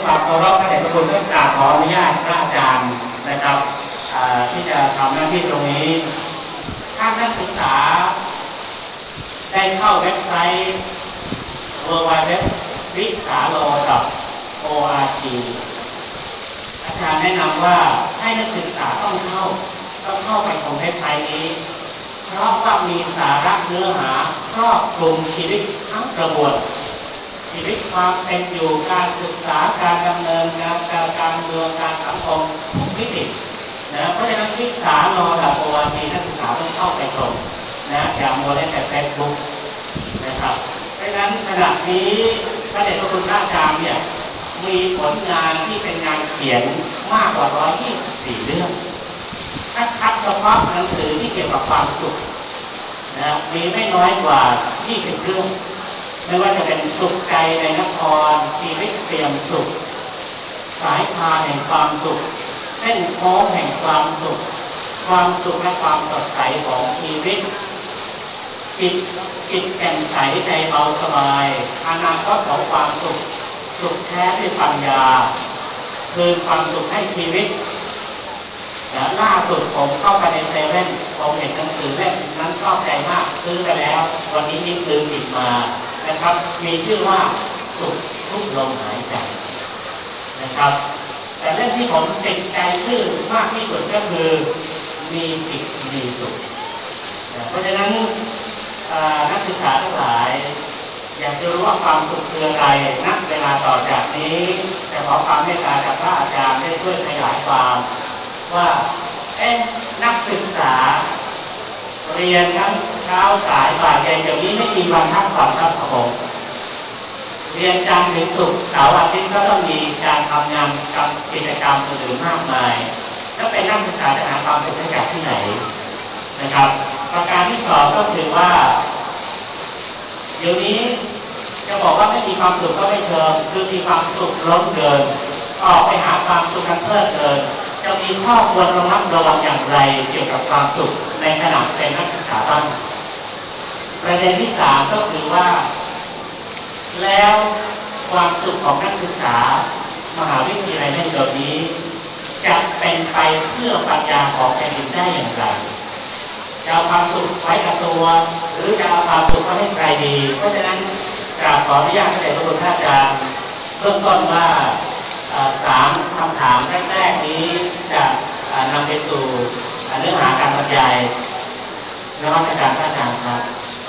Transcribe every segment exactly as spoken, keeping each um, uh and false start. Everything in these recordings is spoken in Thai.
ความเคารพพระเดชพระคุณก็กราบขออนุญาตพระอาจารย์นะครับที่จะทำหน้าที่ตรงนี้ถ้านักศึกษาได้เข้าเว็บไซต์ ดับเบิลยู ดับเบิลยู ดับเบิลยู ดอท วิสาโล ดอท โอ อาร์ จี อาจารย์แนะนำว่าให้นักศึกษาต้องเข้าต้องเข้าไปตรงเว็บไซต์นี้เพราะว่ามีสาระเนื้อหาครอบคลุมชีวิตทั้งกระบวนชีวิตความเป็นอยู่การศึกษาการดำเนินงานการการเมืองการสังคมทุกมิตินะเพราะฉะนั้นวิสาโล ดอท โอ อาร์ จี นักศึกษาต้องเข้าไปชมนะอย่ามัวเล่นแต่เฟซบุ๊กนะครับเพราะฉะนั้นขณะนี้พระเดชพระคุณพระอาจารย์เนี่ยมีผลงานที่เป็นงานเขียนมากกว่าหนึ่งร้อยยี่สิบสี่เรื่องถ้าคัดเฉพาะหนังสือที่เกี่ยวกับความสุขนะมีไม่น้อยกว่ายี่สิบเรื่องไม่ว่าจะเป็นสุขใจในนครชีวิตเปี่ยมสุขสายทานแห่งความสุขเส้นโค้งแห่งความสุขความสุขและความสดใสของชีวิตจิตจิตแจ่มใสใจเบาสบายอนาคตของความสุขสุขแท้ด้วยปัญญาคืนความสุขให้ชีวิตและล่าสุดผมเข้าไปในเซเว่นผมเห็นหนังสือเล่มนั้นชอบใจมากซื้อไปแล้ววันนี้ยิ่งลืมติดมานะครับมีชื่อว่าสุขทุกลมหายใจนะครับแต่เล่มที่ผมติดใจชื่อมากที่สุดก็คือมีสิทธิ์มีสุขเพราะฉะนั้นนักศึกษาทั้งหลายอยากจะรู้ว่าความสุขคืออะไรณเวลาต่อจากนี้จะขอความเมตตาจากพระอาจารย์ได้ช่วยขยายความว่าเอ๊ะนักศึกษาเรียนทั้งเช้าสายบ่ายเย็นเดี๋ยวนี้ไม่มีวันพักผ่อนครับผมเรียนจันทร์ถึงศุกร์เสาร์อาทิตย์ก็ต้องมีการทำงานกับกิจกรรมอื่นๆมากมายแล้วเป็นนักศึกษาจะหาความสุขได้จากที่ไหนนะครับประการที่สองก็คือว่าเดี๋ยวนี้จะบอกว่าไม่มีความสุขก็ไม่เชิงคือมีความสุขล้นเกินออกไปหาความสุขกันเพลิดเพลินจะมีข้อควรระมัดระวังอย่างไรเกี่ยวกับความสุขในขณะเป็นนักศึกษาบ้างประเด็นที่สามก็คือว่าแล้วความสุขของนักศึกษามหาวิทยาลัยในเดี๋ยวนี้จะเป็นไปเพื่อปัญญาของแผ่นดินได้อย่างไรจะเอาความสุขไว้กับตัวหรือจะเอาความสุขมาให้ใครดีเพราะฉะนั้นกราบขออนุญาตพระเดชพระคุณพระอาจารย์เบื้องต้นว่าสามคำถามแรกๆนี้จะนำไปสู่เนื้อหาการบรรยายนมัสการพระอาจารย์ครับ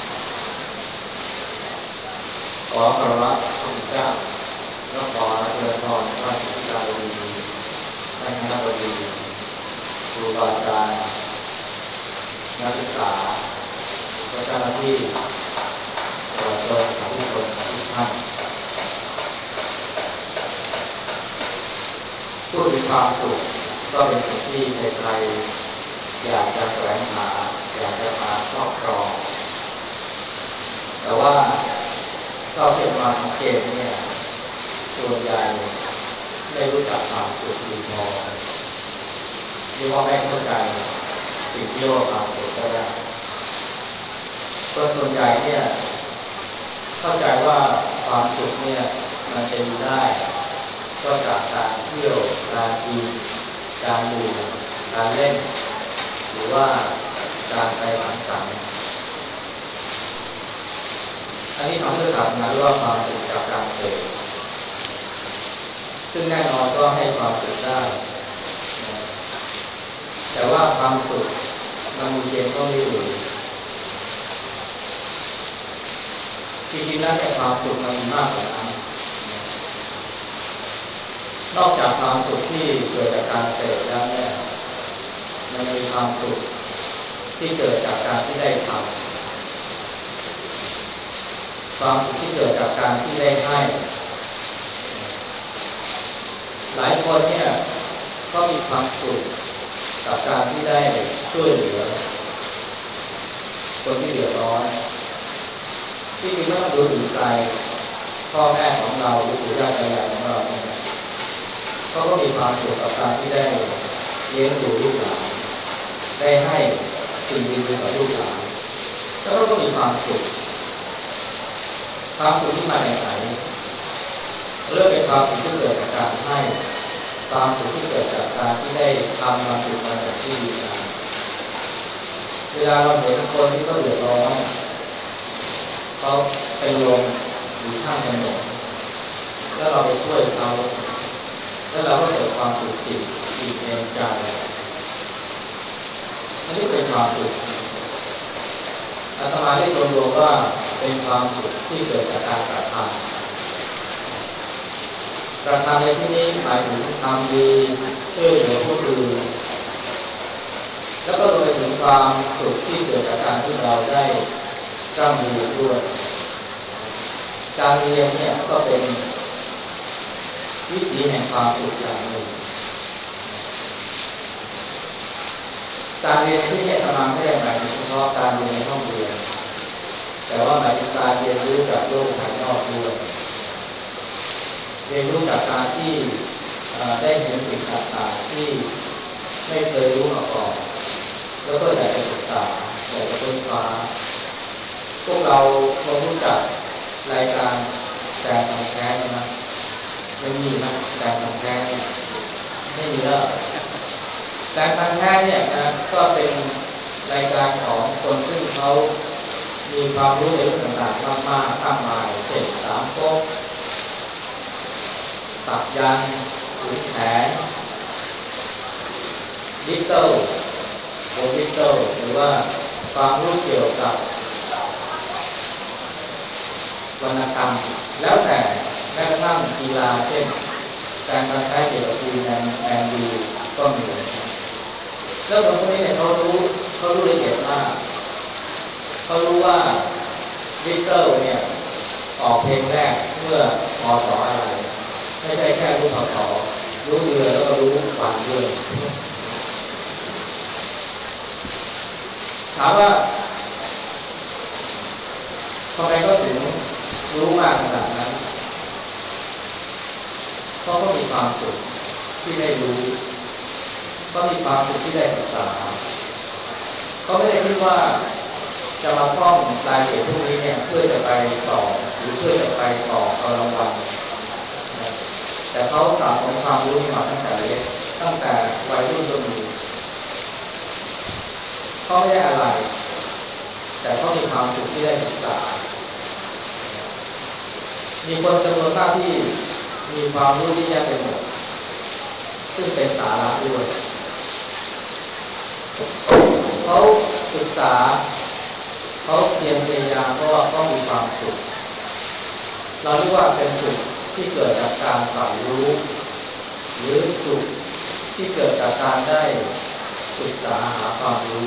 ขอคารวะพระพุทธเจ้าและขอเจริญพรพระธิดาบดีท่านคณบดีครูบาอาจารย์นักศึกษาและเจ้าหน้าที่ตลอดจนสาธุชนทุกท่านพูดถึงความสุขก็เป็นสิ่งที่ใครๆอยากจะแสวงหาอยากจะมาครอบครองแต่ว่าเท่าที่มาสังเกตเนี่ยส่วนใหญ่ไม่รู้จักความสุขดีพอที่ว่าไม่เข้าใจสิ่งที่เรียกว่าความสุขก็ได้คนส่วนใหญ่เนี่ยเข้าใจว่าความสุขเนี่ยมันจะมีได้ก็จากการเที่ยวการกินการดื่มการเล่นหรือว่าการไปสังสรรค์อันนี้ทางพุทธศาสนาเรียกว่าความสุขจากการเสพซึ่งแน่นอนก็ให้ความสุขได้แต่ว่าความสุขมันมีเพียงเท่านี้หรือจริงๆแล้วแต่ความสุขมันมีมากกว่านั้นนอกจากความสุขที่เกิดจากการเสพแล้วเนี่ยมันยังมีความสุขที่เกิดจากการที่ได้ทำความสุขที่เกิดจากการที่ได้ให้หลายคนเนี่ยก็มีความสุขกับการที่ได้ช่วยเหลือคนที่เดือดร้อนที่จริงไม่ต้องดูถึงไกลพ่อแม่ของเราหรือปู่ย่าตายายของเราเนี่ยเขาก็มีความสุขกับการที่ได้เลี้ยงดูลูกหลานได้ให้สิ่งดีๆกับลูกหลานแล้วก็มีความสุขความสุขที่มาจากไหนเริ่มเป็นความสุขที่เกิดจากการให้ความสุขที่เกิดจากการที่ได้ทำมาสุขมาจากที่ดีงามเวลาเราเห็นคนที่เขาเดือดร้อนเขาเป็นลมอยู่ข้างถนนแล้วเราไปช่วยเขาแล้วเราก็เกิดความสุขจิตอิ่มเอมใจอันนี้เป็นความสุขอาตมาได้รวมๆว่าเป็นความสุขที่เกิดจากการกระทำกระทำในที่นี้หมายถึงทำดีช่วยเหลือผู้อื่นแล้วก็รวมไปถึงความสุขที่เกิดจากการที่เราได้ร่ำเรียนด้วยการเรียนเนี่ยก็เป็นวิถีแห่งความสุขอย่างหนึ่งการเรียนในที่นี้อาตมาไม่ได้หมายถึงเฉพาะการเรียนในห้องเรียนแต่ว่าหมายถึงการเรียนรู้จากโลกภายนอกด้วยเรียนรู้จากการที่ได้เห็นสิ่งต่างๆที่ไม่เคยรู้มาก่อนแล้วก็อยากจะศึกษาอยากจะค้นคว้าพวกเราคงรู้จักรายการแฟนพันธุ์แท้นะไม่มีนะแฟนพันธุ์แท้ไม่มีแล้วแฟนพันธุ์แท้เนี่ยนะก็เป็นรายการของคนซึ่งเขามีความรู้ในเรื่องต่างๆมากมากมากมายเช่นสามก๊กสักยันต์ขุนแผนดิจิตอลโดยดิจิตอลหรือว่าความรู้เกี่ยวกับวรรณกรรมแล้วแต่แม้กระทั่งกีฬาเช่นการพันธุ์แท้เกี่ยวกับทีมแมนแมนยูก็มีแล้วคนพวกนี้เนี่ยเขารู้เขารู้ละเอียดมากเขารู้ว่าดิจิตอลเนี่ยออกเพลงแรกเมื่อพ.ศ.อะไรไม่ใช่แค่รู้พ.ศ.รู้เดือนแล้วก็รู้วันด้วยถามว่าทำไมก็ถึงรู้มากขนาดนั้นเพราะเขามีความสุขที่ได้รู้ก็มีความสุขที่ได้ศึกษาเขาไม่ได้คิดว่าจะมาท่องรายละเอียดพวกนี้เนี่ยเพื่อจะไปสอบหรือเพื่อจะไปต่อเอารางวัลแต่เขาสะสมความรู้มาตั้งแต่เล็กตั้งแต่วัยรุ่นก็มีเขาไม่ได้อะไรแต่เขามีความสุขที่ได้ศึกษามีคนจำนวนมากที่มีความรู้ที่แยกเป็นหมดซึ่งเป็นสาระด้วยเขาศึกษาเขาเพียรพยายามเพราะว่าเขามีความสุขเราเรียกว่าเป็นสุขที่เกิดจากการใฝ่รู้หรือสุขที่เกิดจากการได้ศึกษาหาความรู้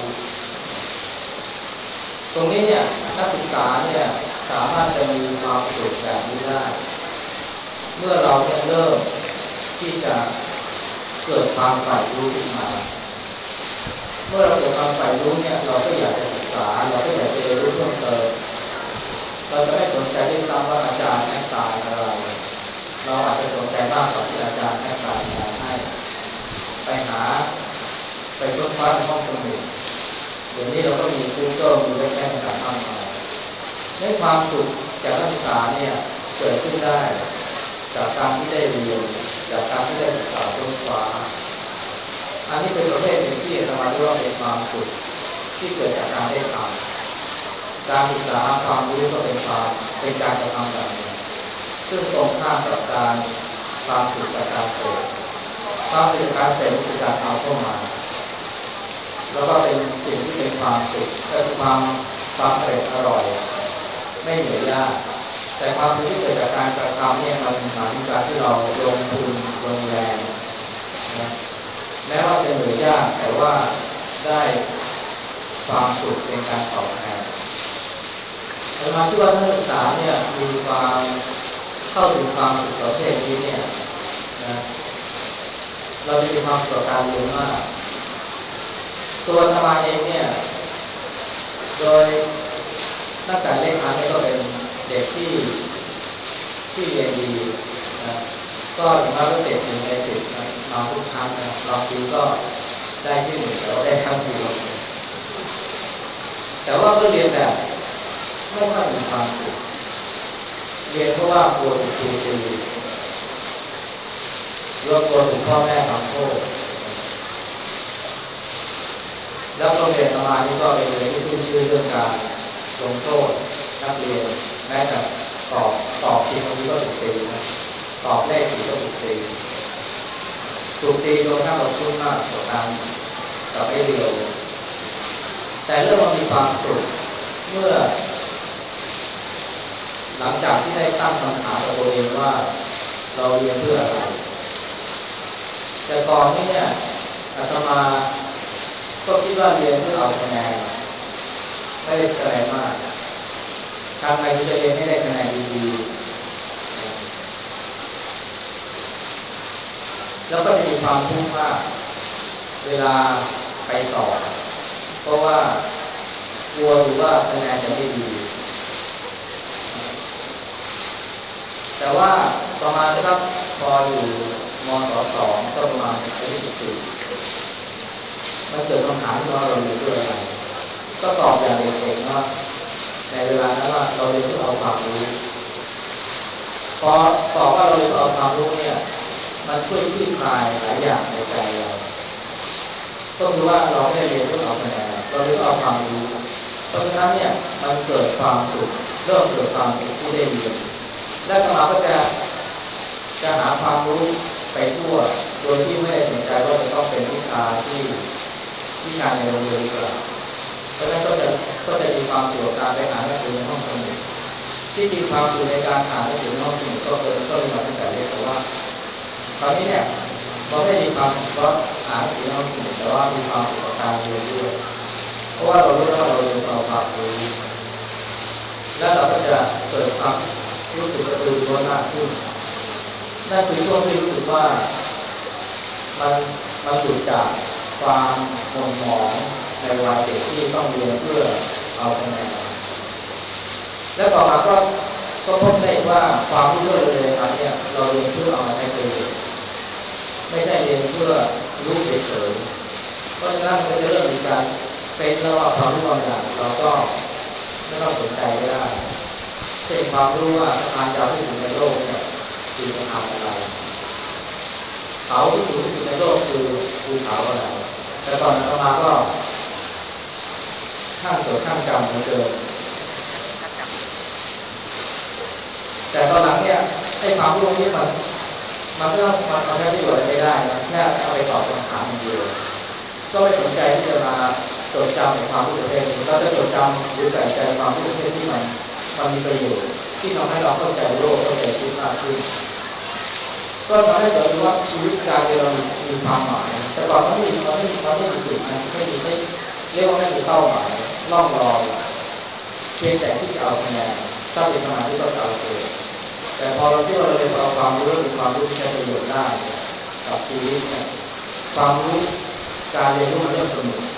ตรงนี้เนี่ยนักศึกษาเนี่ยสามารถจะมีความสุขแบบนี้ได้เมื่อเราเนี่ยเริ่มที่จะเกิดความใฝ่รู้ขึ้นมาเมื่อเราเกิดความใฝ่รู้เนี่ยเราก็อยากจะศึกษาเราก็อยากจะเรียนรู้เพิ่มเติมเราจะไม่สนใจที่ซ้ำว่าอาจารย์แอสไซน์อะไรเราอาจจะสนใจมากกว่าที่อาจารย์แอสไซน์งานให้ไปหาไปค้นคว้าในห้องสมุดเดี๋ยวนี้เราก็มี Google มีเว็บไซต์ต่างๆมากมายในความสุขจากนักศึกษาเนี่ยเกิดขึ้นได้จากการที่ได้เรียนจากการที่ได้ศึกษาค้นคว้าอันนี้เป็นประเภทหนึ่งที่อาตมาเรียกว่าเป็นความสุขที่เกิดจากการได้ทำการศึกษาความรู้ก็เป็นความเป็นการกระทำแบบหนึ่งซึ่งตรงข้ามกับการความสุขจากการเสพความสุขจากการเสพคือการเอาเข้ามาแล้วก็เป็นสิ่งที่เป็นความสุขเป็นความความอร่อยอร่อยไม่เหนื่อยยากแต่ความสุขที่เกิดจากการกระทำเนี่ยมันหมายถึงการที่เราลงทุนลงแรงนะแม้ว่าจะเหนื่อยยากแต่ว่าได้ความสุขเป็นการตอบแทนอาจารย์คิดว่านักศึกษาเนี่ยมีความเข้าถึงความสุขประเภทนี้เนี่ยนะเราจะมีความสุขกับการเรียนมากตัวอาตมาเองเนี่ยโดยตั้งแต่เล็กมาเนี่ยก็เป็นเด็กที่ที่เรียนดีนะก็ถึงแม้ว่าเด็กหนึ่งในสิบนะมาทุกครั้งนะบางทีก็ได้ที่หนึ่งแต่ว่าได้ครั้งเดียวแต่ว่าก็เรียนแบบไม่ค่อยมีความสุขเรียนเพราะว่ากลัวถูกครูตีรวมตัวถึงพ่อแม่ทำโทษแล้วโรงเรียนอาตมานี่ก็เป็นโรงเรียนที่ขึ้นชื่อเรื่องการลงโทษนักเรียนแม้แต่ตอบตอบผิดบางทีก็ถูกตีนะตอบเลขผิดก็ถูกตีถูกตีจนกระทั่งเราคุ้นมากกับการกับไอ้เรียวแต่เรื่องมันมีความสุขเมื่อหลังจากที่ได้ตั้งคำถามกับตัวเองว่าเราเรียนเพื่ออะไรแต่ก่อนนี้เนี่ยอาตมาก็คิดว่าเรียนเพื่อเอาคะแนนไม่ได้อะไรมากทำไงถึงจะเรียนให้ได้คะแนนดีๆแล้วก็จะมีความทุกข์มากเวลาไปสอบเพราะว่ากลัวอยู่ว่าคะแนนจะไม่ดีแต่ว่าประมาณสักพออยู่มศสองก็ประมาณอายุสิบสี่มันเกิดคำถามว่าเราเรียนเพื่ออะไรก็ตอบอย่างเด็กๆว่าในเวลานั้นว่าเราเรียนเพื่อเอาความรู้พอตอบว่าเราเรียนเพื่อเอาความรู้เนี่ยมันช่วยคลี่คลายหลายอย่างในใจเราก็คือว่าเราไม่ได้เรียนเพื่อเอาคะแนนเราเรียนเพื่อเอาความรู้เพราะฉะนั้นเนี่ยมันเกิดความสุขเริ่มเกิดความสุขที่ได้เรียนและต่อมาก็จะจะหาความรู้ไปทั่วโดยที่ไม่ได้สนใจว่าจะต้องเป็นวิชาที่วิชาในโรงเรียนหรือเปล่าเพราะฉะนั้นก็จะก็จะมีความสุขการไปอ่านหนังสือในห้องสมุดที่จริงความสุขในการอ่านหนังสือในห้องสมุดก็เกิดก็มีมาตั้งแต่เด็กแต่ว่าตอนนี้เนี่ยเราไม่ได้มีความสุขเพราะอ่านหนังสือในห้องสมุดแต่ว่ามีความสุขกับการเรียนด้วยเพราะว่าเรารู้ว่าเราเรียนเอาความรู้และเราก็จะเกิดความรู้สึกกระตือรือร้นมากขึ้นนั่นคือช่วงที่รู้สึกว่ามันมันหลุดจากความหม่นหมองในวัยเด็กที่ต้องเรียนเพื่อเอาคะแนนและต่อมาก็ก็พบได้ว่าความรู้ที่เราเรียนมาเนี่ยเราเรียนเพื่อเอามาใช้ประโยชน์ไม่ใช่เรียนเพื่อรู้เฉยๆเพราะฉะนั้นมันก็จะเริ่มมีการเฟ้นแล้วว่าความรู้บางอย่างเราก็ไม่ต้องสนใจก็ได้เช่นความรู้ว่าสะพานยาวที่สุดในโลกเนี่ยคือสะพานอะไรเขาที่สูงที่สุดในโลกคือภูเขาอะไรแต่ก่อนอาตมาก็ข้างตัวข้างจำเหมือนเดิมแต่ตอนหลังเนี่ยไอ้ความรู้นี้มันมันก็มันเอาใช้ประโยชน์อะไรไม่ได้มันแค่เอาไปตอบคำถามอย่างเดียวก็ไม่สนใจที่จะมาจดจำในความรู้ประเภทนี้เราจะจดจำหรือใส่ใจความรู้ประเภทที่มันมันมีประโยชน์ที่ทำให้เราเข้าใจโลกเข้าใจชีวิตมากขึ้นก็ทำให้เรารู้ว่าชีวิตการเรียนเรามีความหมายแต่ก่อนมันไม่มีมันไม่มีมันไม่มีจุดนะไม่มีไม่เรียกว่าไม่มีเป้าหมายล่องลอยเพียงแต่ที่จะเอาคะแนนถ้าเป็นสมาธิก็จะเอาตัวแต่พอเราที่เราเรียนเอาความรู้มีความรู้ที่ใช้ประโยชน์ได้กับชีวิตเนี่ยความรู้การเรียนรู้มันเริ่มสนุก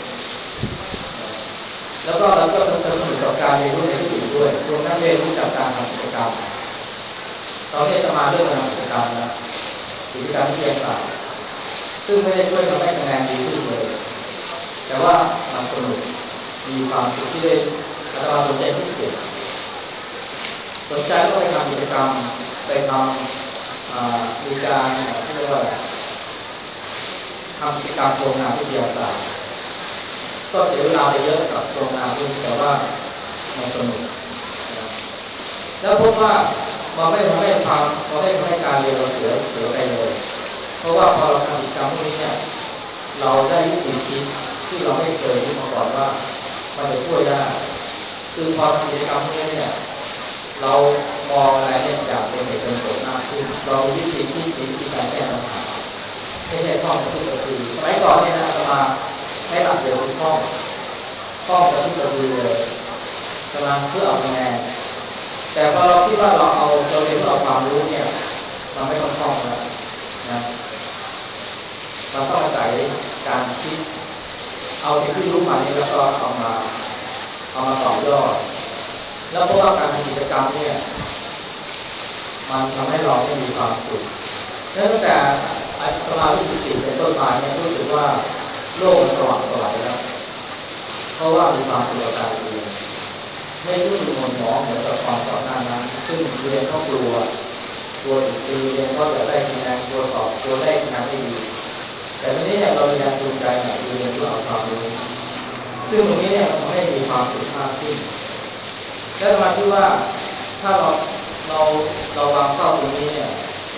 แล้วก็เราก็จะสนุกกับการเรียนรู้ในที่อื่นด้วยรวมทั้งเรียนรู้จากการทำกิจกรรมตอนนี้จะมาเรื่องการทำกิจกรรมนะกิจกรรมวิทยาศาสตร์ซึ่งไม่ได้ช่วยทำให้คะแนนดีขึ้นเลยแต่ว่ามันสนุกมีความสุขที่ได้อาตมาสนใจที่สุดสนใจก็ไปทำกิจกรรมไปทำมีการเรียกว่าทำกิจกรรมโครงงานวิทยาศาสตร์ก็เสียเวลาไปเยอะกับโครงงานพวกนี้แต่ว่ามันสนุกแล้วพบว่ามันไม่ทำให้ความมันไม่ทำให้การเรียนเราเสียเสียไปเลยเพราะว่าพอเราทำกิจกรรมพวกนี้เนี่ยเราได้วิธีคิดที่เราไม่เคยคิดมาก่อนว่ามันจะช่วยได้คือพอทำกิจกรรมพวกนี้เนี่ยเรามองอะไรเนี่ยอย่างเป็นเหตุเป็นผลมากขึ้นเราวิธีคิดมีวิธีการแก้ปัญหาไม่ใช่ท่องกระตุ้นกระตือสมัยก่อนเนี่ยนะจะมาใช้หลักเดียวคือท่องท่องกระตุ้นกระตือเลยจะมาเพื่อเอาคะแนนแต่พอเราคิดว่าเราเอาเราเรียนเพื่อเอาความรู้เนี่ยมันไม่ต้องท่องแล้วนะเราต้องอาศัยการคิดเอาสิ่งที่รู้มานี้แล้วก็เอามาเอามาต่อยอดแล้วเพราะว่าการทำกิจกรรมเนี่ยมันทำให้เราได้มีความสุขตั้งแต่ประมาณที่สิบสี่เป็นต้นมาเนี่ยรู้สึกว่าโลกมันสว่างสวยแล้วเพราะว่ามีความสุขกับการเรียนไม่รู้สึกหม่นหมองเหมือนกับตอนก่อนหน้านั้นซึ่งเรียนเพราะกลัวกลัวติดตีเรียนเพราะอยากได้คะแนนกลัวสอบโกตัวได้คะแนนไม่ดีแต่ทีนี้เนี่ยเรามีแรงจูงใจเนี่ยคือเรียนรู้เอาความรู้ซึ่งตรงนี้เนี่ยมันทำให้มีความสุขมากขึ้นและสมาธิว่าถ้าเราเราเราวางเป้าตรงนี้เนี่ย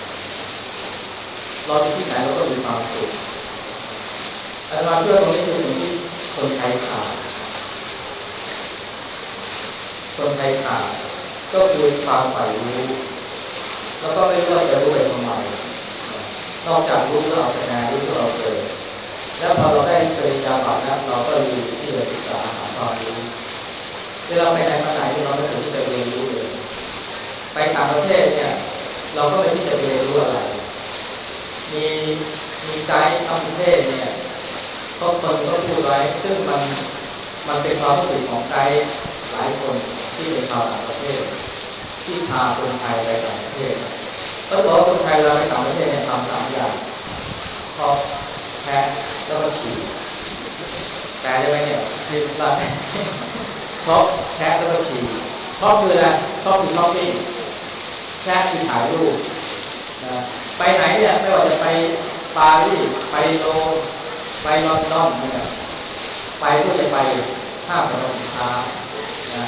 เราอยู่ที่ไหนเราก็มีความสุขอาจารย์เชื่อตรงนี้คือสิ่งที่คนไทยขาดคนไทยขาดก็คือความใฝ่รู้แล้วก็ไม่รู้ว่าจะรู้ไปทำไมนอกจากรู้ก็เอาคะแนนรู้ก็เอาเกรดแล้วพอเราได้ปริญญาบัตรแล้วเราก็มีที่จะศึกษาหาความรู้เวลาไปไหนมาไหนเราไม่ถึงที่จะเรียนรู้เลยไปต่างประเทศเนี่ยเราก็ไม่ที่จะเรียนรู้อะไรมีมีไกด์ต่างประเทศเนี่ยเขาคนก็พูดไว้ซึ่งมันมันเป็นความรู้สึกของไกด์หลายคนที่เป็นชาวต่างประเทศที่พาคนไทยไปต่างประเทศก็บอกว่าคนไทยเราไปต่างประเทศเนี่ยทำสามอย่างชอบแพ้แล้วก็ฉี่แปลได้ไหมเนี่ยคือเราชอบแชะแล้วก็ฉี่ชอบคืออะไรชอบคือช้อปปิ้งแชะคือถ่ายรูปนะไปไหนเนี่ยไม่ว่าจะไปปารีสไปโรมไปลอนดอนเนี่ยไปเพื่อจะไปห้างสรรพสินค้านะ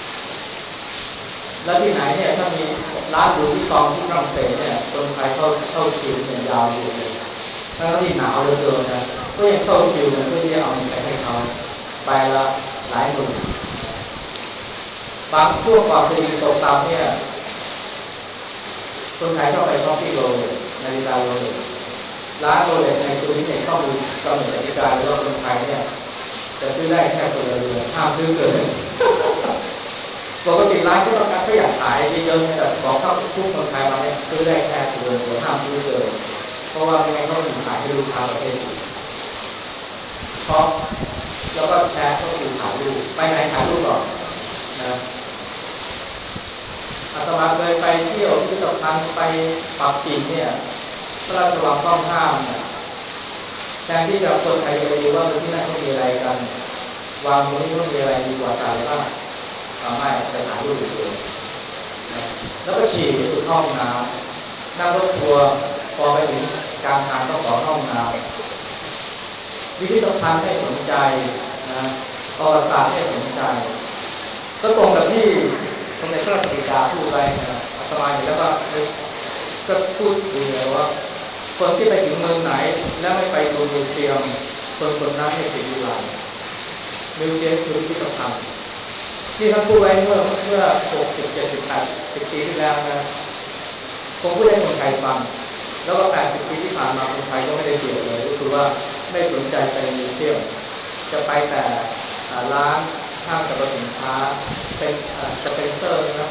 แล้วที่ไหนเนี่ยถ้ามีร้านดูที่ตองที่ฝรั่งเศสเนี่ยคนไทยเข้าเข้าคิวเนี่ยยาวเลยทั้งที่หนาวเหลือเกินนะก็ยังเข้าคิวกันเพื่อที่จะเอาไปให้เขาใบละหลายหมื่นบางช่วงก่อนเศรษฐกิจตกต่ำเนี่ยคนไทยชอบไปช้อปปิ้งโรเล็กนาฬิกาโรเล็กร้านโรเล็กในสวิตเนี่ยต้องมีกำหนดกติกาว่าคนไทยเนี่ยจะซื้อได้แค่คนละเรือนห้ามซื้อเกินปกติร้านก็ต้องการก็อยากขายเยอะๆแต่บอกเข้าทุกคนไทยมาเนี่ยซื้อได้แค่เรือนเดียวห้ามซื้อเกินเพราะว่าไม่งั้นเขาถึงขายให้ลูกค้าประเภทอื่นเพราะแล้วก็แชร์ก็คือถ่ายรูปไปไหนถ่ายรูปก่อนนะอาตมาเคยไปเที่ยวพิพิธภัณฑ์ไปปักกิ่งเนี่ยพระราชวังต้องห้ามเนี่ยแทนที่จะคนไทยไปดูว่าที่นั่นเขามีอะไรกันวางตรงนี้เขามีอะไรดีกว่าจ่ายบ้างไม่ไปถ่ายรูปเลยแล้วก็ฉี่ที่จุดห้องน้ำนั่งรถทัวร์พอไปถึงกลางทางก็ขอห้องน้ำวิพิธภัณฑ์ให้สนใจนะประวัติศาสตร์ให้สนใจก็ตรงกับที่สมเด็จพระราชบิดาพูดไว้นะอาตมาแล้วก็ก็พูดดีเลยว่าคนที่ไปถึงเมืองไหนแล้วไม่ไปดูมิวเซียมคนคนนั้นไม่เสียเวลามิวเซียมคือพิพิธภัณฑ์ที่ท่านพูดไว้เมื่อเมื่อหกสิบ เจ็ดสิบ แปดสิบปีที่แล้วนะผมพูดให้คนไทยฟังแล้วก็แปดสิบปีที่ผ่านมาคนไทยก็ไม่ได้เปลี่ยนเลยก็คือว่าไม่สนใจไปมิวเซียมจะไปแต่ร้านห้างสรรพสินค้าเป็นสเปนเซอร์นะ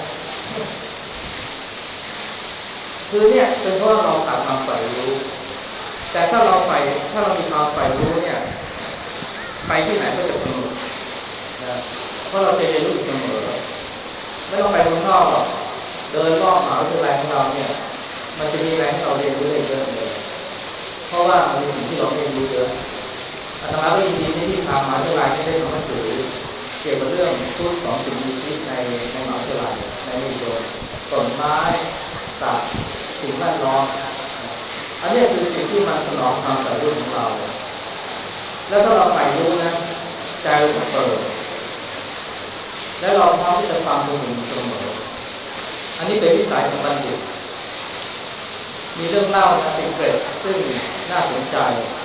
คือเนี่ยเป็นเพราะเราขาดความใฝ่รู้แต่ถ้าเราใฝ่ถ้าเรามีความใฝ่รู้เนี่ยไปที่ไหนก็จะสนุกนะเพราะเราจะเรียนรู้เสมอไม่ต้องไปข้างนอกหรอกเดินรอบมหาวิทยาลัยของเราเนี่ยมันจะมีอะไรให้เราเรียนรู้ได้เยอะเลยเพราะว่ามันมีสิ่งที่เราเรียนรู้เยอะอาตมาก็ยินดีที่ทางมหาวิทยาลัยได้ทำหนังสือเกี่ยวกับเรื่องชุดของสิ่งมีชีวิตในในมหาวิทยาลัยในมหิดลต้นไม้สัตว์สิ่งแวดล้อมอันนี้คือสิ่งที่มันสนองความใฝ่รู้ของเราแล้วถ้าเราใฝ่รู้นะใจเราจะเปิดและเราพร้อมที่จะฟังคนอื่นเสมออันนี้เป็นวิสัยของบัณฑิตมีเรื่องเล่านะเป็นเกร็ดซึ่งน่าสนใจ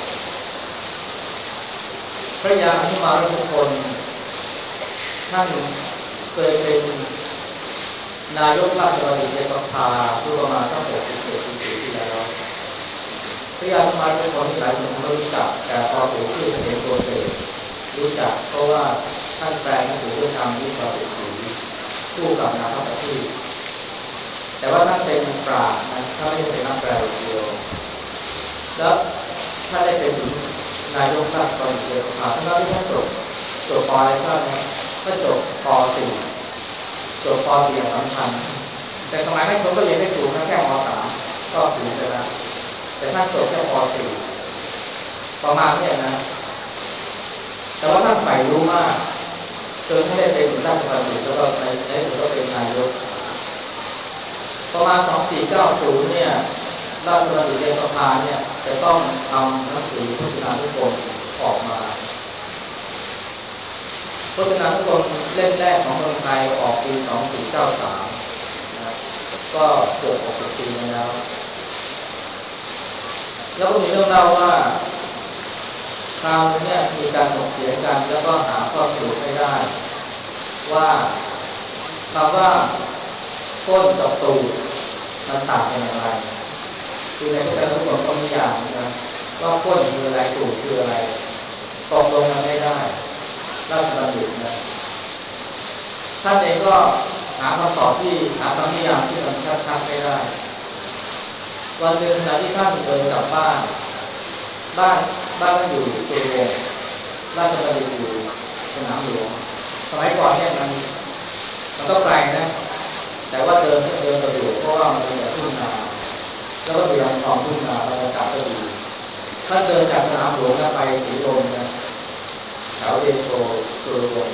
พระยาอนุมาราชพลท่านเคยเป็นนายกราชบัณฑิตในสภาเมื่อประมาณสักหกสิบเจ็ดสิบปีที่แล้วพระยาอนุมาราชพลที่หลายคนไม่รู้จักแต่พอเอ่ยชื่อเห็นโปรเซสรู้จักเพราะว่าท่านแปลหนังสือเรื่องการวิเคราะห์เศรษฐีคู่กับนาถปฏิแต่ว่าท่านเป็นปราชญ์นะท่านไม่ได้เป็นนักแปลอย่างเดียวแล้วท่านได้เป็นถึงนายกราชบัณฑิตสภาท่านที่ท่านจบจบป.อะไรทราบไหมท่านจบป.สี่จบป.สี่สำคัญแต่สมัยนั้นคนก็เรียนได้สูงนะแค่ม.สามก็สูงไปแล้วแต่ท่านจบแค่ป.สี่ประมาณนี้นะแต่ว่าท่านใฝ่รู้มากจนท่านได้เป็นถึงราชบัณฑิตแล้วก็ในในสุดก็เป็นนายกประมาณสองสี่เก้าศูนย์เนี่ยราชบัณฑิตยสภาเนี่ยจะต้องทำหนังสือพจนานุกรมออกมาพจนานุกรมเล่มแรกของเมืองไทยออกปีสองสี่เก้าสามนะก็เกือบหกสิบปีมาแล้วแล้วก็มีเรื่องเล่าว่าคราวนึงเนี่ยมีการถกเถียงกันแล้วก็หาข้อสรุปไม่ได้ว่าคำว่าก้นกับตูดมันต่างกันอย่างไรคือในพจนานุกรมก็มีอย่างนะว่าก้นคืออะไรตูดคืออะไรตกลงกันไม่ได้ราชบัณฑิตนะท่านเองก็หาคำตอบที่หาคำนิยามที่มันชัดๆไม่ได้วันหนึ่งขณะที่ท่านเดินกลับบ้านบ้านบ้านก็อยู่สุวรรณราชบัณฑิตอยู่สนามหลวงสมัยก่อนเนี่ยมันมันก็ไกลนะแต่ว่าเดินเดินสะดวกเพราะว่ามันเป็นแบบทุ่งนาแล้วก็มีลำคลองทุ่งนาบรรยากาศก็ดีท่านเดินจากสนามหลวงไปสีลมนะแถวเดโชสุรวงศ์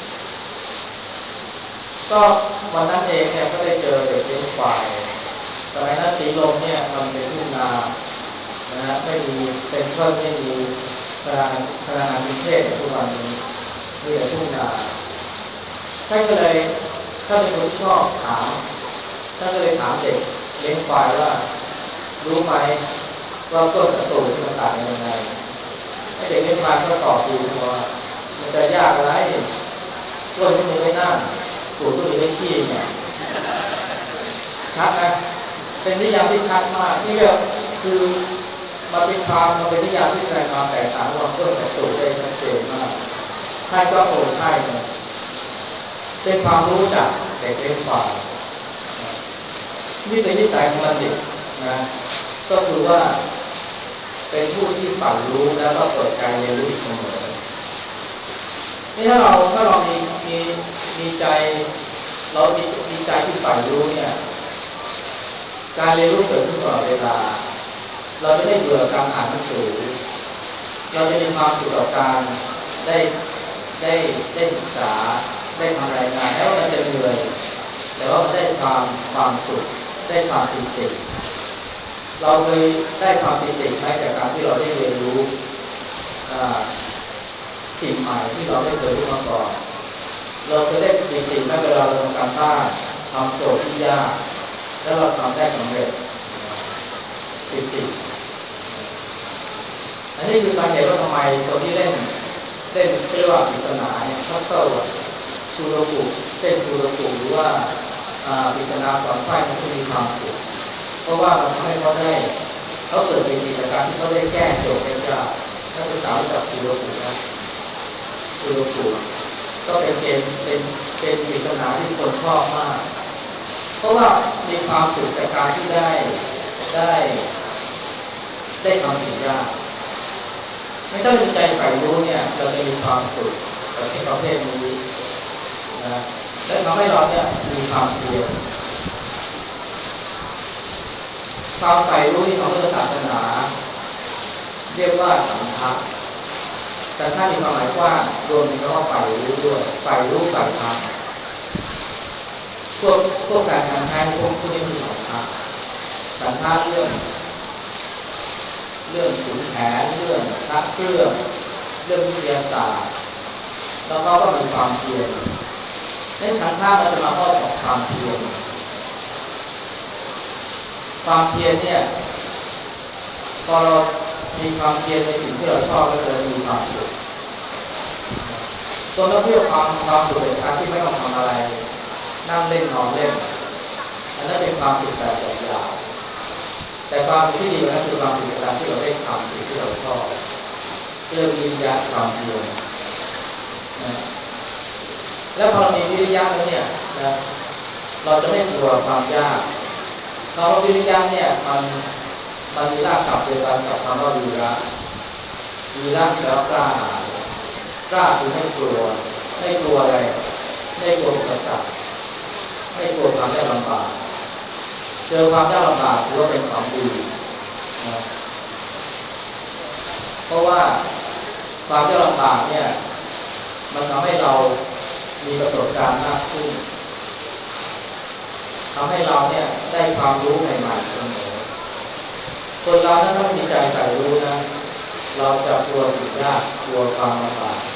ก็วันนั้นเองเนี่ยก็ได้เจอเด็กเลี้ยงควายสมัยนั้นสีลมเนี่ยมันเป็นทุ่งนานะฮะไม่มีเซ็นทรัลไม่มีธนาคารธนาคารกรุงเทพทุกวันนี้มีแต่ทุ่งนาท่านก็เลยถ้าเป็นคนชอบถามท่านก็เลยถามเด็กเลี้ยงควายว่ารู้ไหมว่าต้นกับตูดมันต่างกันยังไงไอ้เด็กเลี้ยงควายก็ตอบดีว่ามันจะยากอะไรต้นก็มีไว้นั่งตูดก็มีไว้ขี้เนี่ยชัดนะเป็นนิยามที่ชัดมากนี่ก็คือมาเป็นความมาเป็นนิยามที่แสดงความแตกต่างระหว่างต้นกับตูดได้ชัดเจนมากท่านก็โอ้ใช่เลยเป็นความรู้จากเด็กเลี้ยงควายนี่เป็นนิสัยของบัณฑิตนะก็คือว่าเป็นผู้ที่ใฝ่รู้แล้วก็เปิดใจเรียนรู้เสมอนี่ถ้าเราถ้าเรามีมีมีใจเรามีมีใจที่ใฝ่รู้เนี่ยการเรียนรู้เกิดขึ้นตลอดเวลาเราจะไม่เบื่อการอ่านหนังสือเราจะมีความสุขกับการได้ได้ได้ศึกษาได้ทำรายงานแม้ว่ามันจะเหนื่อยแต่ว่ามันได้ความความสุขได้ความปิติเราเคยได้ความปิติไหมจากการที่เราได้เรียนรู้สิ่งใหม่ที่เราไม่เคยรู้มาก่อนเราเคยได้ปิติไหมเวลาเราทำการบ้านทำโจทย์ที่ยากแล้วเราทำได้สำเร็จปิติอันนี้คือสาเหตุว่าทำไมคนที่เล่นเล่นเรียกว่าปริศนาเนี่ยพัซเซิลซูโดกุเล่นซูโดกุหรือว่าปริศนาฝังไฟมันก็มีความสุขเพราะว่ามันทำให้เขาได้เขาเกิดปิติจากการที่เขาได้แก้โจทย์ยากนักศึกษาจากซูโดกุนะซูโดกุก็เป็นเกมเป็นเป็นปริศนาที่คนชอบมากเพราะว่ามีความสุขจากการที่ได้ได้ได้ทำสิ่งยากไม่ต้องมีใจใฝ่รู้เนี่ยเราจะมีความสุขกับที่ประเภทนี้นะและทำให้เราเนี่ยมีความเพียรความใฝ่รู้ที่ของพุทธศาสนาเรียกว่าฉันทะฉันทะมีความหมายกว้างรวมถึงคำว่าใฝ่รู้ด้วยใฝ่รู้ใฝ่ธรรมพวกพวกการฉันทะพวกพวกนี้มีฉันทะฉันทะเรื่องเรื่องขุนแผนเรื่องพระเครื่องเรื่องวิทยาศาสตร์แล้วเขาก็มีความเพียรในฉันทะมันจะมาพร้อมกับความเพียรความเพียรเนี่ยพอเรามีความเพียรในสิ่งที่เราชอบแล้วเราจะมีความสุขตัวนักเรียนความความสุขในการที่ไม่ต้องทำอะไรนั่งเล่นนอนเล่นอันนั้นเป็นความสุขแบบหยาบๆแต่ความสุขที่ดีกว่านั้นคือความสุขในการที่เราได้ทำสิ่งที่เราชอบเรื่องวิริยะความเพียรนะแล้วพอเรามีวิริยะแล้วเนี่ยนะเราจะไม่กลัวความยากคำว่าวิริยะเนี่ยมันมันมีรากศัพท์เดียวกันกับคำว่าวีระวีระแปลว่ากล้าหาญกล้าคือไม่กลัวไม่กลัวอะไรไม่กลัวอุปสรรคไม่กลัวความยากลำบากเจอความยากลำบากถือว่าเป็นของดีนะเพราะว่าความยากลำบากเนี่ยมันทำให้เรามีประสบการณ์มากขึ้นทำให้เราเนี่ยได้ความรู้ใหม่ๆเสมอคนเราถ้าไม่มีใจใฝ่รู้นะเราจะกลัวสิ่งยากกลัวความลำบาก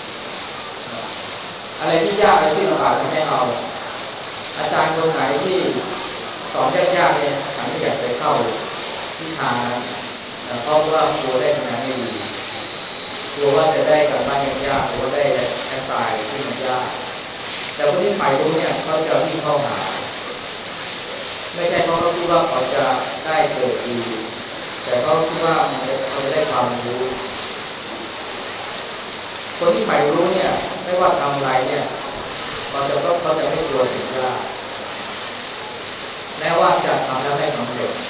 อะไรที่ยากอะไรที่ลำบากจะไม่เอาอาจารย์คนไหนที่สอนยากๆเนี่ยฉันไม่อยากไปเข้าวิชานะเพราะว่ากลัวได้คะแนนไม่ดีกลัวว่าจะได้กับบ้านยากๆหรือว่าได้แอสไซน์ที่มันยากแต่คนที่ใฝ่รู้เนี่ยเขาจะวิ่งเข้าหาไม่ใช่เพราะเขาคิดว่าเขาจะได้เกิดดีแต่เขาคิดว่าเขาจะได้ความรู้คนที่ใฝ่รู้เนี่ยไม่ว่าทำอะไรเนี่ยเขาจะก็เขาจะไม่กลัวสิ่งยากแม้ว่าจะทำแล้วไม่สำเร็จ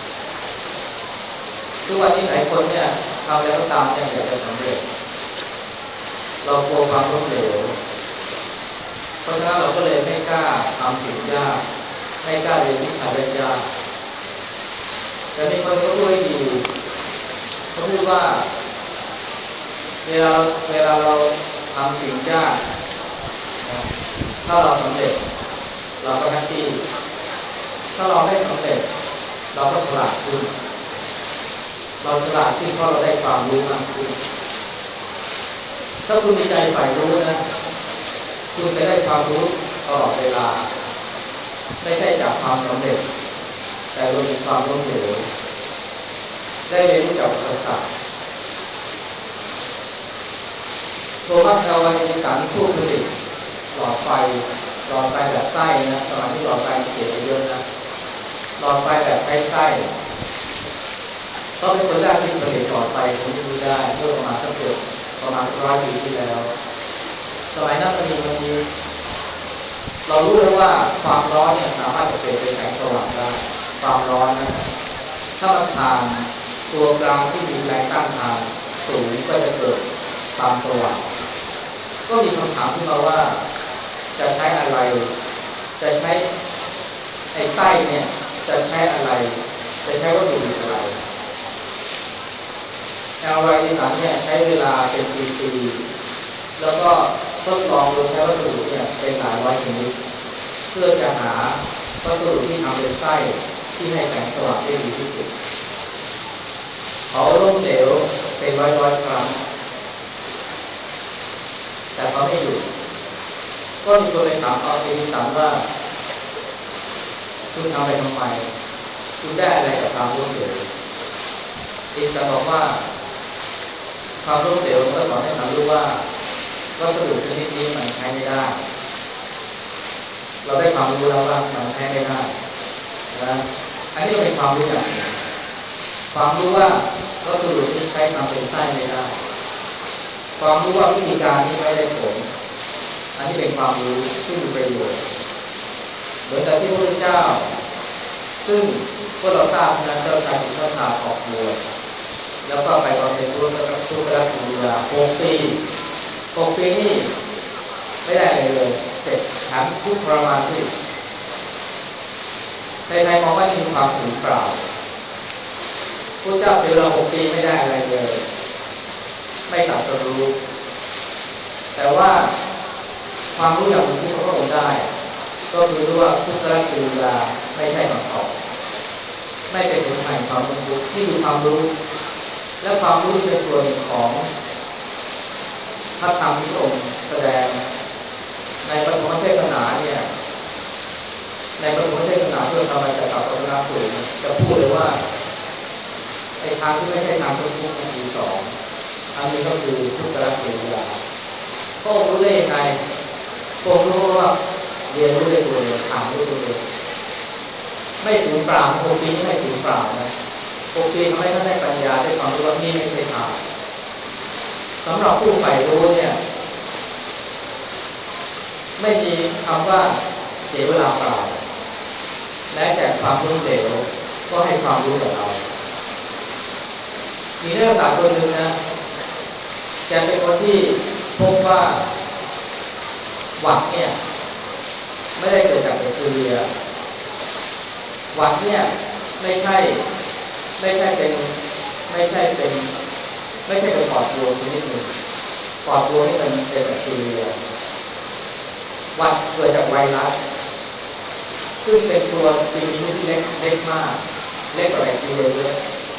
ทุกวันนี้หลายคนเนี่ยทำแล้วก็ตามยังอยากจะสำเร็จเรากลัวความล้มเหลวเพราะฉะนั้นเราก็เลยไม่กล้าทำสิ่งยากไม่กล้าเรียนวิชายากแต่มีคนก็พูดดีเขาพูดว่าเวลาเวลาเราทำสิ่งยากถ้าเราสำเร็จเราก็แฮปปี้ถ้าเราไม่สำเร็จเราก็ฉลาดขึ้นเราฉลาดขึ้นเพราะเราได้ความรู้มากขึ้นถ้าคุณมีใจใฝ่รู้นะคุณจะได้ความรู้ตลอดเวลาไม่ใช่จากความสำเร็จแต่รวมถึงความล้มเหลวได้เรียนรู้จากอุปสรรคโทมัส อัลวา เอดิสันผู้ผลิตหลอดไฟหลอดไฟแบบไส้นะสมัยที่หลอดไฟเปลี่ยนไปเยอะนะหลอดไฟแบบใช้ไส้เขาเป็นคนแรกที่ผลิตหลอดไฟคนที่รู้ได้เมื่อประมาณสักเกือบประมาณสักร้อยปีที่แล้วสมัยนั้นมันมีมันมีเรารู้เลยว่าความร้อนเนี่ยสามารถจะเปลี่ยนเป็นแสงสว่างได้ความร้อนนะถ้ามันผ่านตัวกลางที่มีแรงต้านทานสูงก็จะเกิดความสว่างก็มีคำถามขึ้นมาว่าจะใช้อะไรจะใช้ไอ้ไส้เนี่ยจะใช้อะไรจะใช้วัตถุดิบอะไรแอลไรดิสันเนี่ยใช้เวลาเป็นปีๆแล้วก็ทดลองโดยใช้วัสดุเนี่ยเป็นหลายร้อยชนิดเพื่อจะหาวัสดุที่ทำเป็นไส้ที่ให้แสงสว่างได้ดีที่สุดเขาล้มเหลวเป็นร้อยๆครั้งแต่เขาไม่หยุดก็มีคนไปถามเอาเอดิสันว่าคุณทำไปทำไมคุณได้อะไรจากความล้มเหลวเอดิสันบอกว่าความล้มเหลวก็สอนให้ฉันรู้ว่าวัสดุชนิดนี้มันใช้ไม่ได้เราได้ความรู้แล้วว่ามันใช้ไม่ได้นะอันนี้ก็เป็นความรู้อย่างหนึ่งความรู้ว่าวัสดุที่ใช้ทำเป็นไส้ไม่ได้ความรู้ว่าวิธีการนี้ไม่ได้ผลอันนี้เป็นความรู้ซึ่งมีประโยชน์เหมือนกับที่พระพุทธเจ้าซึ่งพวกเราทราบนะเจ้าชายสิทธัตถะออกบวชแล้วก็ไปบำเพ็ญทุกข์ทุกขกิริยาหกปีหกปีนี่ไม่ได้อะไรเลยเสร็จถามทุกข์ทรมานสิในไทยมองว่านี่คือความสูญเปล่าพระเจ้าเสียเวลาหกปีไม่ได้อะไรเลยไม่ตรัสรู้แต่ว่าความรู้อย่างหนึ่งที่พระองค์ได้ก็คือรู้ว่าทุกขกิริยาไม่ใช่คำตอบไม่เป็นผลแห่งความรู้นี่คือความรู้และความรู้เป็นส่วนหนึ่งของพระธรรมที่พระองค์แสดงในปฐมเทศนาเนี่ยในปฐมเทศนาเพื่อทำให้จักรพรรดิสูตรจะพูดเลยว่าไอ้ทางที่ไม่ใช่ทางทุกข์มันมีสองอันนี้ก็คือทุกขกิริยาพระองค์รู้ได้ยังไงพระองค์รู้ว่าเรียนรู้ได้ตัวเองอ่านรู้ตัวเองไม่สูญเปล่าหกปีนี้ไม่สูญเปล่านะหกปีทำให้ท่านได้ปัญญาได้ความรู้ว่านี่ไม่ใช่ทางสำหรับผู้ใฝ่รู้เนี่ยไม่มีคำว่าเสียเวลาเปล่าแม้แต่ความล้มเหลวก็ให้ความรู้กับเรามีนักศึกษาคนหนึ่งนะแกเป็นคนที่พบว่าหวัดเนี่ยไม่ได้เกิดจากแบคทีเรียหวัดเนี่ยไม่ใช่ไม่ใช่เป็นไม่ใช่เป็นไม่ใช่เป็นปอดบวมชนิดหนึ่งปอดบวมนี่มันเป็นแบคทีเรียหวัดเกิดจากไวรัสซึ่งเป็นตัวสิ่งมีชีวิตที่เล็กเล็กมากเล็กกว่าแบคทีเรียเยอะ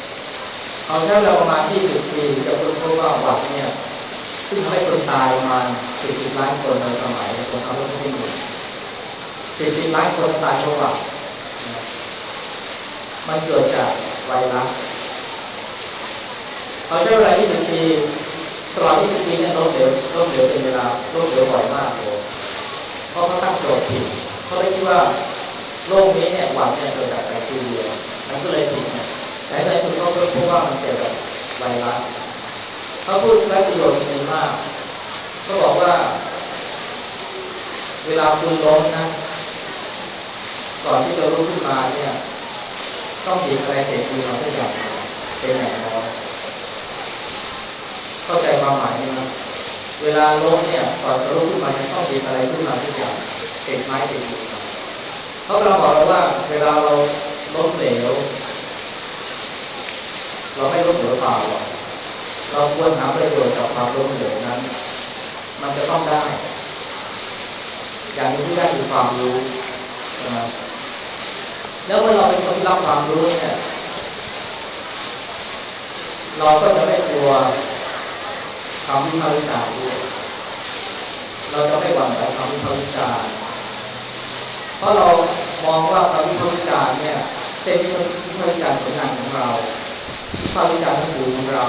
เขาใช้เวลาประมาณยี่สิบปีจะค้นพบว่าหวัดเนี่ยซึ่งทำให้คนตายประมาณสี่สิบล้านคนในสมัยสงครามโลกครั้งที่หนึ่งสี่สิบล้านคนตายเพราะหวัดมันเกิดจากไวรัสเขาใช้เวลายี่สิบปีตลอดยี่สิบปีเนี่ยล้มเหลวล้มเหลวเป็นเวลาล้มเหลวบ่อยมากเลยเพราะเขาตั้งโจทย์ผิดเขาเลยคิดว่าโรคนี้เนี่ยหวัดเนี่ยเกิดจากแบคทีเรียมันก็เลยผิดเนี่ยแต่ในสุดเขาพบว่ามันเกิดจากไวรัสเขาพูดไว้ประโยชน์ดีมากเขาบอกว่าเวลาคุณล้มนะก่อนที่จะลุกขึ้นมาเนี่ยต้องหยิบอะไรเด็กมือมาสักอย่างเป็นอย่างน้อยเข้าใจความหมายไหมครับเวลาล้มเนี่ยก่อนจะลุกขึ้นมาจะต้องหยิบอะไรขึ้นมาสักอย่างติดไม้ติดมือมาเขากำลังบอกเราว่าเวลาเราล้มเหลวเราไม่ล้มเหลวเปล่าหรอกเราควรหาประโยชน์จากความล้มเหลวนั้นมันจะต้องได้อย่างที่ได้คือความรู้นะแล้วเมื่อเราเป็นคนที่รับความรู้เนี่ยเราก็จะไม่กลัวคำวิพากษ์วิจารณ์ด้วยเราจะไม่หวั่นไหวคำวิพากษ์วิจารณ์เพราะเรามองว่าคำวิพากษ์วิจารณ์เนี่ยเป็นวิพากษ์วิจารณ์ผลงานของเราวิพากษ์วิจารณ์หนังสือของเรา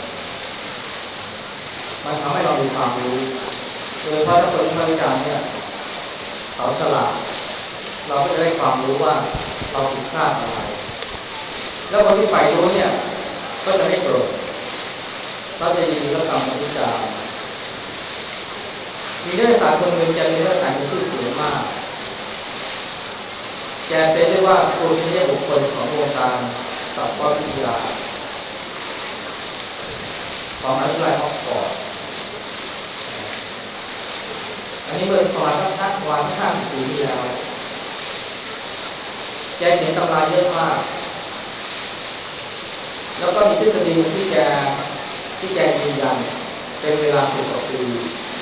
มันทำให้เรามีความรู้โดยเฉพาะถ้าคนวิพากษ์วิจารณ์เนี่ยเขาฉลาดเราก็จะได้ความรู้ว่าเราผิดพลาดอะไรแล้วคนที่ใฝ่รู้เนี่ยก็จะไม่โกรธเราจะยินดีรับคำวิจารณ์มีนักศึกษาคนหนึ่งจะมีนักศึกษามีชื่อเสียงมากแกเป็นเรียกว่าครูชนิยบุคคลของวงการสัตววิทยาของมหาวิทยาลัยออกซฟอร์ดอันนี้เมื่อประมาณสักห้าประมาณสักห้าสิบปีที่แล้วแกเขียนตำราเยอะมากแล้วก็มีทฤษฎีที่แกที่แกยืนยันเป็นเวลาสิบกว่าปี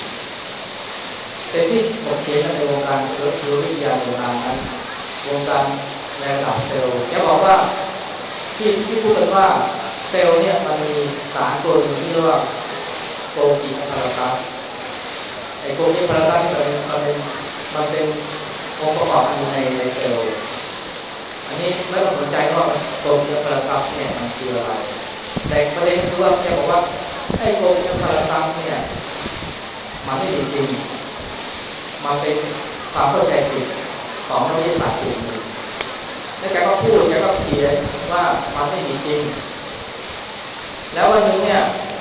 เป็นที่ถกเถียงกันในวงการชีววิทยาในเวลานั้นวงการในระดับเซลล์แกบอกว่าที่ที่พูดกันว่าเซลล์เนี่ยมันมีสารตัวหนึ่งที่เรียกว่าโกกิแอปพาราตัสไอโกกิแอปพาราตัสมันเป็นมันเป็นมันเป็นองค์ประกอบอันนึงในในเซลล์อันนี้ไม่ต้องสนใจว่าโกกิแอปพาราตัสเนี่ยมันคืออะไรแต่ประเด็นคือว่าแกบอกว่าไอโกกิแอปพาราตัสเนี่ยมันไม่จริงมันเป็นความเข้าใจผิดของนักวิทยาศาสตร์กลุ่มหนึ่งแล้วแกก็พูดแกก็เขียนว่ามันไม่มีจริงแล้ววันนึงเนี่ย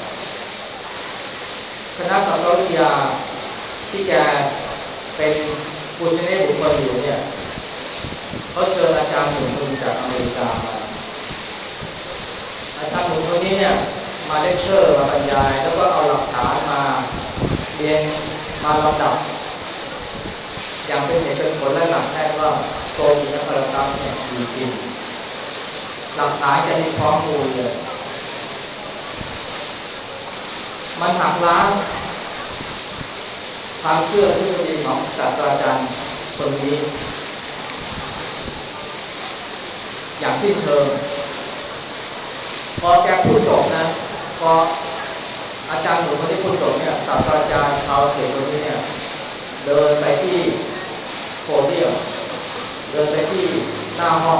คณะสัตววิทยาที่แกเป็นผู้ชนะบุคคลอยู่เนี่ยเขาเชิญอาจารย์หนุ่มคนจากอเมริกามาอาจารย์หนุ่มคนนี้เนี่ยมาเลคเชอร์มาบรรยายแล้วก็เอาหลักฐานมาเรียนมาลำดับอย่างเป็นเหตุเป็นผลและหลักแน่นว่าโกกิแอปพาราตัสเนี่ยมีจริงหลักฐานจะมีพร้อมมูลเลยมันหักล้างความเชื่อทฤษฎีของศาสตราจารย์คนนี้อย่างสิ้นเชิงพอแกพูดจบนะพออาจารย์หนุ่มคนที่พูดจบเนี่ยศาสตราจารย์ชาวอังกฤษคนนี้เนี่ยเดินไปที่โพเดียมเดินไปที่หน้าห้อง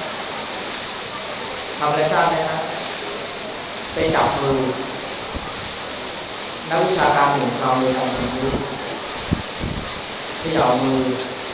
ทำอะไรทราบไหมฮะไปจับมือนักวิชาการหนุ่มชาวอเมริกันคนนี้ที่เอามือ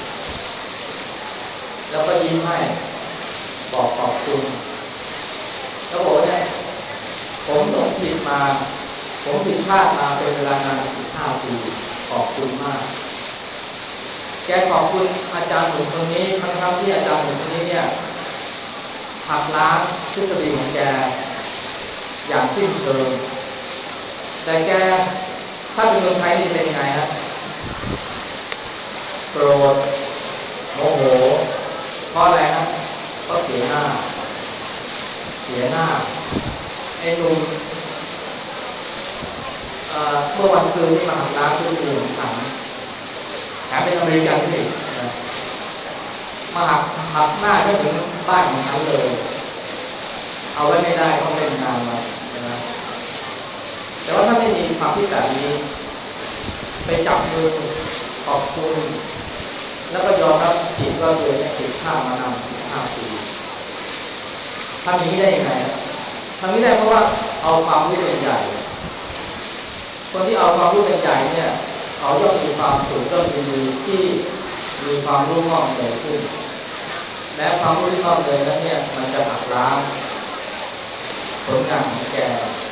แล้วก็ยิ้มให้บอกขอบคุณแล้วบอกเนี่ยผมหลงผิดมาผมผิดพลาดมาเป็นเวลานานสิบห้าปีขอบคุณมากแกขอบคุณอาจารย์หนุ่มคนนี้ทั้งๆที่อาจารย์หนุ่มคนนี้เนี่ยหักล้างทฤษฎีของแกอย่างสิ้นเชิงแต่แกถ้าเป็นคนไทยนี่เป็นยังไงฮะโกรธโมโหเพราะอะไรฮะเพราะเสียหน้าเสียหน้าไอ้หนุ่มเมื่อวันซืนที่มาหักล้างทฤษฎีของฉันแถมเป็นอเมริกันสิมาหักหักหน้าก็ถึงบ้านของฉันเลยเอาไว้ไม่ได้ต้องเล่นงานมันธิแบบนี้ไปจับมือขอบคุณแล้วก็ยอมรับผิดว่าตัวเองผิดพลาดมานานสิบห้าปีทำอย่างนี้ได้ยังไงทำนี้ได้เพราะว่าเอาความรู้เป็นใหญ่คนที่เอาความรู้เป็นใหญ่เนี่ยเขาย่อมมีความสุขย่อมมีที่มีความรู้งอกเงยขึ้นและความรู้ที่งอกเงยนั้นเนี่ยมันจะหักล้างผลงานของแก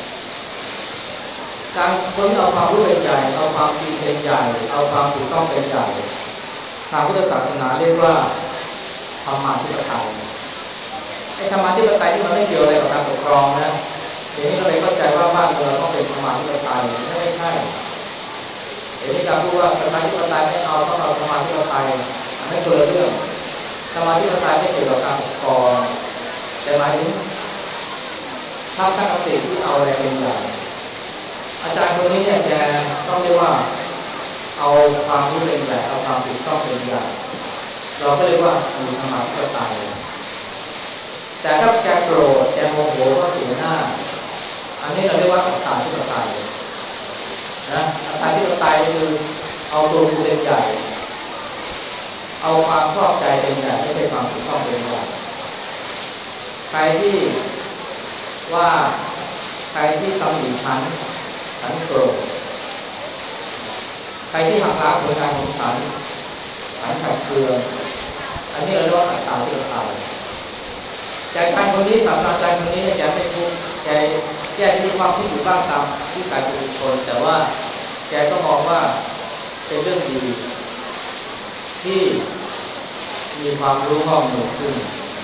การคนที่เอาความรู้เป็นใหญ่เอาความจริงเป็นใหญ่เอาความถูกต้องเป็นใหญ่ทางพุทธศาสนาเรียกว่าธรรมาธิปไตยไอ้ธรรมาธิปไตยที่มันไม่เกี่ยวอะไรกับการปกครองนะเดี๋ยวนี้เราเลยเข้าใจว่าบ้านเมืองต้องเป็นธรรมาธิปไตยไม่ใช่เดี๋ยวนี้การพูดว่าประชาธิปไตยไม่เอาต้องเอาธรรมาธิปไตยอันนั้นคนละเรื่องธรรมาธิปไตยไม่เกี่ยวกับการปกครองแต่หมายถึงทัศนคติที่เอาอะไรเป็นใหญ่อาจารย์คนนี้เนี่ยแกต้องเรียกว่าเอาความรู้เป็นใหญ่เอาความถูกต้องเป็นใหญ่เราก็เรียกว่ามีธรรมาธิปไตยแต่ถ้าแกโกรธแกโมโหก็เสียหน้าอันนี้เราเรียกว่าอัตตาธิปไตยนะอัตตาธิปไตยคือเอาตัวกูเป็นใหญ่เอาความชอบใจเป็นใหญ่ไม่ใช่ความถูกต้องเป็นใหญ่ใครที่ว่าใครที่ตำหนิฉันฉันโกรธใครที่หักล้างผลงานของฉันฉันขัดเคืองอันนี้เราเรียกว่าอัตตาธิปไตยแต่การคนนี้ศาสตราจารย์คนนี้เนี่ยแกไม่ทุกข์แกแกมีความคิดอยู่บ้างตามที่สายบุคคลแต่ว่าแกก็มองว่าเป็นเรื่องดีที่มีความรู้งอกเงยขึ้น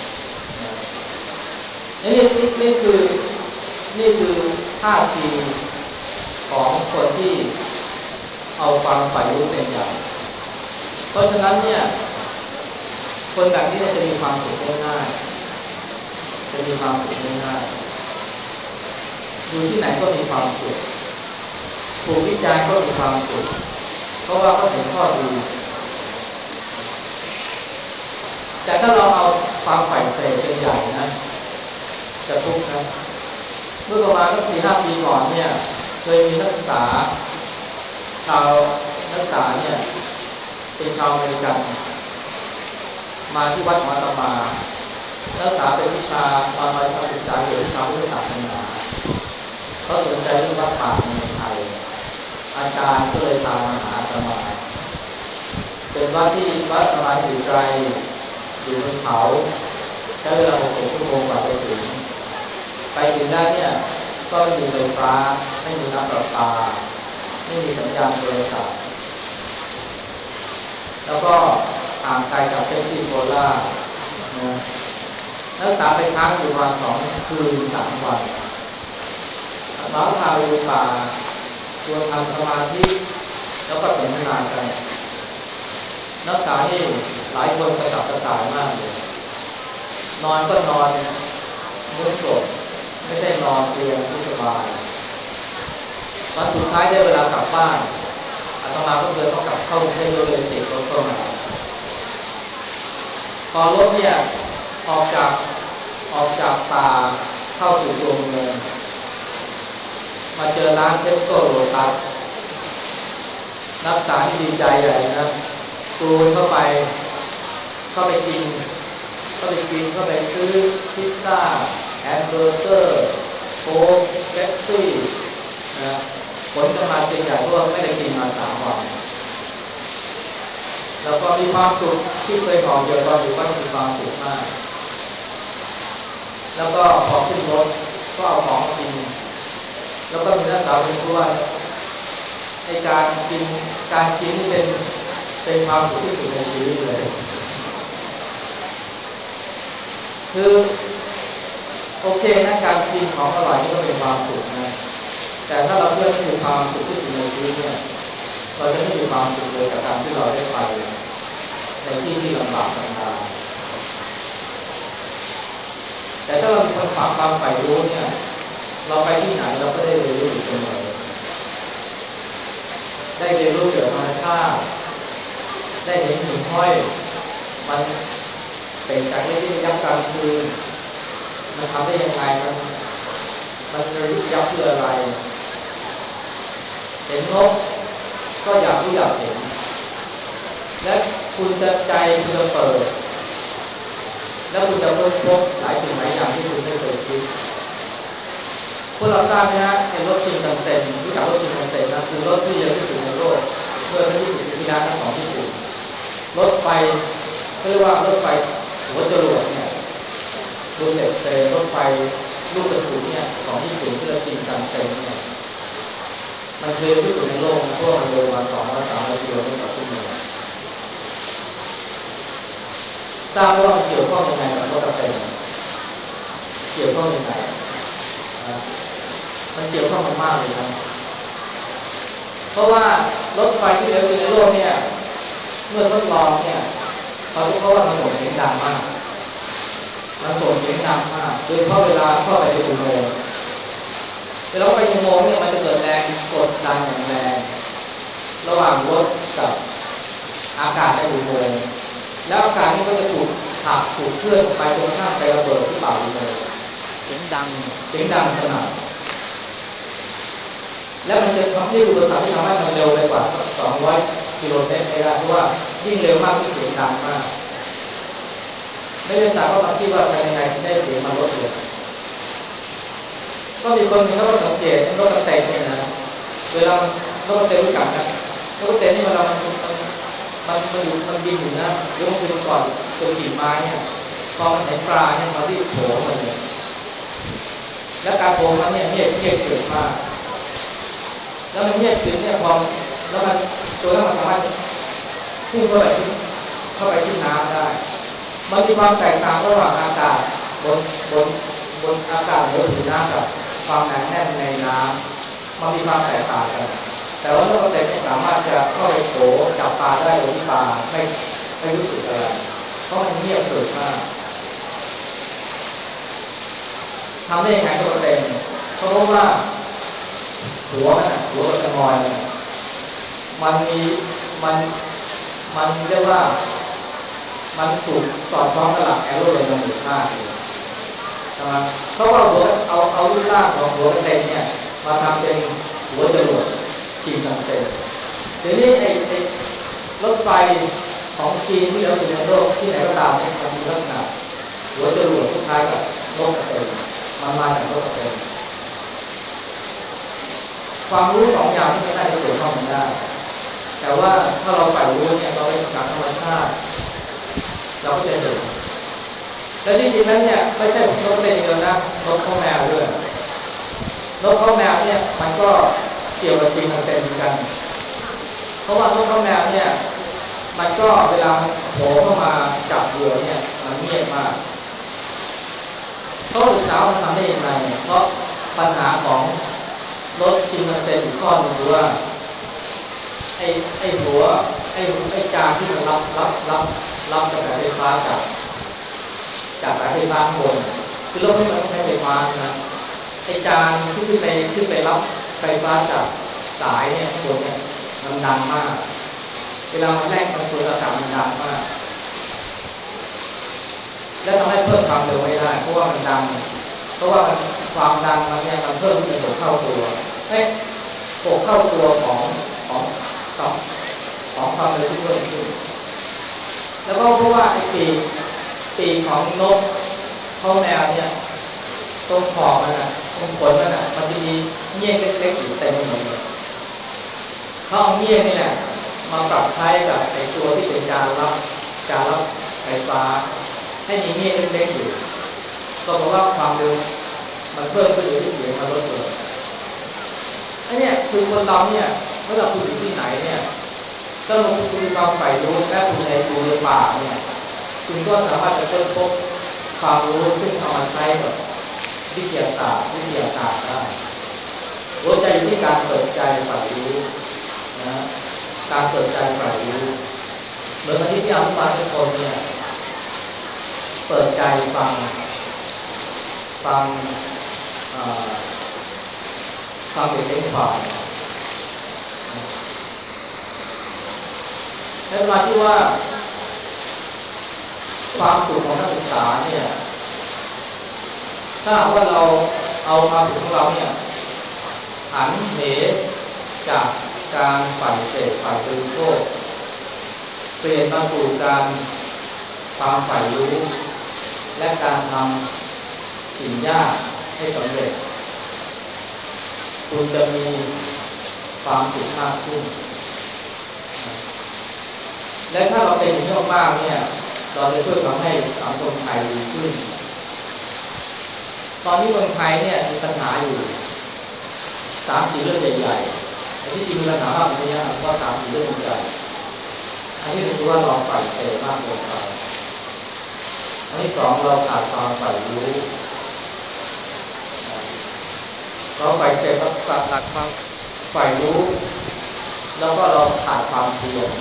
นี่นี่นี่คือนี่คือท่าทีของคนที่เอาความใฝ่รู้เป็นใหญ่เพราะฉะนั้นเนี่ยคนแบบนี้จะมีความสุขง่ายๆจะมีความสุขง่ายๆอยู่ที่ไหนก็มีความสุขถูกวิจารณ์ก็มีความสุขเพราะว่าเขาเห็นข้อดีแต่ถ้าเราเอาความใฝ่เสพเป็นใหญ่นะจะทุกข์นะเมื่อประมาณสักสี่ห้าปีก่อนเนี่ยเคยมีนักศึกษาชาวนักศึกษาเนี่ยเป็นชาวอเมริกันมาที่วัดของอาตมานักศึกษาเป็นวิชามามาศึกษาเกี่ยวกับวิชาพุทธศาสนาเขาสนใจเรื่องวัดป่าในเมืองไทยอาจารย์ก็เลยพามาหาอาตมาเป็นวัดที่วัดอาตมาอยู่ไกลอยู่บนเขาใช้เวลาหกชั่วโมงกว่าไปถึงไปถึงแล้วเนี่ยก็ไม่มีไฟฟ้าไม่มีน้ำประปาไม่มีสัญญาณโทรศัพท์แล้วก็ห่างไกลจากเพชรซีโคล่านะนักศึกษาไปค้างอยู่ประมาณสองคืนสามวันน้องพาไปดูป่าชวนทำสมาธิแล้วก็สนทนากันนักศึกษานี่หลายคนกระสับกระส่ายมากเลยนอนก็นอนมุ้งกบไม่ใช่นอนเตียงที่สบายวันสุดท้ายได้เวลากลับบ้านอาตมาก็เดินต้องกลับเข้ากรุงเทพเลยติดรถเข้ามาพอรถเนี่ยออกจากออกจากป่าเข้าสู่ตัวเมืองมาเจอร้านเทสโก้โลตัสนักศึกษาที่ดีใจใหญ่นะกรูนเข้าไปเข้าไปกินเข้าไปกินเข้าไปซื้อพิซซ่าแฮมเบอร์เกอร์โค้กเป๊ปซี่นะผลกันมาเกินใหญ่เพราะว่าไม่ได้กินมาสามวันแล้วก็มีความสุขที่เคยห่อเดียวตอนอยู่บ้านมีความสุขมากแล้วก็พอขึ้นรถก็เอาของกินแล้วก็มีนักศึกษาเป็นผู้ว่าในการกินการกินนี่เป็นเป็นความสุขที่สุดในชีวิตเลยคือโอเคนะการกินของอร่อยนี่ก็เป็นความสุขนะแต่ถ้าเราเลือกที่เป็นความสุขที่สุดในชีวิตเนี่ยเราจะไม่มีความสุขเลยกับการที่เราได้ไปในที่ที่ลำบากลำบากแต่ถ้าเรามีคนฝากความใฝ่รู้เนี่ยเราไปที่ไหนเราก็ได้เรียนรู้อยู่เสมอได้เรียนรู้เกี่ยวกับธรรมชาติได้เห็นหิ่งห้อยมันเป็นจากที่ที่ยับกลางคืนมันทำได้ยังไงมันมันระยิบยับเพื่ออะไรเห็นนกก็อยากรู้อยากเห็นและคุณจะใจคุณจะเปิดแล้วคุณจะค้นพบหลายสิ่งหลายอย่างที่คุณไม่เคยคิดพวกเราทราบไหมฮะไอ้รถชินคันเซ็นรู้จักรถชินคันเซ็นนะคือรถที่เร็วที่สุดในโลกเมื่อยี่สิบปีที่แล้วของญี่ปุ่นรถไฟเรียกว่ารถไฟหัวจรวดเนี่ยบูเลตเทรนรถไฟลูกกระสุนเนี่ยของญี่ปุ่นที่เราชินคันเซ็นเนี่ยมันเร็วที่สุดในโลกนะเพราะมันเร็วมาสองร้อยสามร้อยกิโลเมตรต่อชั่วโมงทราบว่ามันเกี่ยวข้องยังไงกับรถกระเตงเกี่ยวข้องยังไงมันเกี่ยวข้องกันมากเลยนะเพราะว่ารถไฟที่เร็วสุดในโลกเนี่ยเมื่อทดลองเนี่ยเขาพบว่ามันส่งเสียงดังมากมันส่งเสียงดังมากโดยเฉพาะเวลาเข้าไปในอุโมงค์เวลาไปอุโมงค์เนี่ยมันจะเกิดแรงกดดันอย่างแรงระหว่างรถกับอากาศในอุโมงค์แล้วอากาศนี่ก็จะถูกขับถูกเคลื่อนไปจนข้ามไประเบิดที่ปากอุโมงค์เสียงดังเสียงดังสนั่นแล้วมันจะทำให้อุปสรรคที่ทำให้มันเร็วไปกว่าสองร้อยกิโลเมตรไม่ได้เพราะว่ายิ่งเร็วมากยิ่งเสียงดังมากนักวิทยาศาสตร์ก็มาคิดว่าทำยังไงได้เสียงมันลดลงก็มีคนเขาก็สังเกตนกกระเตงเนี่ยนะเวลานกกระเตงรู้จักนะนกกระเตงนี่เวลามันมันมันมันอยู่มันบินอยู่นะหรือบางทีมันก่อนตัวกิ่งไม้เนี่ยพอมันเห็นปลาเนี่ยมันรีบโผล่มาเลยและการโผล่มันเนี่ยเงียบเงียบเกินมากแล้วมันเงียบจริงเนี่ยพอแล้วมันตัวนั้นมันสามารถพุ่งเข้าไปที่เข้าไปที่น้ำได้มันมีความแตกต่างระหว่างอากาศบนบนบนอากาศบนผิวน้ำกับความหนาแน่นในน้ำมันมีความแตกต่างกันแต่ว่านกกระเตงไม่สามารถจะเข้าไปโผล่จับปลาได้โดยที่ปลาไม่ไม่รู้สึกอะไรเพราะมันเงียบเกินมากทำได้ยังไงนกกระเตงเพราะว่าหัวมันอ่ะหัวมันจะงอยมันมีมันมันเรียกว่ามันสูงสอดคล้องกับหลักแอโรไดนามิกมากเลยใช่ไหมเขาก็เอาเอาเอารูปร่างของหัวกระเตงเนี่ยมาทำเป็นหัวจรวดชินคันเซ็นเดี๋ยวนี้ไอ้ไอ้รถไฟของจีนที่เราสุดในโลกที่ไหนก็ตามเนี่ยมันมีลักษณะหัวจรวดคล้ายกับนกกระเตงมันมาจากนกกระเตงความรู้สองอย่างที่ไม่ได้เกี่ยวข้องกันได้แต่ว่าถ้าเราใฝ่รู้เนี่ยเราไปศึกษาธรรมชาติเราก็จะเห็นและจริงๆแล้วเนี่ยไม่ใช่นกกระเตงเดียวนะนกข้าวแมวด้วยนกข้าวแมวเนี่ยมันก็เกี่ยวกับชินคันเซ็นเหมือนกันเพราะว่านกข้าวแมวเนี่ยมันก็เวลาโผล่เข้ามาจับเหยื่อเนี่ยมันเงียบมากเขาศึกษาว่ามันทำได้ยังไงเพราะปัญหาของรถชินคันเซ็นอีกข้อหนึ่งคือว่าไอ้ไอ้หัวไอ้ไอ้จานที่มันรับรับรับรับกระแสไฟฟ้าจากจากสายไฟฟ้าข้างบนคือรถนี่มันต้องใช้ไฟฟ้านะไอ้จานที่ขึ้นไปขึ้นไปรับไฟฟ้าจากสายเนี่ยข้างบนเนี่ยมันดังมากเวลามันแล่นมันสูดอากาศมันดังมากและทำให้เพิ่มความเร็วไม่ได้เพราะว่ามันดังเพราะว่ามันความดังมันเนี่ยมันเพิ่มขึ้นหกเท่าตัวเอ้หกเท่าตัวของของสองของความเร็วที่เพิ่มขึ้นแล้วก็เพราะว่าไอ้ปีปีของนกเขาแมวเนี่ยตรงขอบมันอ่ะตรงขนมันอ่ะมันจะมีเงี้ยเล็กๆอยู่เต็มไปหมดเลยเขาเอาเงี้ยนี่แหละมาปรับใช้กับไอ้ตัวที่เป็นจานรับจานรับไฟฟ้าให้มีเงี้ยเล็กๆอยู่ก็เพราะว่าความเร็วมันเพิ่มขึ้นโดยที่เสียงมันลดลงอันนี้คือคนเราเนี่ยเมื่อเราคุณอยู่ที่ไหนเนี่ยถ้าเราคุณมีความใฝ่รู้และคุณในอยู่ในป่าเนี่ยคุณก็สามารถจะค้นพบความรู้ซึ่งเอามาใช้กับวิทยาศาสตร์วิทยาการได้หัวใจอยู่ที่การเปิดใจใฝ่รู้นะการเปิดใจใฝ่รู้เหมือนที่พี่อนุบาลทุกคนเนี่ยเปิดใจฟังฟังฟังเด็กเล่นฟังในเวลาที่ว่าความสุขของนักศึกษาเนี่ยถ้าว่าเราเอาความสุขของเราเนี่ยหันเหไปจากการฝ่ายเสพฝ่ายบริโภคเปลี่ยนมาสู่การความฝ่ายรู้และการทำสิ่งยากให้สำเร็จคุณจะมีความสุขมากขึ้นและถ้าเราเป็นอย่างนี้มากๆเนี่ยเราจะช่วยทำให้สังคมไทยดีขึ้นตอนนี้เมืองไทยเนี่ยมีปัญหาอยู่สามสี่เรื่องใหญ่ๆอันที่จริงมีปัญหามากกว่านี้นะก็สามสี่เรื่องใหญ่อันที่หนึ่งคือว่าเราฝ่ายเสพมากเกินไปอันที่สองเราขาดความใฝ่รู้เราฝ่ายเสพเราขาดความใฝ่รู้แล้วก็เราขาดความเพียร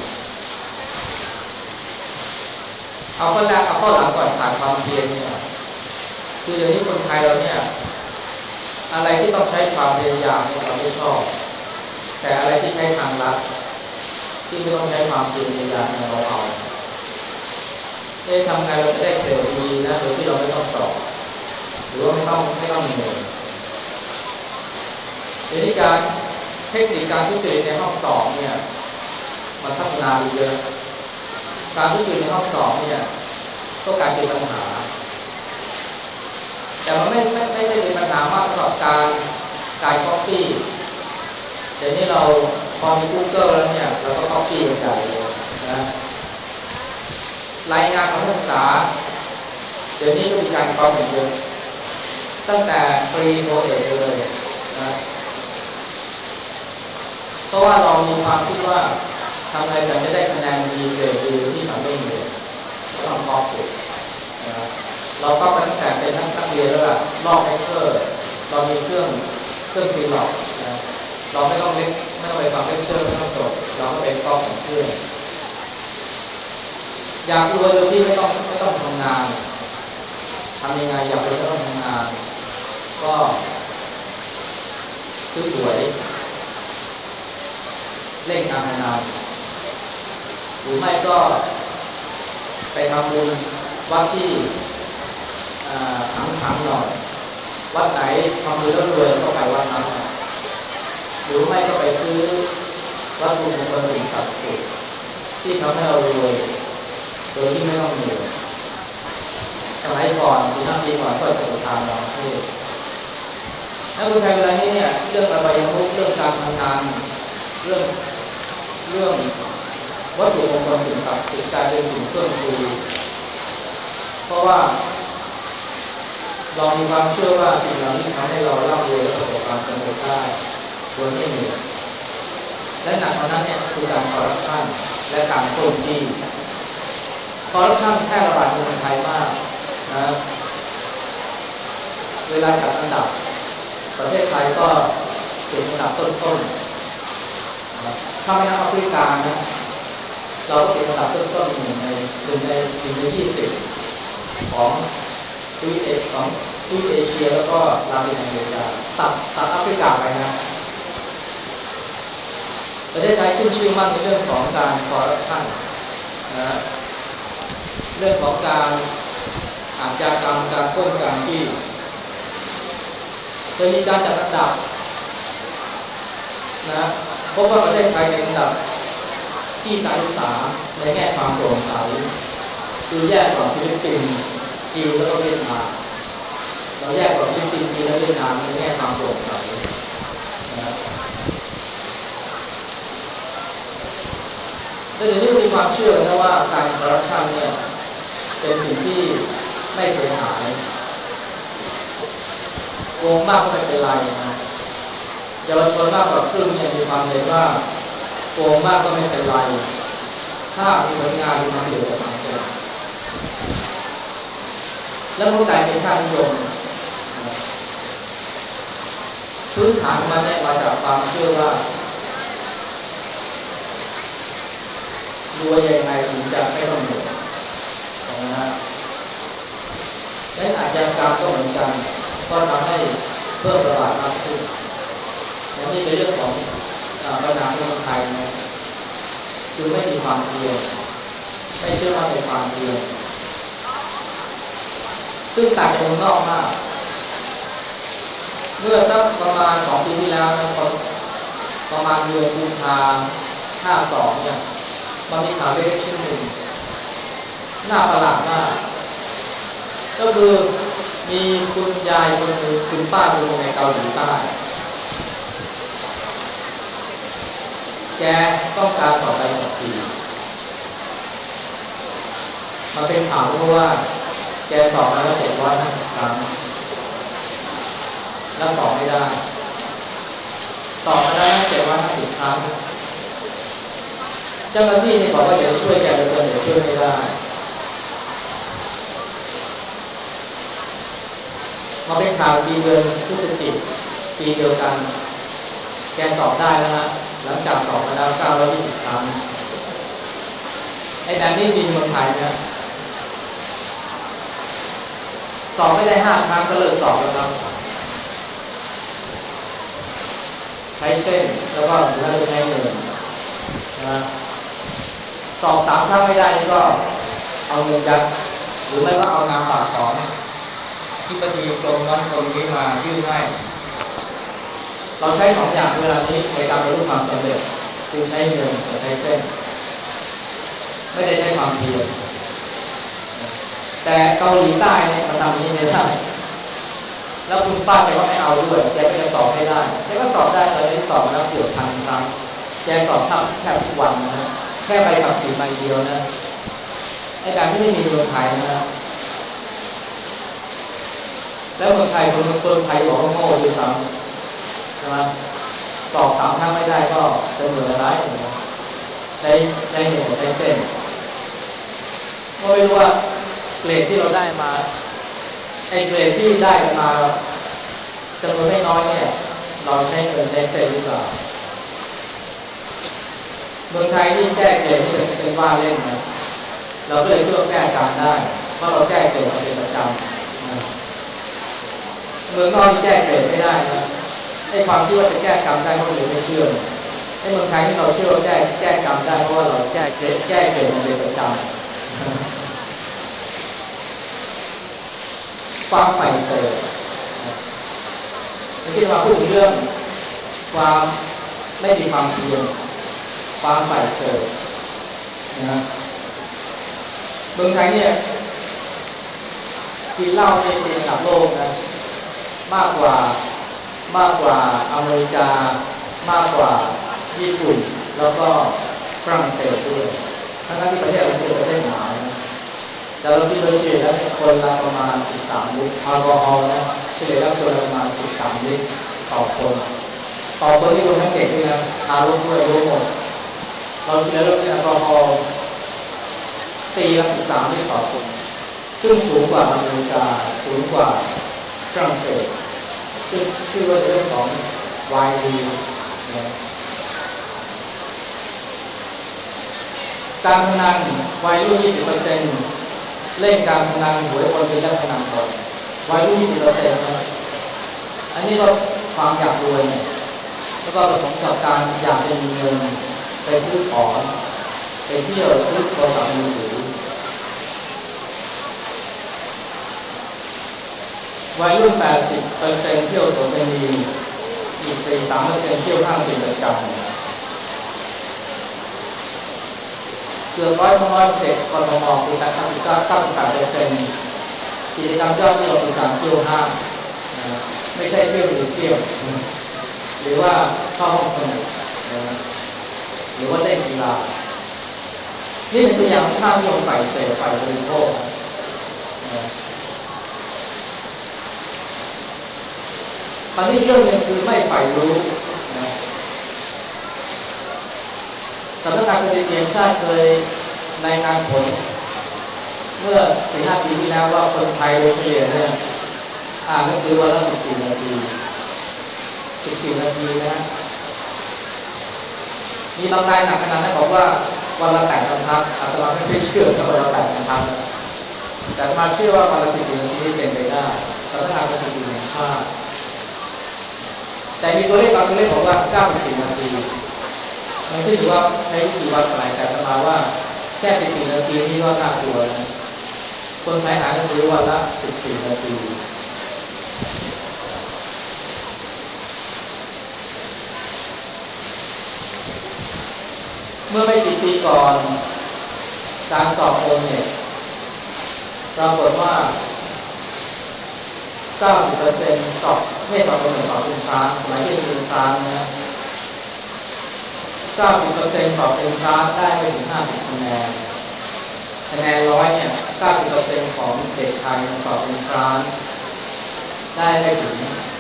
เอาข้อแรกเอาข้อหลังก่อนขาดความเพียรเนี่ยคือเดี๋ยวนี้คนไทยเราเนี่ยอะไรที่ต้องใช้ความพยายามเนี่ยเราไม่ชอบแต่อะไรที่ใช้ทางลัดที่ไม่ต้องใช้ความเพียรพยายามเนี่ยเราเอาจะทำไงเราจะได้เกรดดีนะโดยที่เราไม่ต้องสอบหรือว่าไม่ต้องไม่ต้องเหนื่อยเดี๋ยวนี้การเทคนิคการทุจริตในห้องสอบเนี่ยมันพัฒนาไปเยอะการทุจริตในห้องสอบเนี่ยก็กลายเป็นปัญหาแต่มันไม่ไม่ไม่ได้เป็นปัญหามากสำหรับการการก๊อปปี้เดี๋ยวนี้เราพอมี Google แล้วเนี่ยเราก็ก๊อปปี้กันใหญ่เลยนะรายงานของนักศึกษาเดี๋ยวนี้ก็มีการก๊อปกันเยอะตั้งแต่ปรีโทเอกเลยนะเพราะว่าเรามีความคิดว่าทำไงถึงจะได้คะแนนดีเกรดดีที่ทำไม่เหนื่อยก็ต้องก๊อปสินะเราก็ตั้งแต่เป็นนักนักเรียนแล้วล่ะลอกเลคเชอร์เรามีเครื่องเครื่องซีล็อกนะเราไม่ต้องเล็กไม่ต้องไปฟังเลคเชอร์ไม่ต้องจบเราก็เป็นก๊อปของเครื่องอยากรวยโดยที่ไม่ต้องไม่ต้องทำงานทำยังไงอยากรวยไม่ต้องทำงานก็ซื้อหวยเล่นการพนันหรือไม่ก็ไปทำบุญวัดที่ถังถังหน่อยวัดไหนทำบุญแล้วรวยก็ไปวัดนั้นหรือไม่ก็ไปซื้อวัตถุมงคลสิ่งศักดิ์สิทธิ์ที่ทำให้เรารวยโดยที่ไม่ต้องเหนื่อยสมัยก่อนสี่ห้าปีก่อนก็จะไปทำเราให้แล้วคนไทยเวลานี้เนี่ยเรื่องอบายมุขเรื่องการพนันเรื่องเรื่องวัตถุมงคลสิ่งศักดิ์สิทธิ์กลายเป็นสิ่งเครื่องชูเพราะว่าเรามีความเชื่อว่าสิ่งเหล่านี้ทำให้เราร่ำรวยและประสบความสำเร็จได้โดยไม่เหนื่อยและหนักกว่านั้นเนี่ยคือการคอร์รัปชันและการโกงกินคอร์รัปชันแพร่ระบาดในเมืองไทยมากนะเวลาจัดอันดับประเทศไทยก็ติดอันดับต้นๆถ้าไม่นับแอฟริกานะเราก็ติดอันดับต้นๆหนึ่งในหนึ่งในหนึ่งในยี่สิบของทวีปเอของทวีปเอเชียแล้วก็ลาตินอเมริกาตัดตัดแอฟริกาไปนะประเทศไทยขึ้นชื่อมากในเรื่องของการคอร์รัปชันนะเรื่องของการอาชญากรรมการโกงการจี้เคยมีการจัดอันดับนะพบว่าประเทศไทยเป็นอันดับที่สามสิบสามในแง่ความโปร่งใสคือแยกกว่าฟิลิปปินส์จีนแล้วก็เวียดนามเราแยกกว่าฟิลิปปินส์จีนและเวียดนามในแง่ความโปร่งใสนะแต่เดี๋ยวนี้มีความเชื่อนะว่าการคอร์รัปชันเนี่ยเป็นสิ่งที่ไม่เสียหายโกงมากก็ไม่เป็นไรนะเยาวชนมากกว่าครึ่งเนี่ยมีความเห็นว่าโกงมากก็ไม่เป็นไรถ้ามีผลงานมีความประโยชน์กับสังคมแล้วมันกลายเป็นค่านิยมพื้นฐานมันเนี่ยมาจากความเชื่อว่ารวยยังไงถึงจะไม่ต้องเหนื่อยนะฮะและอาชญากรรมก็เหมือนกันก็ทำให้เพิ่มระบาดมากขึ้นและนี่เป็นเรื่องของปัญหาในเมืองไทยนะคือไม่มีความเพียรไม่เชื่อมั่นในความเพียรซึ่งต่างจากเมืองนอกมากเมื่อสักประมาณสองปีที่แล้วนะประมาณเดือนกุมภาห้าสองเนี่ยมันมีข่าวเล็กๆชิ้นหนึ่งน่าประหลาดมากก็คือมีคุณยายคนหนึ่งคุณป้าคนหนึ่งในเกาหลีใต้แกต้องการสอบใบขับขี่มันเป็นข่าวเพราะว่าแกสอบมาแล้วเจ็ดร้อยห้าสิบครั้งแล้วสอบไม่ได้สอบมาแล้วเจ็ดร้อยห้าสิบครั้งเจ้าหน้าที่นี่บอกว่าอยากจะช่วยแกเหลือเกินแต่ช่วยไม่ได้มาเป็นข่าวปีเดือนพฤศจิกายนปีเดียวกันแกสอบได้แล้วนะหลังจากสอบมาแล้วเก้าร้อยยี่สิบครั้งไอ้แบบนี้มีในเมืองไทยนะสอบไม่ได้ห้าครั้งก็เลิกสอบแล้วครับใช้เส้นแล้วก็หรือว่าจะใช้เงินนะสอบสามครั้งไม่ได้นี่ก็เอาเงินยัดหรือไม่ก็เอานามบัตรของที่ปฏิกรมนั้นตรงนี้มายื่นให้เราใช้สองอย่างเวลานี้ในการบรรลุความสำเร็จคือใช้เงินกับใช้เส้นไม่ได้ใช้ความเพียรแต่เกาหลีใต้เนี่ยมันทำอย่างนี้ไม่ได้แล้วคุณป้าแกก็ไม่เอาด้วยแกก็จะสอบไม่ได้แกก็สอบได้ตอนนี้สอบแล้วเกือบพันครั้งแกสอบทำแทบทุกวันนะแค่ใบขับขี่ใบเดียวนะไอ้การที่ไม่มีเมืองไทยนะแล้วเมืองไทยคนเมืองไทยบอกว่าโง่ด้วยซ้ำใช่ไหมสอบสามครั้งไม่ได้ก็จะเหนื่อยร้ายใช้ใช้เงินใช้เส้นก็ไม่รู้ว่าเกรดที่เราได้มาไอ้เกรดที่ได้กันมาจำนวนไม่น้อยเนี่ยเราใช้เงินใช้เส้นหรือเปล่าเมืองไทยที่แก้เกรดนี่เป็นเป็นว่าเล่นนะเราก็เลยคิดว่าแก้กรรมได้เพราะเราแก้เกรดมาเป็นประจำนะเมืองนอกที่แก้เกรดไม่ได้นะไอ้ความที่ว่าจะแก้กรรมได้เพราะเราไม่เชื่อไอ้เมืองไทยที่เราเชื่อว่าแก้แก้กรรมได้เพราะว่าเราแก้เกรดแก้เกรดมาเป็นประจำความใฝ่เสริมเมื่อกี้เราพูดถึงเรื่องความไม่มีความเพียรความใฝ่เสริมนะเมืองไทยเนี่ยกินเหล้าในเป็นระดับโลกนะมากกว่ามากกว่าอเมริกามากกว่าญี่ปุ่นแล้วก็ฝรั่งเศสด้วยทั้งที่ประเทศเราเป็นประเทศหนาวนะแต่เราคิดโดยเฉลี่ยแล้วคนละประมาณสิบสามลิตรแอลกอฮอล์นะเฉลี่ยแล้วคนละประมาณสิบสามลิตรต่อคนต่อคนที่รวมทั้งเด็กด้วยนะทารกด้วยรวมหมดเราเฉลี่ยแล้วแอลกอฮอล์ปีละสิบสามลิตรต่อคนซึ่งสูงกว่าอเมริกาสูงกว่าฝรั่งเศสซึ่งชื่อว่าเรื่องของวายดีนะการพนันวัยรุ่น ยี่สิบเปอร์เซ็นต์ เล่นการพนันหวยบนดินและพนันบอลวัยรุ่น ยี่สิบเปอร์เซ็นต์ นะอันนี้ก็ความอยากรวยเนี่ยแล้วก็ผสมกับการอยากจะมีเงินไปซื้อของไปเที่ยวซื้อโทรศัพท์มือถือวัยรุ่น แปดสิบเปอร์เซ็นต์ เที่ยวโสเภณีอีก สี่สิบสามเปอร์เซ็นต์ เที่ยวห้างเป็นประจำเกือบร้อยทั้งร้อยเด็กกทมคือการเก้าสิบเก้า เก้าสิบแปดเปอร์เซ็นต์กิจกรรมยอดนิยมคือการเที่ยวห้างนะไม่ใช่เที่ยวมิวเซียมหรือว่าเข้าห้องสมุดนะหรือว่าเล่นกีฬานี่เป็นตัวอย่างของค่านิยมฝ่ายเสพฝ่ายบริโภคนะตอนนี้เรื่องหนึ่งคือไม่ใฝ่รู้นะสำนักงานสถิติแห่งชาติเคยรายงานผลเมื่อ สี่ห้า ปีที่แล้วว่าคนไทยโดยเฉลี่ยเนี่ยอ่านหนังสือวันละสิบสี่นาทีสิบสี่นาทีนะมีบางรายหนักขนาดนั้นบอกว่าวันละแปดบรรทัดอาตมาไม่เชื่อว่าวันละแปดบรรทัดแต่อาตมาเชื่อว่าวันละสิบสี่นาทีนี่เป็นไปได้สำนักงานสถิติแห่งชาติแต่มีตัวเลขบางตัวเลขบอกว่าเก้าสิบสี่นาทีมันขึ้นอยู่ว่าใช้วิธีวัดอะไรแต่อาตมาว่าแค่สิบสี่นาทีนี่ก็น่ากลัวนะคนไทยอ่านหนังสือวันละสิบสี่นาทีเมื่อไม่กี่ปีก่อนการสอบโอเน็ตปรากฏว่า เก้าสิบเปอร์เซ็นต์ สอบไม่สอบโอเน็ตสอบเป็นครั้งสมัยที่เป็นครั้งนะ เก้าสิบเปอร์เซ็นต์ สอบเป็นครั้งได้ไม่ถึงห้าสิบคะแนนคะแนนร้อยเนี่ย เก้าสิบเปอร์เซ็นต์ ของเด็กไทยสอบเป็นครั้งได้ไม่ถึง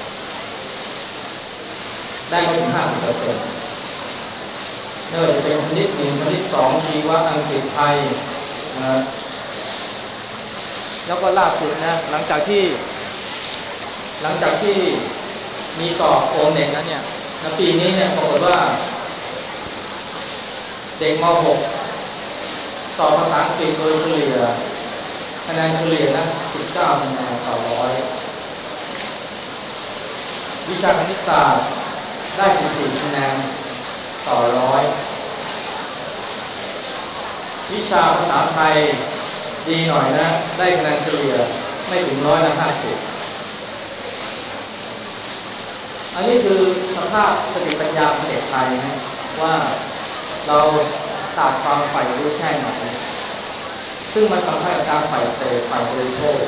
ได้ไม่ถึง ห้าสิบเปอร์เซ็นต์ ไม่ว่าจะเป็นคณิตหนึ่งคณิตสองชีวะอังกฤษไทยนะแล้วก็ล่าสุดนะหลังจากที่หลังจากที่มีสอบโอเน็ตแล้วเนี่ยในปีนี้เนี่ยปรากฏว่าเด็กม หก สอบภาษาอังกฤษโดยเฉลี่ยคะแนนเฉลี่ยนะสิบเก้าคะแนนต่อร้อยวิชาคณิตศาสตร์ได้สิบสี่คะแนนต่อร้อยวิชาภาษาไทยดีหน่อยนะได้คะแนนเฉลี่ยไม่ถึงร้อยละห้าสิบอันนี้คือสภาพสติปัญญาของเด็กไทยนะว่าเราขาดความใฝ่รู้แค่ไหนซึ่งมันสำคัญกับการใฝ่เสพใฝ่บริโภค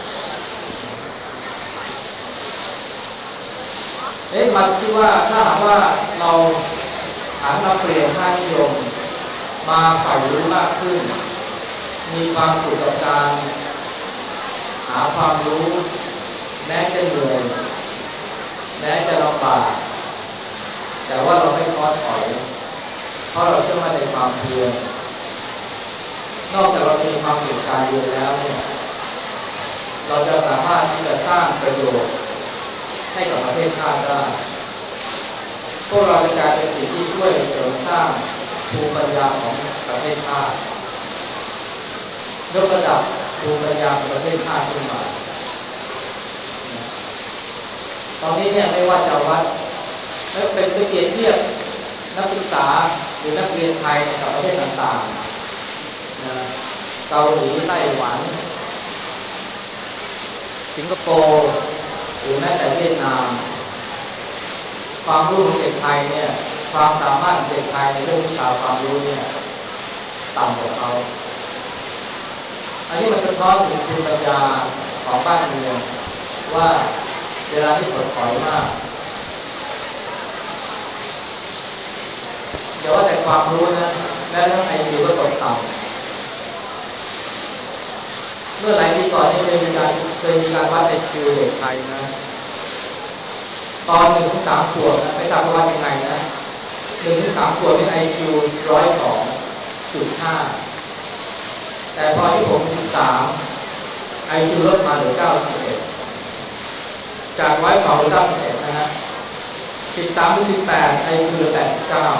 เอ๊ะมาคิดว่าถ้าหากว่าเราหันมาเปลี่ยนค่านิยมมาใฝ่รู้มากขึ้นมีความสุขกับการหาความรู้แม้จะเหนื่อยแม้จะลำบากแต่ว่าเราไม่ท้อถอยเพราะเราเชื่อมั่นในความเพียรนอกจากเราจะมีความสุขการเรียนแล้วเนี่ยเราจะสามารถที่จะสร้างประโยชน์ให้กับประเทศชาติได้พวกเราจะกลายเป็นสิ่งที่ช่วยเสริมสร้างภูมิปัญญาของประเทศชาติยกระดับภูมิปัญญาของประเทศชาติขึ้นมาตอนนี้เนี่ยไม่ว่าจะวัดแล้วเป็นไปเปรียบเทียบนักศึกษาหรือนักเรียนไทยกับประเทศต่างๆนะเกาหลีไต้หวันสิงคโปร์หรือแม้แต่เวียดนามความรู้ของเด็กไทยเนี่ยความสามารถของเด็กไทยในเรื่องวิชาความรู้เนี่ยต่ำกว่าเขาอันนี้มันสะท้อนถึงภูมิปัญญาของบ้านเมืองว่าเวลาที่ถดถอยมากอย่าว่าแต่ความรู้นะแม้ทั้งไอคิวก็ตกต่ำเมื่อหลายปีก่อนนี่เคยมีการเคยมีการวัดไอคิวเด็กไทยนะตอนหนึ่งถึงสามขวบนะไม่ทราบว่ายังไงนะหนึ่งถึงสามขวบเป็นไอคิวร้อยสองจุดห้าแต่พอที่ผมสิบสามไอคิวลดมาเหลือเก้าสิบเอ็ดจากร้อยสองเหลือเก้าสิบเอ็ดนะฮะสิบสามถึงสิบแปดไอคิวเหลือแปดสิบเก้า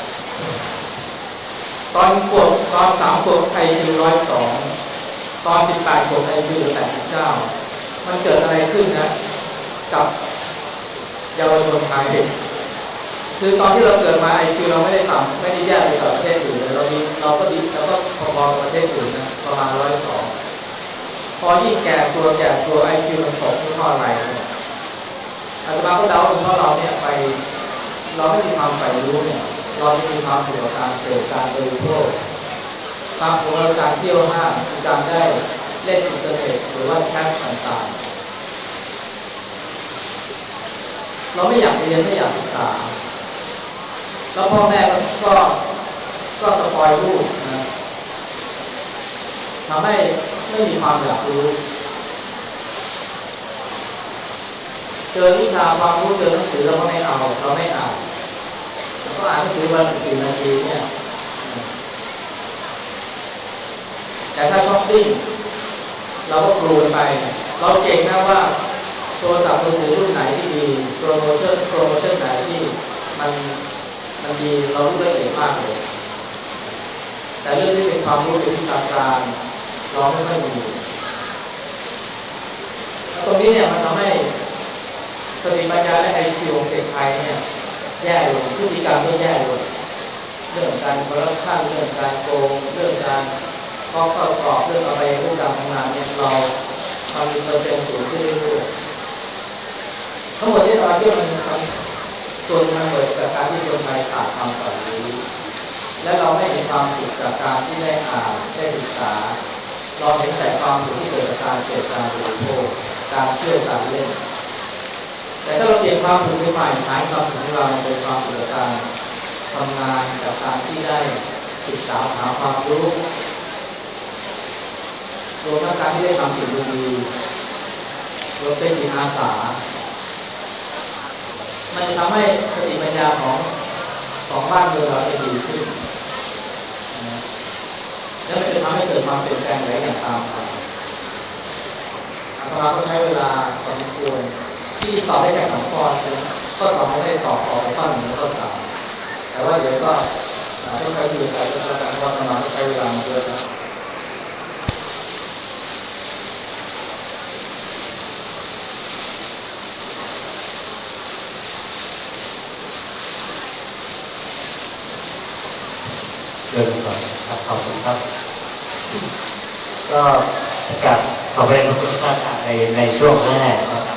ตอนขวบตอนสามขวบไอคิวร้อยสองตอนสิบแปดขวบไอคิวเหลือแปดสิบเก้ามันเกิดอะไรขึ้นนะกับเยาวชนไทยคือตอนที่เราเกิดมาไอคิวเราไม่ได้ต่ำไม่ได้แย่ไปกับประเทศอื่นเลยเราดีเราก็ดีเราก็พอๆกับประเทศอื่นนะประมาณร้อยสองพอยิ่งแก่ตัวแก่ตัวไอคิวมันตกเพราะอะไรเนี่ยอาตมาก็เดาเพราะเราเนี่ยไปเราไม่มีความใฝ่รู้เนี่ยเราจะมีความสุขกับการเสพการบริโภคความสุขกับการเที่ยวห้างการได้เล่นอินเทอร์เน็ตหรือว่าแชทต่างๆเราไม่อยากเรียนไม่อยากศึกษาแล้วพ่อแม่ก็ก็ก็สปอยลูกนะทำให้ไม่มีความอยากรู้เจอวิชาความรู้เจอหนังสือเราก็ไม่เอาเราไม่อ่านเราก็อ่านหนังสือวันสิบสี่นาทีเนี่ยแต่ถ้าช้อปปิ้งเราก็กลัวไปเราเก่งนะว่าโทรศัพท์มือถือรุ่นไหนที่ดีโปรโมชั่นโปรโมชั่นไหนที่มันมันดีเรารู้ละเอียดมากเลยแต่เรื่องที่เป็นความรู้เป็นวิชาการเราไม่ค่อยมีตรงนี้เนี่ยมันทำให้สติปัญญาและไอคิวของเด็กไทยเนี่ยแย่ลงพฤติกรรมก็แย่ลงเรื่องการคอร์รัปชันเรื่องการโกงเรื่องการข้อข้อสอบเรื่องอะไรเรื่องการทำงานเนี่ยเรามันมีเปอร์เซ็นต์สูงขึ้นเรื่อยๆทั้งหมดที่เราเชื่อมันส่วนมันเกิดจากการที่คนไทยขาดความใฝ่รู้และเราไม่เห็นความสุขจากการที่ได้อ่านได้ศึกษาเราเห็นแต่ความสุขที่เกิดจากการเสพการบริโภคการเที่ยวการเล่นแต่ถ้าเราเปลี่ยนความสุขใหม่หายความสุขของเราเป็นความสุขจากการทำงานจากการที่ได้ศึกษาหาความรู้รวมทั้งการที่ได้ทำสิ่งดีๆรวมเป็นจิตอาสามันจะทำให้สติปัญญาของของบ้านเมืองเราจะดีขึ้นและมันจะทำให้เกิดความเปลี่ยนแปลงหลายอย่างตามมาอาตมาก็ใช้เวลาพอสมควรที่ตอบได้แค่สองข้อนะข้อสองไม่ได้ตอบต่อไปข้อหนึ่งและข้อสามแต่ว่าเดี๋ยวก็ต้องใช้เวลาด้วยกันเพราะอาตมาต้องใช้เวลาเยอะนะเริ่มก่อนครับขอบคุณครับก็กับขอเรียนพระคุณท่านในในช่วงแรกนะครับ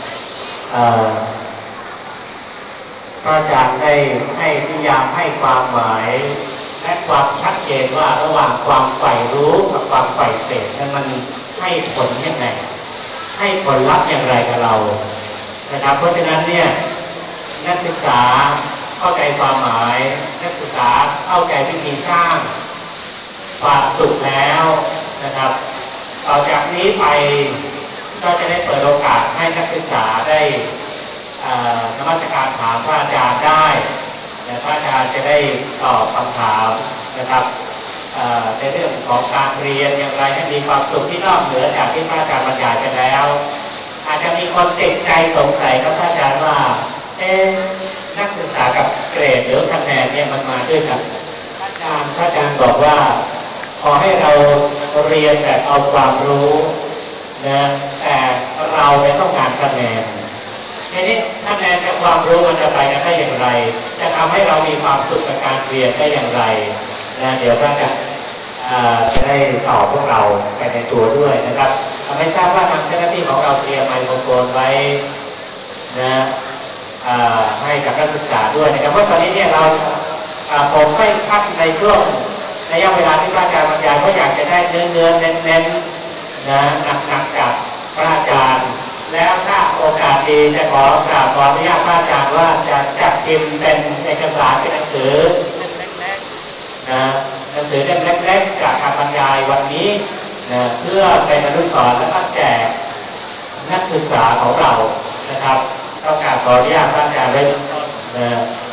พระอาจารย์ได้ให้พยายามให้ความหมายและความชัดเจนว่าระหว่างความใฝ่รู้กับความใฝ่เสพนั้นมันให้ผลยังไงให้ผลลัพธ์อย่างไรกับเรานะครับเพราะฉะนั้นเนี่ยนักศึกษาเข้าใจความหมายนักศึกษาเข้าใจวิธีสร้างความสุขแล้วนะครับต่อจากนี้ไปก็จะได้เปิดโอกาสให้นักศึกษาได้นมัสการถามพระอาจารย์ได้และพระอาจารย์จะได้ตอบคำถามนะครับในเรื่องของการเรียนอย่างไรให้มีความสุขที่นอกเหนือจากที่พระอาจารย์บรรยายไปแล้วอาจจะมีคนติดใจสงสัยกับพระอาจารย์ว่าเอ๊ะนักศึกษากับเกรดหรือคะแนนเนี่ยมันมาด้วยกันพระอาจารย์พระอาจารย์บอกว่าขอให้เราเรียนแบบเอาความรู้นะแต่เราไม่ต้องการคะแนนทีนี้คะแนนกับความรู้มันจะไปกันได้อย่างไรจะทำให้เรามีความสุขกับการเรียนได้อย่างไรนะเดี๋ยวพระอาจารย์จะได้ตอบพวกเราไปในตัวด้วยนะครับไม่ทราบว่าทางเจ้าหน้าที่ของเราเตรียมไมโครโฟนไว้นะให้กับนักศึกษาด้วยนะครับเพราะตอนนี้เนี่ยเราผมไม่พักในช่วงระยะเวลาที่พระอาจารย์บรรยายก็อยากจะได้เนื้อเนื้อเน้นเน้นนะหนักๆจากพระอาจารย์แล้วถ้าโอกาสดีจะขอกราบขออนุญาตพระอาจารย์ว่าจะจัดพิมพ์เป็นเอกสารเป็นหนังสือเล็กๆนะหนังสือเล่มเล็กๆจากการบรรยายวันนี้นะเพื่อเป็นอนุสรณ์และก็แจกนักศึกษาของเรานะครับต้องการขออนุญาตพระอาจารย์ไว้นะ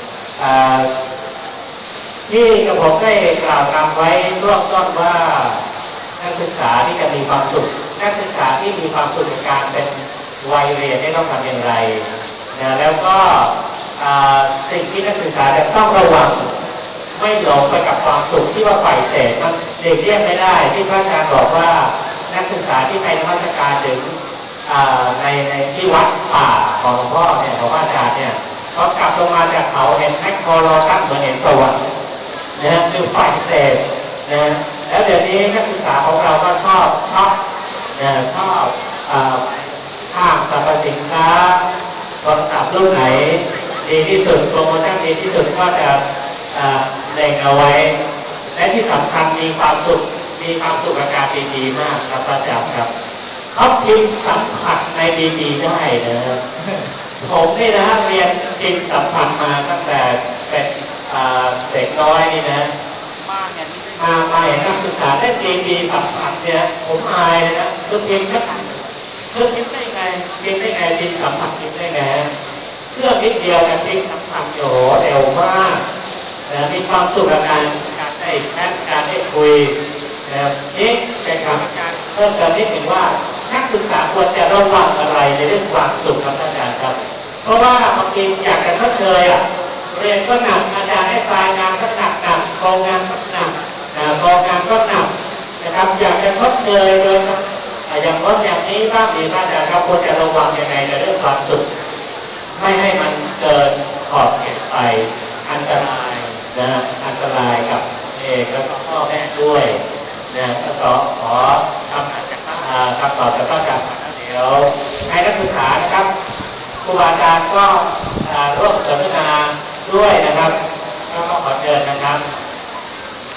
ที่กระผมได้กล่าวนำไว้ช่วงต้นว่านักศึกษาที่จะมีความสุขนักศึกษาที่มีความสุขในการเป็นวัยเรียนได้ต้องทำอย่างไรนะแล้วก็สิ่งที่นักศึกษาจะต้องระวังไม่หลงไปกับความสุขที่ว่าใฝ่เสพมันเด็กเลี่ยงไม่ได้ที่พระอาจารย์บอกว่านักศึกษาที่ไปนมัสการถึงในในที่วัดป่าของหลวงพ่อเนี่ยของพระอาจารย์เนี่ยเขากลับลงมาจากเขาเห็นแมคโครโลตั้งเหมือนเห็นสวรรค์นะคือใฝ่เสพนะแล้วเดี๋ยวนี้นักศึกษาของเราก็ชอบชอบนะชอบห้างสรรพสินค้าโทรศัพท์รุ่นไหนดีที่สุดโปรโมชั่นดีที่สุดก็จะเล็งเอาไว้และที่สำคัญมีความสุขมีความสุขกับการดีๆมากครับอาจารย์ครับเขาพิมพ์สัมผัสในดีๆได้นะผมนี่นะเรียนพิมพ์สัมผัสมาตั้งแต่เป็นเด็กน้อยนี่นะมาเนี่ยมามาเห็นนักศึกษาได้ดีๆสัมผัสเนี่ยผมอายเลยนะคือพิมพ์ก็คือพิมพ์ได้ไงพิมพ์ได้ไงพิมพ์สัมผัสพิมพ์ได้ไงเพื่อนิดเดียวแต่พิมพ์สัมผัสโอ้โหเร็วมากนะมีความสุขกับการการได้แชทการได้คุยนะนี่แต่ครับอาจารย์เพิ่มเติมนิดหนึ่งว่านักศึกษาควรจะระวังอะไรในเรื่องความสุขครับอาจารย์ครับเพราะว่าบางทีอยากจะชดเชยอ่ะเรียนก็หนักอาจารย์ให้ทรายงานก็หนักหนักกองงานก็หนักนะกองงานก็หนักนะครับอยากจะชดเชยโดยอย่างน้นอย่างนี้บ้างดีบ้างนะครับควรจะระวังยังไงในเรื่องความสุขไม่ให้มันเกินขอบเขตไปอันตรายนะอันตรายกับเอกและก็พ่อแม่ด้วยนะก็ขอขอคำคำตอบจากพระอาจารย์เดี๋ยวให้นักศึกษานะครับครูบาอาจารย์ก็ร่วมสนทนาด้วยนะครับก็ขอเชิญนะครับ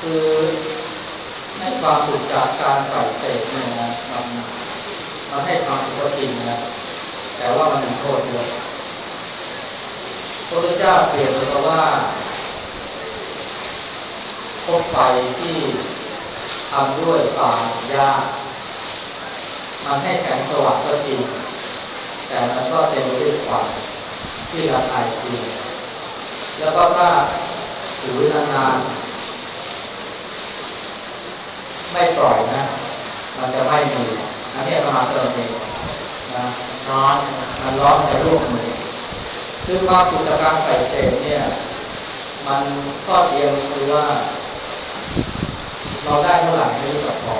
คือให้ความสุขจากการปฏิเสธเนี่ยนะมันมันให้ความสุขก็จริงนะแต่ว่ามันมีโทษเยอะพระพุทธเจ้าเปรียบเหมือนกับว่าพบไฟที่ทำด้วยฟางหญ้ามันให้แสงสว่างก็จริงแต่มันก็เต็มไปด้วยควันที่ระคายเคืองแล้วก็ถ้าถือนานๆไม่ปล่อยนะมันจะไม่มืออันนี้ประมาณเติมเองนะร้อนมันร้อนจะลวกมือคือความสุขจากการใส่เศษเนี่ยมันก็เสียมันคือว่าเราได้เท่าไหร่ไม่รู้จักพอ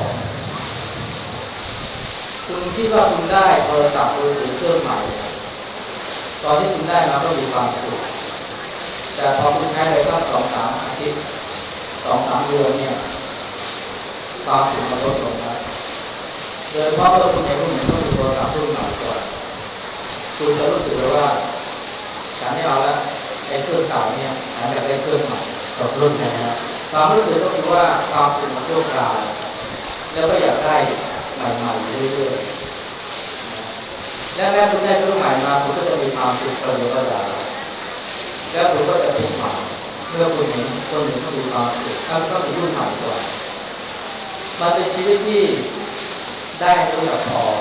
คุณคิดว่าคุณได้โทรศัพท์มือถือเครื่องใหม่ตอนที่คุณได้มาก็มีความสุขแต่พอคุณใช้ไปสักสองสามอาทิตย์สองสามเดือนเนี่ยความสุขมันลดลงนะโดยเฉพาะเมื่อคุณเห็นคุณเห็นเขามีโทรศัพท์รุ่นใหม่ก่อนคุณจะรู้สึกเลยว่าฉันไม่เอาละไอ้เครื่องเก่าเนี่ยฉันอยากได้เครื่องใหม่ตกรุ่นนะฮะความรู้สึกก็คือว่าความสุขมันชั่วคราวแล้วก็อยากได้ใหม่ๆเรื่อยๆและแม้คุณได้เครื่องใหม่มาคุณก็จะมีความสุขประเดี๋ยวประดาวแล้วคุณก็จะทุกข์ใหม่เมื่อคุณเห็นคนอื่นเขามีความสุขเขาก็มีรุ่นใหม่กว่ามันเป็นชีวิตที่ได้รู้จักพอ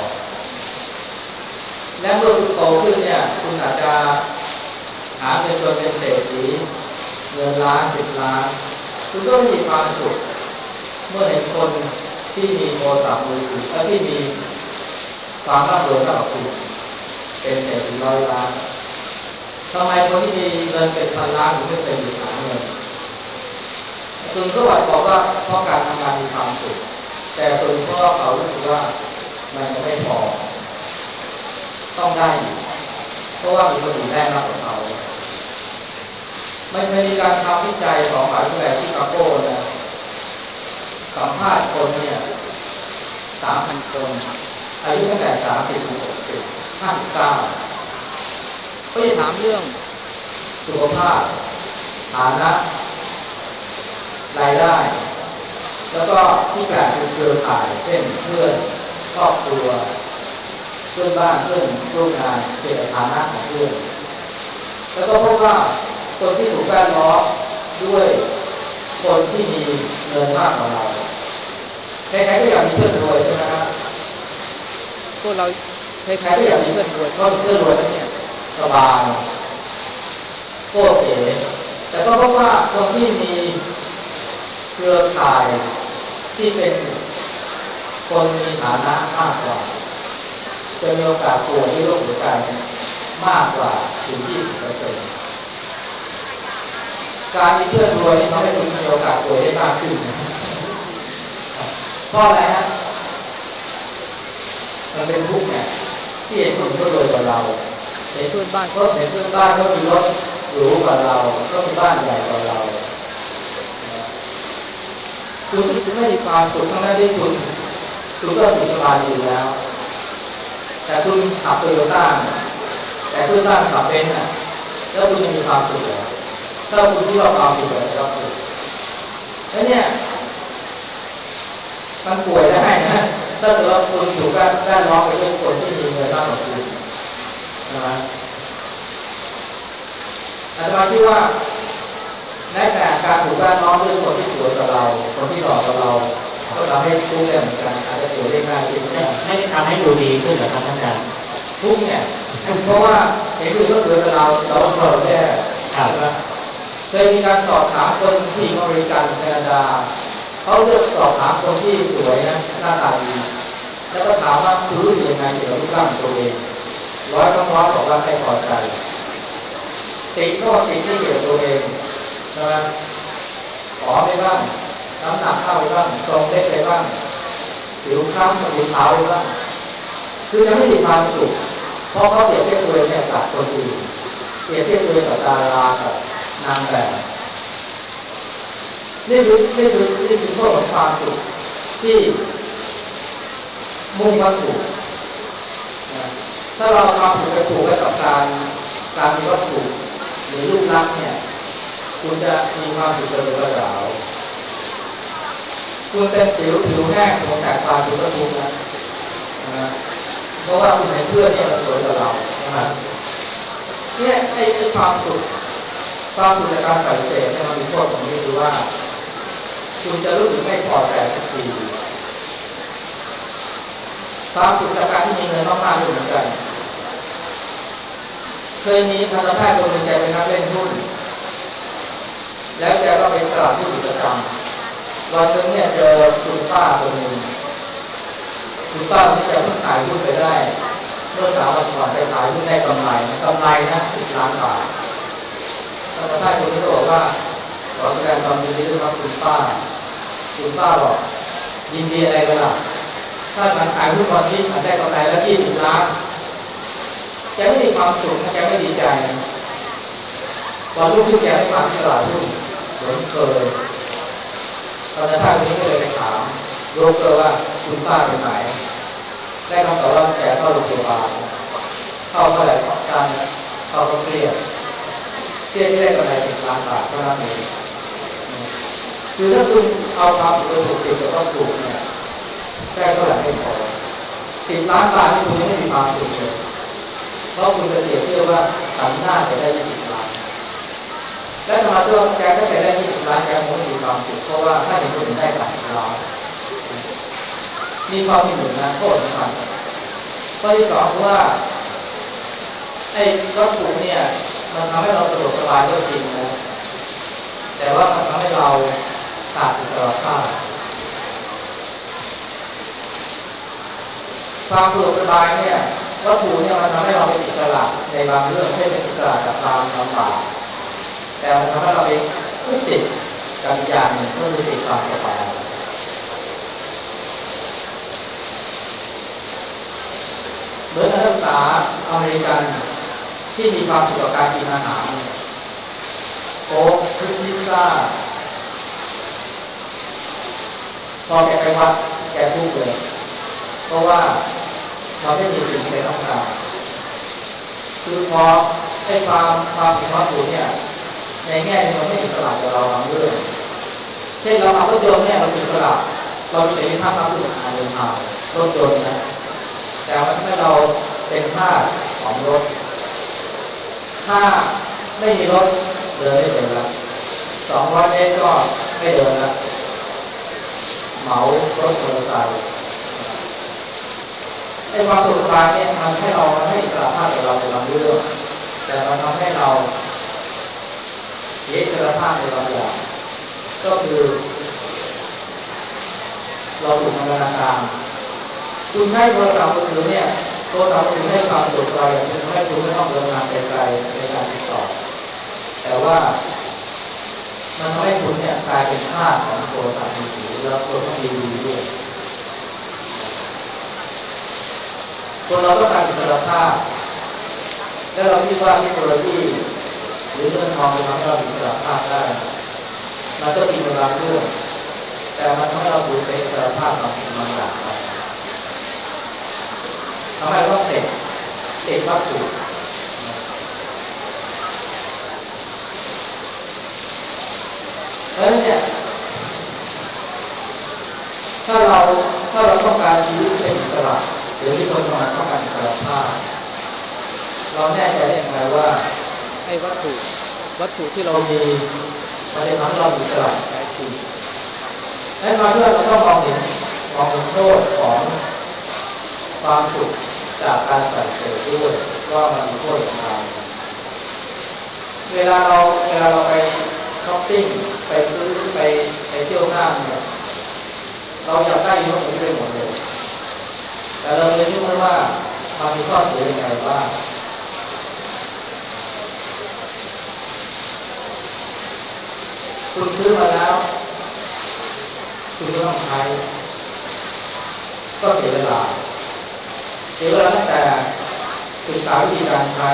และเมื่อคุณโตขึ้นเนี่ยคุณอาจจะหาเงินจนเป็นเศรษฐีเงินล้านสิบล้านคุณก็ไม่มีความสุขเมื่อเห็นคนที่มีโทรศัพท์มือถือและที่มีความร่ำรวยมากกว่าคุณเป็นเศรษฐีร้อยล้านทำไมคนที่มีเงินเป็นพันล้านถึงไม่เคยมีหาเงินส่วนก็บอกว่าเพราะการทำงานมีความสุขแต่ส่วนเพราะเขารู้สึกว่ามันยังไม่พอต้องได้เพราะว่ามีคนอื่นได้มากกว่าเขาไม่เคยมีการทำวิจัยของมหาวิทยาลัยชิคาโกนะสัมภาษณ์คนเนี่ยสามพันคนอายุตั้งแต่สามสิบถึงหกสิบห้าสิบเก้าก็จะถามเรื่องสุขภาพฐานะรายได้แล้วก็ที่แปลกคือเครือข่ายเช่นเพื่อนครอบครัวเพื่อนบ้านเพื่อนร่วมงานเกี่ยวกับฐานะของเพื่อนแล้วก็พบว่าคนที่ถูกแวดล้อมด้วยคนที่มีเงินมากกว่าเราใครๆก็อยากมีเพื่อนรวยใช่ไหมครับพวกเราใครๆก็อยากมีเพื่อนรวยเพราะเพื่อนรวยแล้วเนี่ยสบายโอเคแต่ก็เพราะว่าคนที่มีเครือข่ายที่เป็นคนมีฐานะมากกว่าจะมีโอกาสป่วยด้วยโรคหัวใจมากกว่าถึง ยี่สิบเปอร์เซ็นต์ การมีเพื่อนรวยทำให้คุณมีโอกาสป่วยได้มากขึ้นเพราะอะไรฮะมันเป็นทุกข์เนี่ยที่เห็นคนเขารวยกว่าเราเห็นเพื่อนบ้านเขาเห็นเพื่อนบ้านเขามีรถหรูกว่าเราก็มีบ้านใหญ่กว่าเราคุณคุณไม่มีความสุขทั้งนั้นที่คุณคุณก็สุขสบายดีแล้วแต่คุณขับโตโยต้าแต่เพื่อนบ้านขับเบนซ์น่ะแล้วคุณจะมีความสุขเหรอถ้าคุณคิดว่าความสุขอะไรก็สุขแล้วเนี่ยมันป่วยได้นะถ้าเกิดว่าคุณถูกแวดล้อมไปด้วยคนที่มีเงินมากกว่าคุณนะอาจารย์คิดว่าแม้แต่การถูกแวดล้อมด้วยคนที่สวยกว่าเราคนที่หล่อกว่าเราก็ทำให้ทุกข์ได้เหมือนกันอาจจะป่วยได้ง่ายขึ้นไม่ทำให้ดูดีขึ้นเหรอครับอาจารย์ทุกเนี่ยเพราะว่าเห็นคนก็สวยกว่าเราเราสวยแย่ใช่ไหมเคยมีการสอบถามคนที่อเมริกันแคนาดาเขาเลือกสอบถามคนที่สวยนะหน้าตาดีแล้วก็ถามว่าคุณรู้สึกยังไงเกี่ยวกับรูปร่างตัวเองร้อยต้องร้อยบอกว่าไม่พอใจติดก็ติดที่เกี่ยวกับตัวเองใช่ไหมขอไปบ้างน้ำหนักเข้าไปบ้างทรงเล็กไปบ้างผิวคล้ำผิวขาวไปบ้างคือจะไม่มีความสุขเพราะเขาเปรียบเทียบตัวเองกับคนอื่นเปรียบเทียบตัวเองกับดารากับนางแบบนี่คือนี่คือนี่คือโทษของความสุขที่มุ่งวัตถุถ้าเราความสุขไปผูกไว้กับการการมีวัตถุหรือรูปลักษณ์เนี่ยคุณจะมีความสุขกระเดือดร้าวคุณเป็นสิวผิวแห้งผมแตกปลายคุณก็ทุกข์นะนะเพราะว่าคุณเห็นเพื่อนเนี่ยมันสวยกว่าเราใช่ไหมเนี่ยไอ้ไอ้ความสุขความสุขจากการปฏิเสธเนี่ยมันมีโทษตรงนี้คือว่าคุณจะรู้สึกไม่พอใจทุกทีความสุขจากการที่มีเงินมากๆด้วยเหมือนกันเคยมีทันตแพทย์คนหนึ่งแกเป็นนักเล่นหุ้นแล้วแกก็ไปตลาดหุ้นอยู่ประจำวันหนึ่งเนี่ยเจอคุณป้าคนหนึ่งคุณป้าที่จะเพิ่งขายหุ้นไปได้เมื่อสามวันก่อนไปขายหุ้นได้กำไรกำไรนะสิบล้านบาททันตแพทย์คนนี้ก็บอกว่าขอแสดงความยินดีด้วยครับคุณป้าคุณป้าบอกยินดีอะไรกันล่ะถ้าฉันขายหุ้นวันนี้ฉันได้กำไรแล้วยี่สิบล้านแกไม่มีความสุขนะแกไม่ดีใจวันรุ่งขึ้นแกไม่มาที่ตลาดหุ้นเหมือนเคยตอนนั้นท่านนี้ก็เลยไปถามโบรกเกอร์ว่าคุณป้าเป็นไหนได้คำตอบว่าแกเข้าโรงพยาบาลเข้าเท่าไหร่ของการเข้าก็เครียดเครียดที่ได้กำไรสิบล้านบาทเท่านั้นเองคือถ้าคุณเอาความสุขไปผูกติดกับวัตถุเนี่ยได้เท่าไหร่ไม่พอสิบล้านบาทที่คุณยังไม่มีความสุขเลยเพราะคุณไปเปรียบเทียบว่าฉันน่าจะได้ยี่สิบล้านและธรรมชาติแกก็จะได้ยี่สิบล้านแกคงไม่มีความสุขเพราะว่าถ้าเห็นคนอื่นได้สามสิบล้านนี่ข้อที่หนึ่งนะโทษสำคัญข้อที่สองคือว่าไอ้วัตถุเนี่ยมันทำให้เราสะดวกสบายก็จริงนะแต่ว่ามันทำให้เราขาดอิสรภาพความสะดวกสบายเนี่ยวัตถุเนี่ยมันทำให้เราเป็นอิสระในบางเรื่องให้เป็นอิสระจากความลำบากแต่มันทำให้เราเป็นผู้ติดกับอีกอย่างหนึ่งก็คือติดความสบายเหมือนนักศึกษาอเมริกันที่มีความสุขกับการกินอาหารโค้กพิซซ่าพอแกไปวัดแกทุกข์เลยเพราะว่าเราไม่มีสิ่งที่แกต้องการคือพอไอ้ความความสุขวัตถุเนี่ยในแง่ที่มันไม่อิสระกับเราบางเรื่องเช่นเราขับรถยนต์เนี่ยเราอิสระเรามีเสรีภาพมากขึ้นในการเดินทางรถยนต์นะแต่มันทำให้เราเป็นทาสของรถถ้าไม่มีรถเดินไม่เป็นละสองร้อยเมตรก็ไม่เดินละเหมารถมอเตอร์ไซค์ไอ้ความสุขสบายเนี่ยมันให้เรามันให้อิสระภาพกับเราในบางเรื่องแต่มันทำให้เราเสียอิสรภาพในบางอย่างก็คือเราถูกพันธนาการคุณใช้โทรศัพท์มือถือเนี่ยโทรศัพท์มือถือให้ความสะดวกสบายอย่างนี้ทำให้คุณไม่ต้องเดินทางไกลๆในการติดต่อแต่ว่ามันทำให้คุณเนี่ยกลายเป็นทาสของโทรศัพท์มือถือแล้วคนต้องดีดูด้วยคนเราต้องการอิสรภาพและเราคิดว่าเทคโนโลยีหรือเงินทองจะทำให้เราอิสรภาพได้มันก็มีบางเรื่องแต่มันทำให้เราสูญเสียอิสรภาพบางสิ่งบางอย่างไปทำให้เราต้องติดติดวัตถุแล้วเนี่ยถ้าเราถ้าเราต้องการชีวิตเป็นอิสระหรือที่คนสมัยต้องการอิสรภาพเราแน่ใจได้อย่างไรว่าไอ้วัตถุวัตถุที่เรามีมันจะทำให้เราอิสระแท้จริงและมาเพื่อเราต้องมองเห็นมองเห็นโทษของความสุขจากการปฏิเสธด้วยว่ามันมีโทษอย่างไรเวลาเราเวลาเราไปช้อปปิ้งไปซื้อไปไปเที่ยวห้างเนี่ยเราอยากได้ยกนี้ไปหมดเลยแต่เราเลยรู้ไหมว่ามันมีข้อเสียยังไงบ้างคุณซื้อมาแล้วคุณก็ต้องใช้ก็เสียเวลาเสียเวลาตั้งแต่ศึกษาวิธีการใช้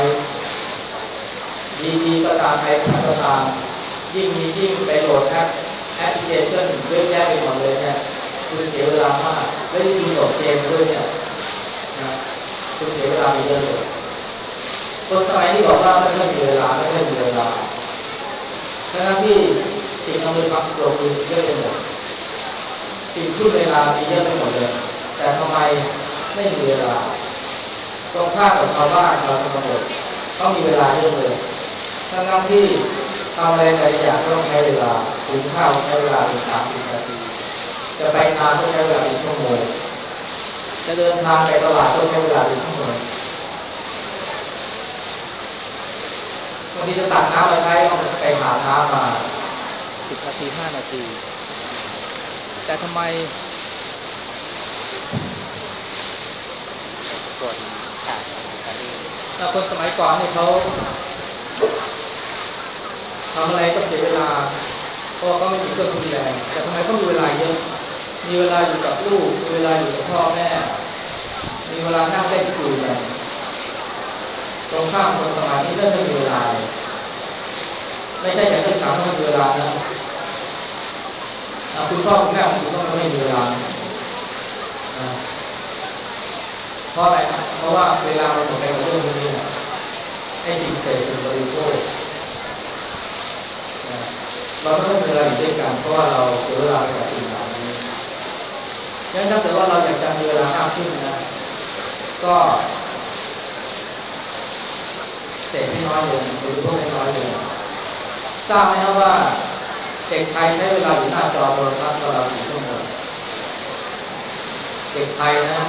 ดีๆก็ตามไอแพดก็ตามยิ่งมียิ่งไปโหลดแอปแอปพลิเคชันเยอะแยะไปหมดเลยเนี่ยคุณเสียเวลามากและยิ่งมีโหลดเกมด้วยเนี่ยนะคุณเสียเวลาไปเยอะเลยคนสมัยที่บอกว่าไม่ค่อยมีเวลาไม่ค่อยมีเวลาทั้งที่สิ่งอำนวยความสะดวกมีเยอะไปหมดสิ่งทุ่นเวลามีเยอะไปหมดเลยแต่ทำไมไม่มีเวลาตรงข้ามกับชาวบ้านชาวชนบทเขามีเวลาเยอะเลยทั้งๆที่ทำอะไรแต่ละอย่างก็ต้องใช้เวลาหุงข้าวใช้เวลาเป็นสามสิบนาทีจะไปนาก็ใช้เวลาเป็นชั่วโมงจะเดินทางไปตลาดก็ใช้เวลาเป็นชั่วโมงบางทีจะตักน้ำมาใช้ต้องไปหาน้ำมาสิบนาทีห้านาทีแต่ทำไมกดขาดการที่คนสมัยก่อนเนี่ยเขาทำอะไรก็เสียเวลาเพราะเขาไม่มีเครื่องทุนแรงแต่ทำไมเขามีเวลาเยอะมีเวลาอยู่กับลูกมีเวลาอยู่กับพ่อแม่มีเวลานั่งเล่นคุยกันตรงข้ามคนสมัยนี้ไม่มีเวลาไม่ใช่อย่างที่สามไม่มีเวลานะคุณพ่อคุณแม่ของคุณก็ไม่มีเวลาเพราะอะไรนะเพราะว่าเวลาเราหมดไปกับเรื่องพวกนี้นะไอ้สิ่งเสพสิ่งบริโภคเราไม่ต้องมีเวลาอยู่ด้วยกันเพราะว่าเราเสียเวลาไปกับสิ่งเหล่านี้ยังถ้าเกิดว่าเราอยากจะมีเวลามากขึ้นนะก็เสพให้น้อยลงบริโภคให้น้อยลงทราบไหมครับว่าเด็กไทยใช้เวลาอยู่หน้าจอโทรทัศน์ตลอดกี่ชั่วโมงเด็กไทยนะ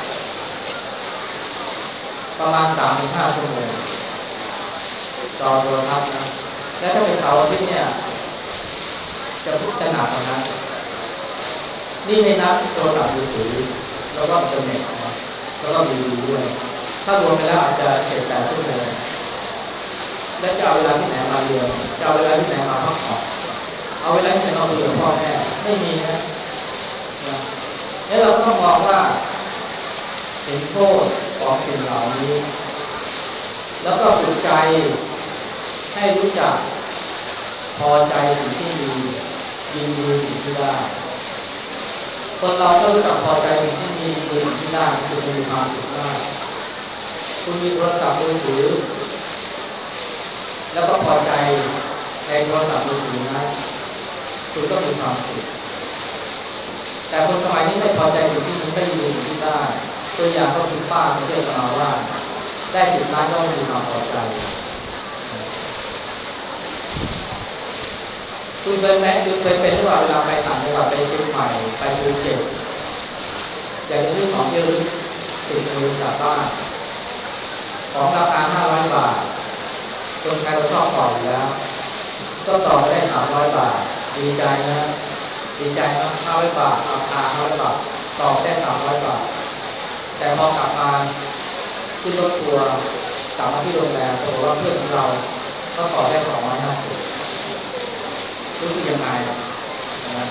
ประมาณ สามถึงห้า ชั่วโมงจอโทรทัศน์นะและถ้าเป็นเสาร์อาทิตย์เนี่ยจะพุทธหนักกว่านั้นนี่ไม่นับโทรศัพท์มือถือแล้วก็อินเทอร์เน็ตนะแล้วก็วีดีด้วยถ้ารวมกันแล้วอาจจะ เจ็ดถึงแปด ชั่วโมงและจะเอาเวลาที่ไหนมาเรียนจะเอาเวลาที่ไหนมาพักผ่อนเอาเวลาที่ไหนมาคุยกับพ่อแม่ไม่มีนะแล้วเราต้องมองว่าเห็นโทษของสิ่งเหล่านี้แล้วก็ฝึกใจให้รู้จักพอใจสิ่งที่มียินดีสิ่งที่ได้คนเราถ้ารู้จักพอใจสิ่งที่มียินดีสิ่งที่ได้คุณจะมีความสุขมากคุณมีโทรศัพท์มือถือแล้วก็พอใจในโทรศัพท์มือถือนั้นคุณก็มีความสุขแต่คนสมัยนี้ไม่พอใจสิ่งที่มีไม่ยินดีสิ่งที่ได้ตัวอย่างก็คือป้าเขาเรียกมาว่าได้สิบล้านก็ไม่มีความพอใจคุณเคยไหมคุณเคยเป็นหรือเปล่าเวลาไปต่างจังหวัดไปเชียงใหม่ไปภูเก็ตอยากจะซื้อของที่ระลึกติดมือกลับบ้านของราคาห้าร้อยบาทคนไทยเราชอบต่ออยู่แล้วก็ต่อได้สามร้อยบาทดีใจนะดีใจนะห้าร้อยบาทราคาห้าร้อยบาทต่อได้สามร้อยบาทแต่พอกลับมาขึ้นรถทัวร์กลับมาที่โรงแรมปรากฏว่าเพื่อนของเราก็ต่อได้สองร้อยห้าสิบรู้สึกยังไงนะ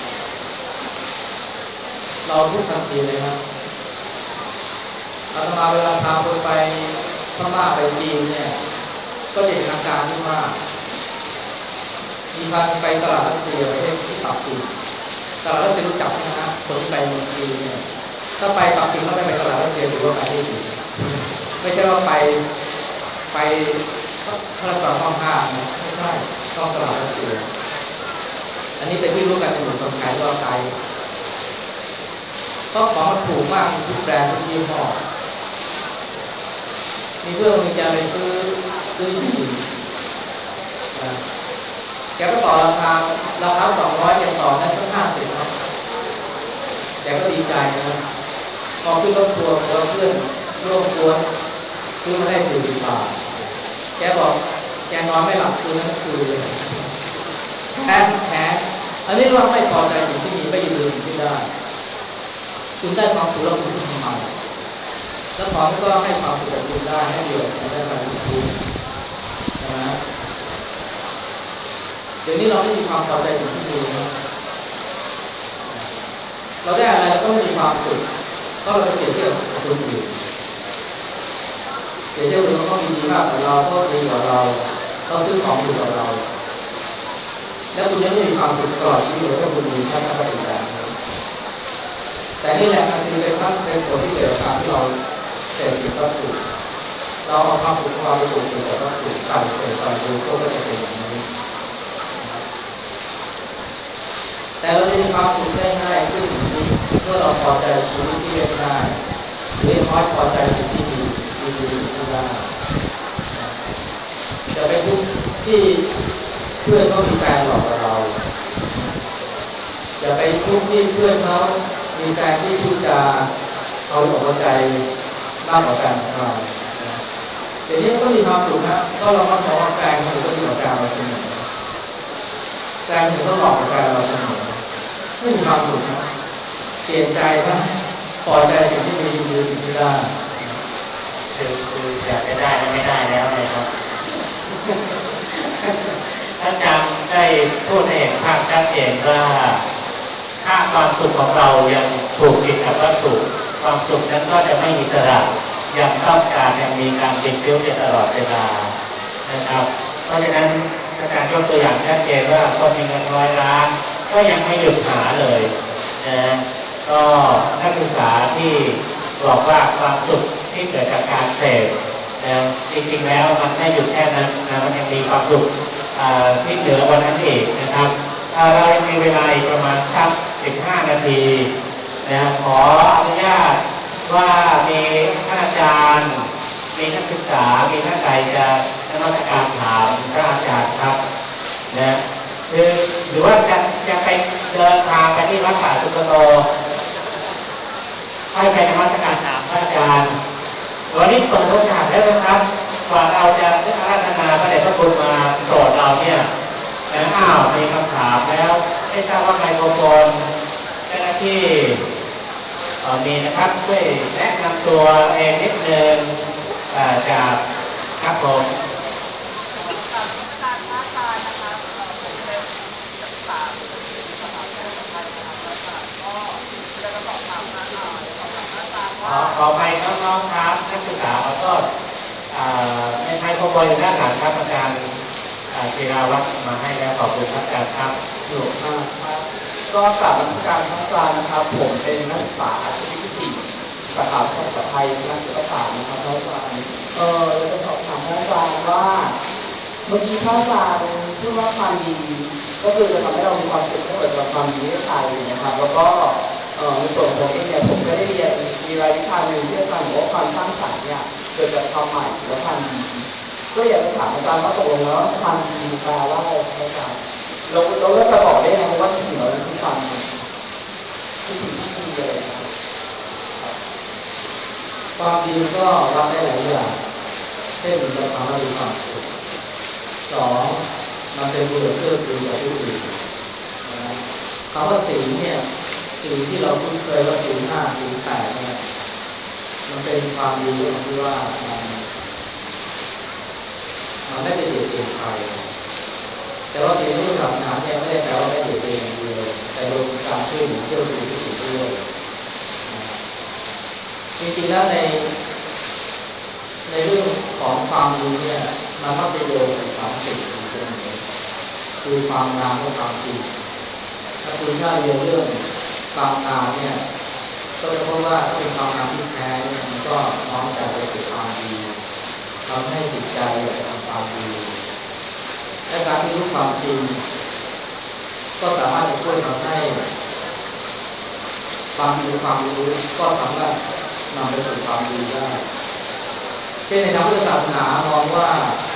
เราทุกทันทีเลยนะอาตมาเวลาพาคนไปพม่าไปจีนเนี่ยก็จะเห็นอาการที่ว่ามีพาไปตลาดรัสเซียประเทศที่ปักกิ่งตลาดรัสเซียรู้จักนะฮะคนที่ไปเมืองจีนเนี่ยถ้าไปปักกิ่งแล้วไม่ไปตลาดรัสเซียถือว่าไปไม่ดีไม่ใช่ว่าไปไปพระราชวังห้องห้านะไม่ใช่ต้องตลาดรัสเซียอันนี้เป็นที่รู้กันในหมู่คนไทยก็ไกลเพราะของมันถูกมากทุกแบรนด์ทุกยี่ห้อมีเพื่อนมีจะไปซื้อซื้อยีนแกก็ต่อราคาราคาสองร้อยแกต่อได้สักห้าสิบนะแกก็ดีใจนะพอขึ้นรถทัวร์แล้วเพื่อนร่วมกวนซื้อมาได้สี่สิบบาทแกบอกแกนอนไม่หลับคืนนั้นคืนเลยแพ้แพ้อันนี้เราไม่พอใจสิ่งที่มีไม่ยินดีสิ่งที่ได้คุณได้ความสุขแล้วคุณทำไมแล้วพอก็ให้ความสุขกับคุณได้ให้เดียวคุณได้การคุณทุกนะเดี๋ยวนี้เราไม่มีความพอใจสิ่งที่มีนะเราได้อะไรเราก็ไม่มีความสุขเพราะเราไปเปรียบเทียบกับคนอื่นเปรียบเทียบคนอื่นเขามีดีมากกว่าเราเขาดีกว่าเราเขาซื้อของดีกว่าเราแล้วคุณจะไม่มีความสุขตลอดชีวิตถ้าคุณมีทัศนคติแบบนี้แต่นี่แหละมันคือเป็นขั้นเป็นผลที่เกิดจากการที่เราเสพติดวัตถุเราเอาความสุขความเป็นตัวเองกับวัตถุการเสพการดูพวกก็จะเป็นอย่างนี้แต่เราจะมีความสุขได้ง่ายขึ้นมีเราพอใจชีวิตที่เรียบง่ายหรือน้อยพอใจสิ่งที่ดีดีดีสิ่งที่ได้จะไปทุกที่เพื่อนเขามีแฟนหลอกเราอย่าไปทุกที่เพื่อนเขามีแฟนที่พูดจาเอาอกเอาใจมากกว่าแฟนของเราเดี๋ยวนี้ก็มีความสุขนะก็เราก็มองว่าแฟนคนอื่นก็ดีกว่าแฟนเราเสมอแฟนคนอื่นก็หลอกกว่าแฟนเราเสมอไม่มีความสุขนะเปลี่ยนใจนะพอใจสิ่งที่มีหรือสิ่งที่ได้คือคืออยากจะได้แล้วไม่ได้แล้วเลยครับท่านอาจารย์ได้พูดให้เห็นภาพชัดเจนว่าถ้าความสุขของเรายังถูกติดกับวัตถุความสุขนั้นก็จะไม่อิสระยังต้องการยังมีการติดเชื้ออยู่ตลอดเวลานะครับเพราะฉะนั้นอาจารย์ยกตัวอย่างชัดเจนว่าคนมีเงินร้อยล้านก็ยังไม่หยุดหาเลยนะก็นักศึกษาที่บอกว่าความสุขที่เกิดจากการเสพนะจริงๆแล้วมันไม่หยุดแค่นั้นนะมันยังมีความสุขที่เหลือกว่านั้นอีกนะครับเรายังมีเวลาอีกประมาณสักสิบห้านาทีนะขออนุญาตว่ามีท่านอาจารย์มีนักศึกษามีท่านใดจะนมัสการถามพระอาจารย์ครับนะคือหรือว่าจะจะไปเดินทางไปที่วัดป่าสุกโตให้ไปนมัสการถามพระอาจารย์วันนี้เปิดโอกาสแล้วนะครับกว่าเราจะอาราธนาพระเดชพระคุณมาโปรดเราเนี่ยแล้วอ้าวมีคำถามแล้วไม่ทราบว่าไมโครโฟนเจ้าหน้าที่มีนะครับช่วยแนะนำตัวเองนิดนึงจากครับผมขอขอไปน้องๆครับนักศึกษาขอโทษในไมโครโฟนอยู่ด้านหลังครับอาจารย์ธีราวัฒน์มาให้แล้วขอบคุณครับอาจารย์ครับหลวงมากครับก็กลับมาการทั้งการนะครับผมเป็นนักศึกษาอาชีววิทยาสาขาภาษาไทยนักศึกษานะครับท่านอาจารย์เออจะสอบถามท่านอาจารย์ว่าเมื่อกี้ท่านอาจารย์พูดว่าความดีก็คือจะทำให้เรามีความสุขถ้าเกิดเราความดีให้ใครนะครับแล้วก็เออในส่วนผมเองเนี่ยผมก็ได้เรียนมีรายวิชาหนึ่งที่อาจารย์บอกว่าความสร้างสรรค์เนี่ยเกิดจากความใหม่และความดีก็อยากจะถามอาจารย์ว่าตกลงแล้วความดีแปลว่าอะไรครับอาจารย์เราเราก็จะบอกได้ไงว่าสิ่งเหล่านี้คือความดีคือสิ่งที่ดีเลยครับความดีก็วัดได้หลายอย่างเช่นเราทำให้มีความสุขสองมันเป็นประโยชน์เพื่อคุณกับผู้อื่นคำว่าศีลเนี่ยศีลที่เราคุ้นเคยว่าศีลห้าศีลแปดเนี่ยมันเป็นความดีตรงที่ว่ามันมันไม่ได้เบียดเบียนใครแต่ว่าศีลที่ศาสนาเนี่ยไม่ได้แปลว่าไม่เบียดเบียนอย่างเดียวแต่รวมการช่วยเหลือเพื่อคุณผู้อื่นด้วยจริงๆแล้วในในเรื่องของความดีเนี่ยมันมักจะโยงกับสองสิ่งเสมอคือความงามและความจริงถ้าคุณถ้าเรียนเรื่องความงามเนี่ยก็จะพบว่าถ้าเป็นความงามที่แท้เนี่ยมันก็น้อมใจไปสู่ความดีทำให้จิตใจอยากจะทำความดีและการที่รู้ความจริงก็สามารถจะช่วยทำให้ความจริงความรู้ก็สามารถนำไปสู่ความดีได้เช่นในทางพุทธศาสนามองว่า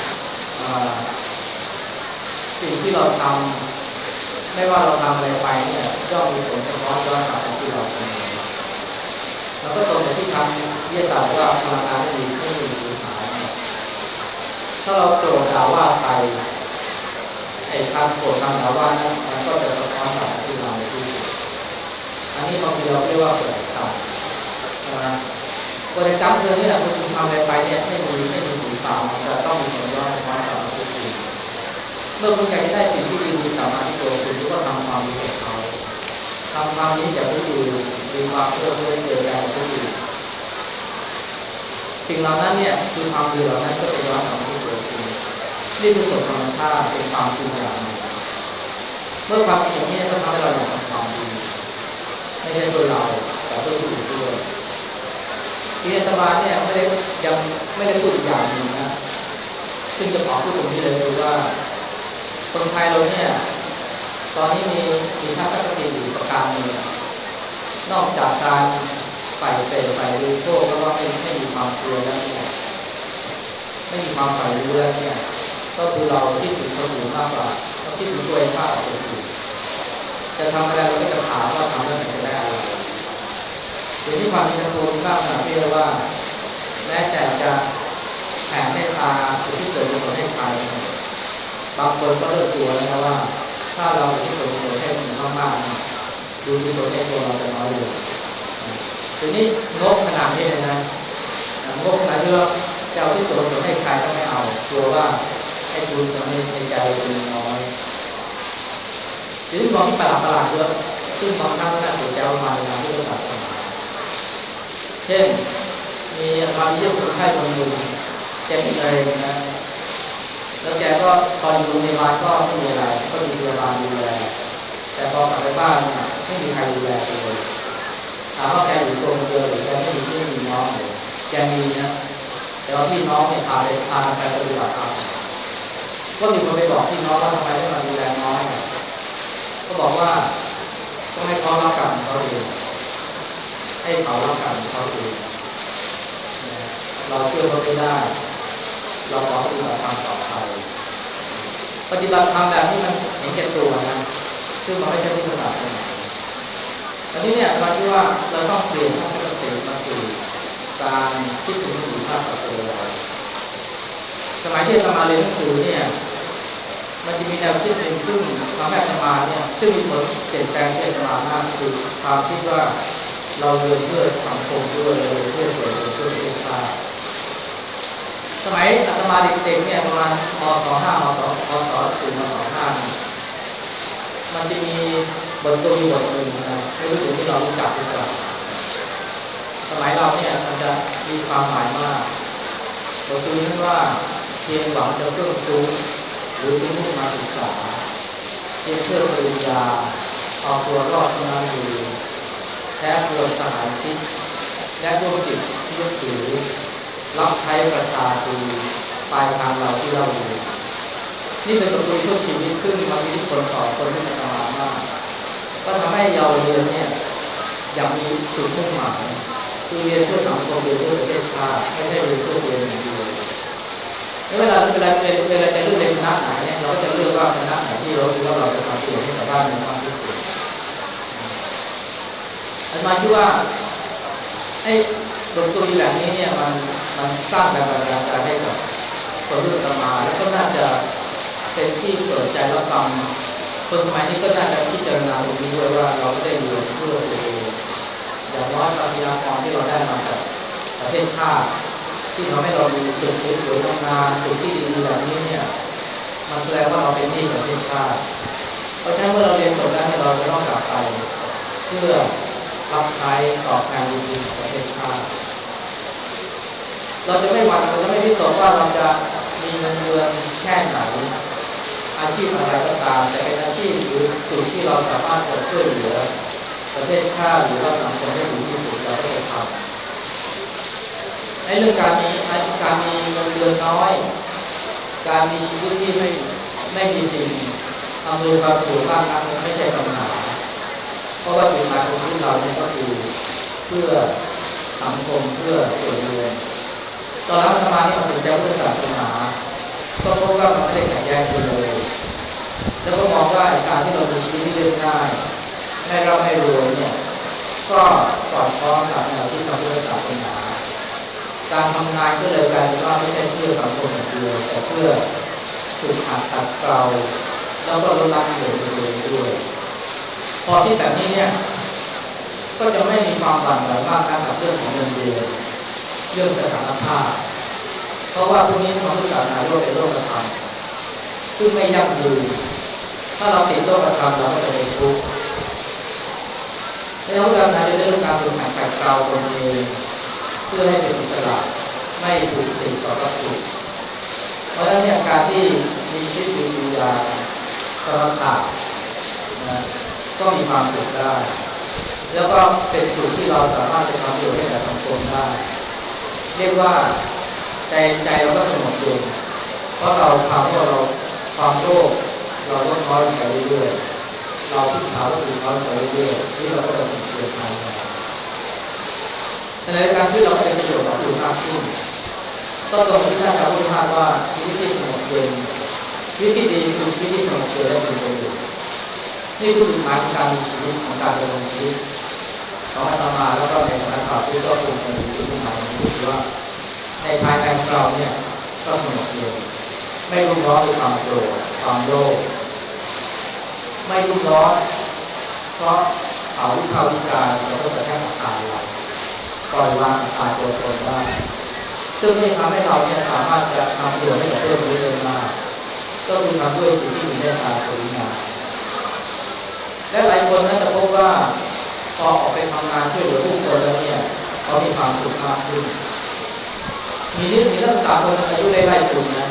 สิ่งที่เราทำไม่ว่าเราทำอะไรไปเนี่ยย่อมมีผลสะท้อนย้อนกลับมาที่เราเสมอแล้วก็ตรงกับที่ทางวิทยาศาสตร์ว่าพลังงานไม่มีไม่มีสูญหายถ้าเราโกรธด่าว่าใครไอ้การโกรธการด่าว่านั้นมันก็จะสะท้อนกลับมาที่เราในที่สุดอันนี้บางทีเราเรียกว่าเกิดกรรมนะเกิดกรรมคือนี่แหละคุณทำอะไรไปเนี่ยไม่มีไม่มีสูญเปล่าแต่ต้องมีผลย้อนสะท้อนกลับมาที่คุณเมื่อคุณอยากจะได้สิ่งที่ดีๆกลับมาที่ตัวคุณก็ทำความดีกับเขาทำความดีแก่ผู้อื่นมีความเชื่อเพื่อได้เจอกันกับผู้อื่นสิ่งเหล่านั้นเนี่ยคือความดีเหล่านั้นก็จะย้อนกลับมาที่ตัวคุณนี่คือกฎธรรมชาติเป็นความจริงอย่างหนึ่งเมื่อความจริงอย่างนี้ก็ทำให้เราอยากทำความดีไม่ใช่เพื่อเราแต่เพื่อผู้อื่นด้วยที่อาตมาเนี่ยไม่ได้ยังไม่ได้พูดอีกอย่างหนึ่งนะซึ่งจะขอพูดตรงนี้เลยคือว่าคนไทยเราเนี่ยตอนนี้มีมีทัศนคติอยู่ประการหนึ่งคืนอกจากการใฝ่เสพใฝ่รู้โภคแล้วก็ไม่ไม่มีความเพียรแล้วเนี่ยไม่มีความใฝ่รู้แล้วเนี่ยก็คือเราคิดถึงคนอื่นมากกว่าเราคิดถึงตัวเองมากกว่าคนอื่นจะทำอะไรเราก็จะถามว่าทำแล้วมันจะได้อะไรทีนี้ความมีกระตัวมีมากขนาดที่ว่าแม้แต่จะแผ่เมตตาอุทิศส่วนกุศลให้ใครบางคนก็เริ่มกลัวแล้วว่าถ้าเราอุทิศส่วนกุศลให้คนมากๆดูกุศลในตัวเราจะน้อยลงทีนี้งบขนาดนี้เลยนะงบขนาดที่ว่าจะอุทิศส่วนกุศลให้ใครก็ไม่เอากลัวว่าให้บุญส่วนในในใจเราเป็นน้อยทีนี้มองที่ประหลาดประหลาดเยอะซึ่งบางครั้งน่าเสียใจมากในทางพุทธศาสนาเช่นมีอาการเยี่ยมคนไข้คนหนึ่งแกเป็นมะเร็งนะแล้วแกก็ตอนอยู่โรงพยาบาลก็ไม่มีอะไรก็มีพยาบาลดูแลแต่พอกลับไปบ้านเนี่ยไม่มีใครดูแลเลยถามว่าแกอยู่ตัวคนเดียวหรือแกไม่มีพี่มีน้องเลยแกมีนะแต่ว่าพี่น้องเนี่ยพาไปพาไปปฏิบัติธรรมก็มีคนไปบอกพี่น้องว่าทำไมไม่มาดูแลน้องก็บอกว่าต้องให้เขารับกรรมเขาเองให้เขารับกรรมเขาเองเราช่วยเขาไม่ได้เราขอปฏิบัติธรรมต่อไปปฏิบัติธรรมแบบนี้มันเห็นแก่ตัวนะซึ่งมันไม่ใช่พุทธศาสนาอันนี้เนี่ยเราคิดว่าเราต้องเปลี่ยนทัศนคติมาสู่การคิดถึงคนอื่นมากกว่าตัวเราสมัยที่อาตมาเรียนหนังสือเนี่ยมันจะมีแนวคิดหนึ่งซึ่งทำให้อาตมาเนี่ยซึ่งมีผลเปลี่ยนแปลงที่อาตมามากคือความคิดว่าเราเรียนเพื่อสังคมด้วยเราเรียนเพื่อส่วนรวมเพื่อประเทศชาติสมัยอาตมาเด็กๆเนี่ยประมาณม.สอง ห้ามสองม.สอง สี่ม.สอง ห้ามันจะมีบทกวีบทหนึ่งนะไม่รู้ถึงที่เรารู้จักหรือเปล่าสมัยเราเนี่ยมันจะมีความหมายมากบทกวีนั้นว่าเพียงหวังจะเพิ่มพูนหรือเป็นมุ่งมาศึกษาเพียงเพื่อปริญญาเอาตัวรอดเท่านั้นเองแท้ควรสหายคิดและร่วมจิตที่ยึดถือรับใช้ประชาชนปลายทางเราที่เราอยู่นี่เป็นบทกวีเพื่อชีวิตซึ่งมันมีอิทธิพลต่อคนรุ่นต่อมามากก็ทำให้เยาวเรียนเนี่ยอยากมีจุดมุ่งหมายคือเรียนเพื่อสังคมเรียนเพื่อประเทศชาติไม่ใช่เรียนเพื่อตัวเองอย่างเดียวแล้วเวลาเวลาเวลาจะเลือกเรียนคณะไหนเนี่ยเราก็จะเลือกว่าคณะไหนที่เราคิดว่าเราจะทำประโยชน์ให้กับบ้านเมืองมากที่สุดอันมาคิดว่าไอ้บทกวีแบบนี้เนี่ยมันมันสร้างแรงบันดาลใจให้กับคนรุ่นต่อมาแล้วก็น่าจะเป็นที่เปิดใจรับฟังคนสมัยนี้ก็น่าจะพิจารณาตรงนี้ด้วยว่าเราไม่ได้เรียนเพื่อตัวเองอย่างน้อยภาษีอากรที่เราได้มาจากประเทศชาติที่ทำให้เรามีตึกสวยๆงามๆตึกที่ดีๆแบบนี้เนี่ยมันแสดงว่าเราเป็นหนี้ประเทศชาติเพราะฉะนั้นเมื่อเราเรียนจบแล้วเนี่ยเราจะต้องกลับไปเพื่อรับใช้ตอบแทนบุญคุณของประเทศชาติเราจะไม่หวั่นเราจะไม่วิตกว่าเราจะมีเงินเดือนแค่ไหนอาชีพอะไรก็ตามแต่เป็นอาชีพหรือจุดที่เราสามารถจะช่วยเหลือประเทศชาติหรือว่าสังคมได้ดีที่สุดเราก็จะทำในเรื่องการมีอาชีพการมีเงินเดือนน้อยการมีชีวิตที่ไม่ไม่มีสิ่งอำนวยความสะดวกมากนักไม่ใช่ปัญหาเพราะว่าจุดหมายของชีวิตเราเนี่ยก็คือเพื่อสังคมเพื่อส่วนรวมตอนนั้นอาตมาที่มาสนใจพุทธศาสนาก็พบว่ามันไม่ได้ขัดแย้งกันเลยแล้วก็มองว่าการที่เรามีชีวิตที่เรียบง่ายไม่ร่ำไม่รวยเนี่ยก็สอดคล้องกับแนวคิดของพุทธศาสนาการทำงานก็เลยกลายเป็นว่าไม่ใช่เพื่อสังคมอย่างเดียวแต่เพื่อฝึกหัดขัดเกลาแล้วก็ลดละกิเลสตัวเองด้วยพอที่แบบนี้เนี่ยก็จะไม่มีความหวั่นไหวมากนักกับเรื่องของเงินเดือนเรื่องสถานภาพเพราะว่าพวกนี้ทางพุทธศาสนาเรียกว่าเป็นโลกธรรมซึ่งไม่ยั่งยืนถ้าเราติดโลกธรรมเราก็จะเป็นทุกข์ในพุทธศาสนาจะเรื่องการฝึกหัดขัดเกลาตนเองเพื่อให้เป็นอิสระไม่ผูกติดกับวัตถุเพราะฉะนั้นเนี่ยการที่มีชีวิตอยู่อย่างสมถะนะก็มีความสุขได้แล้วก็เป็นจุดที่เราสามารถจะทำประโยชน์ให้กับสังคมได้เรียกว่าใจใจเราก็สงบลงเพราะเราทำให้เราความโลภเราลดน้อยลงไปเรื่อยๆเราพึ่งพาวัตถุเขาไปเรื่อยๆที่เราก็จะสิ่งเกิดภายในในการที่เราเป็นประโยชน์ต่อผู้มากขึ้นก็ตรงที่ท่านอาจารย์พูดมาว่าชีวิตที่สงบเย็นชีวิตที่ดีคือชีวิตที่สงบเย็นและเป็นประโยชน์นี่คือจุดหมายของการมีชีวิตของการดำเนินชีวิตของอาตมาแล้วก็ในฐานะข่าวที่ก็คงจะมีจุดหมายนี้คือว่าในภายในของเราเนี่ยก็สงบเย็นไม่รุ่มร้อนด้วยความโกรธความโลภไม่รุ่มร้อนเพราะเขาวิพากษ์วิจารณ์เราก็จะแค่อัตตาเราปล่อยวางอัตตาตัวตนได้ซึ่งไม่ทำให้เราเนี่ยสามารถจะทำประโยชน์ให้กับเพื่อนมนุษย์ได้มากก็คือทำด้วยจิตที่มีเมตตากรุณาและหลายคนนั้นจะพบว่าพอออกไปทำงานช่วยเหลือผู้คนแล้วเนี่ยเขามีความสุขมากขึ้นมีนิสิตนักศึกษาคนนึงอายุไล่ๆคุณนะ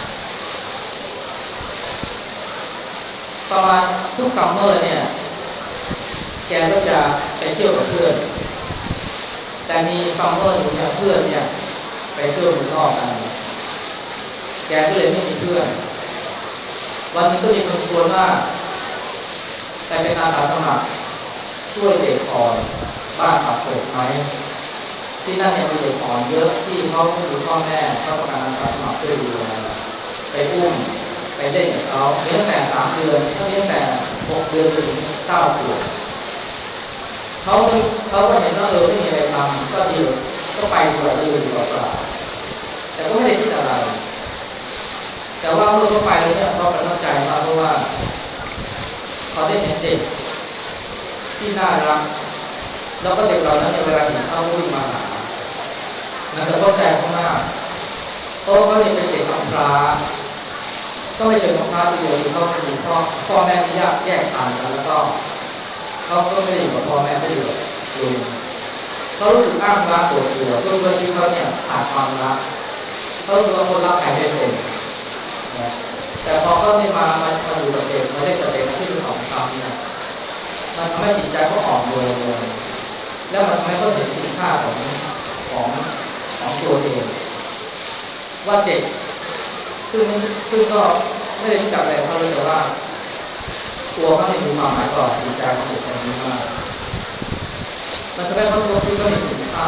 ประมาณทุกซัมเมอร์เนี่ยแกก็จะไปเที่ยวกับเพื่อนแต่มีซัมเมอร์หนึ่งเนี่ยเพื่อนเนี่ยไปเที่ยวเมืองนอกกันแกก็เลยไม่มีเพื่อนวันนึงก็มีคนชวนว่าไปเป็นอาสาสมัครช่วยเด็กอ่อนบ้านปากเกร็ดไหมที่นั่นเนี่ยมีเด็กอ่อนเยอะที่เขาไม่มีพ่อแม่เขาต้องการอาสาสมัครช่วยดูแลไปอุ้มไปเล่นกับเขาเลี้ยงแต่สามเดือนเขาเลี้ยงแต่หกเดือนจนถึงเก้าขวบเขาเขาก็เห็นว่าเออไม่มีอะไรทำก็ดีก็ไปดีกว่าดีกว่าเปล่าแต่ก็ไม่ได้คิดอะไรแต่ว่าเมื่อเขาไปแล้วเนี่ยเขาประทับใจมากเพราะว่าเขาได้เห็นเด็กที่น่ารักแล้วก็เด็กเหล่านั้นในเวลาเห็นเขาวิ่งมาหามันจะเข้าใจเขามากเพราะเขาเป็นเด็กกำพร้าก็ไม่เชิงกำพร้าทีเดียวคือเขาเป็นพ่อพ่อแม่ที่แยกแยกทางกันแล้วก็เขาก็ไม่ได้อยู่กับพ่อแม่ไม่ได้อยู่กับลุงเขารู้สึกอ้างว้างโดดเดี่ยวตัวชีวิตเขาเนี่ยขาดความรักเขารู้สึกว่าคนรักใครไม่เป็นแต่พอเขาได้มามามาอยู่กับเด็กมาเล่นกับเด็กที่สองครั้งเนี่ยมันทำให้จิตใจเขาอ่อนโยนลงแล้วมันทำให้เขาเห็นคุณค่าของของของตัวเองว่าเด็กซึ่งซึ่งก็ไม่ได้รู้จักอะไรเขาเลยแต่ว่าตัวเขามีความหมายต่อจิตใจของเด็กคนนี้มากมันทำให้เขาสมที่เขามีคุณค่า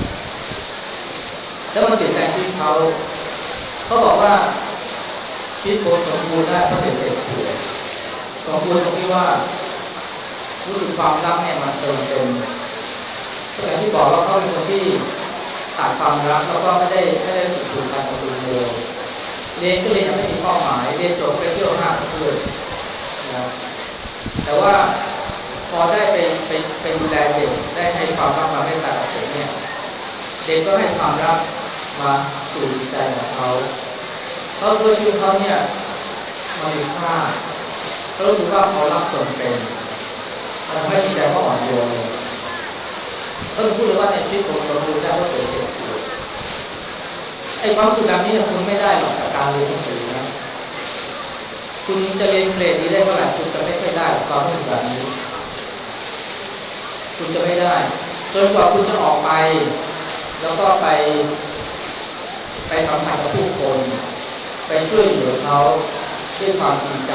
แล้วมันเปลี่ยนแปลงชีวิตเขาเขาบอกว่าชีวิตโคตรสมบูรณ์ได้เพราะเด็กเด็กป่วยสมบูรณ์ตรงที่ว่ารู้สึกความรักเนี่ยมันเติมเต็มก็อย่างที่บอกว่าเขาเป็นคนที่ขาดความรักแล้วก็ไม่ได้ไม่ได้สุขผูกพันกับตัวเองเรียนก็เรียนยังไม่มีเป้าหมายเรียนจบไปเที่ยวห้างกับเพื่อนนะแต่ว่าพอได้ไปไปไปดูแลเด็กได้ให้ความรักมาให้ตากับเด็กเนี่ยเด็กก็ให้ความรักมาสู่จิตใจของเขาเขาช่วยชีวิตเขาเนี่ยมันมีค่าเขารู้สึกว่าเขารักตนเป็นมันทำให้จิตใจเขาอ่อนโยนก็จะพูดเลยว่าในชีวิตผมสมบูรณ์ได้เพราะเด็กเด็กไอ้ความสุขแบบนี้คุณไม่ได้หรอกจากการเรียนหนังสือนะคุณจะเรียนเกรดดีได้เท่าไหร่คุณจะไม่ค่อยได้ความรู้สึกแบบนี้คุณจะไม่ได้จนกว่าคุณจะออกไปแล้วก็ไปไปสัมผัสกับผู้คนไปช่วยเหลือเขาด้วยความจริงใจ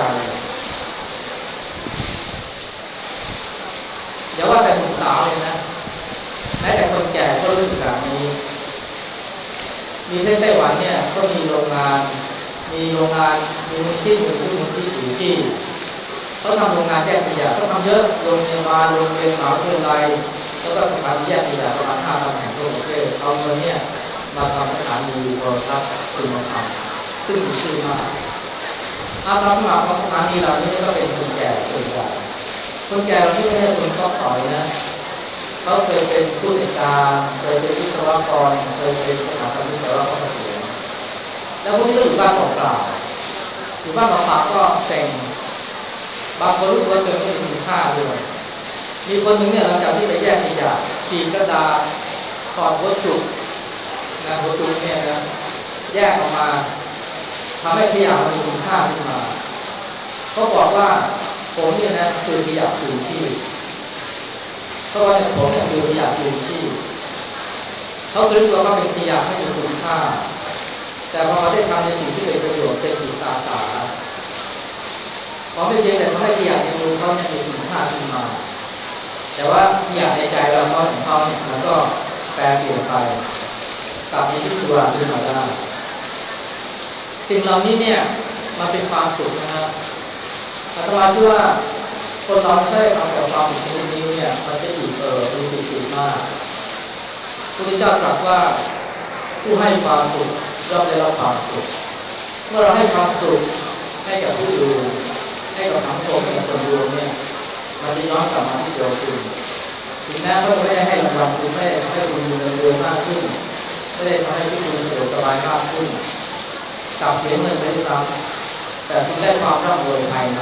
อย่าว่าแต่หนุ่มสาวเลยนะแม้แต่คนแก่ก็รู้สึกแบบนี้มีที่ไต้หวันเนี่ยก็มีโรงงานมีโรงงานมีมูลที่หนึ่งชื่อมูลที่สูที่เขาทำโรงงานแยกขยะเขาทำเยอะโรงพยาบาลโรงเรียนมหาวิทยาลัยแล้วก็สถานีแยกขยะประมาณห้าพันแห่งทั่วประเทศเอาเงินเนี่ยมาทำสถานีโทรทัศน์คุณธรรมซึ่งมีชื่อมากอาสาสมัครของสถานีเหล่านี้ก็เป็นคนแก่ส่วนใหญ่คนแก่เหล่านี้ไม่ใช่คนก็ต่อยนะเขาเคยเป็นผู้จัดการเคยเป็นวิศวกรเคยเป็นสถาปนิกแต่ว่าเขาเกษียณแล้วพวกนี้ก็อยู่บ้านเปล่าๆอยู่บ้านเปล่าๆก็เซ็งบางคนรู้สึกว่าตัวเองไม่มีคุณค่าด้วยมีคนหนึ่งเนี่ยหลังจากที่ไปแยกขยะฉีกกระดาษถอดหัวจุกนะหัวจุกเนี่ยนะแยกออกมาทำให้ขยะมันมีคุณค่าขึ้นมาเขาบอกว่าผมเนี่ยนะคือขยะคืนชีพเพราะว่าผมเนี่ยคือขยะคืนชีพเขาเคยรู้สึกว่าเป็นขยะไม่มีคุณค่าแต่พอเขาได้ทำในสิ่งที่เป็นประโยชน์เป็นจิตอาสาพอไม่เพียงแต่ทำให้ที่อยากในตัวเขาเนี่ยมีคุณค่าขึ้นมาแต่ว่าที่อยากในใจเราเขาของเขาเนี่ยมันก็แปรเปลี่ยนไปกลับมีที่สุราขึ้นมาได้สิ่งเหล่านี้เนี่ยมันเป็นความสุขนะครับอาตมาคิดว่าคนเราได้สัมผัสความสุขชนิดนี้เนี่ยมันจะอิ่มเอิบมีปิติมากพระพุทธเจ้าตรัสว่าผู้ให้ความสุขย่อมได้รับความสุขเมื่อเราให้ความสุขให้กับผู้อื่นให้กับสังคมให้กับส่วนรวมเนี่ยมันจะย้อนกลับมาที่ตัวคุณถึงแม้ว่าจะไม่ได้ให้รางวัลคุณไม่ได้ทำให้คุณมีเงินเดือนมากขึ้นไม่ได้ทำให้ชีวิตคุณสะดวกสบายมากขึ้นกลับเสียเงินไปซ้ำแต่คุณได้ความร่ำรวยภายใน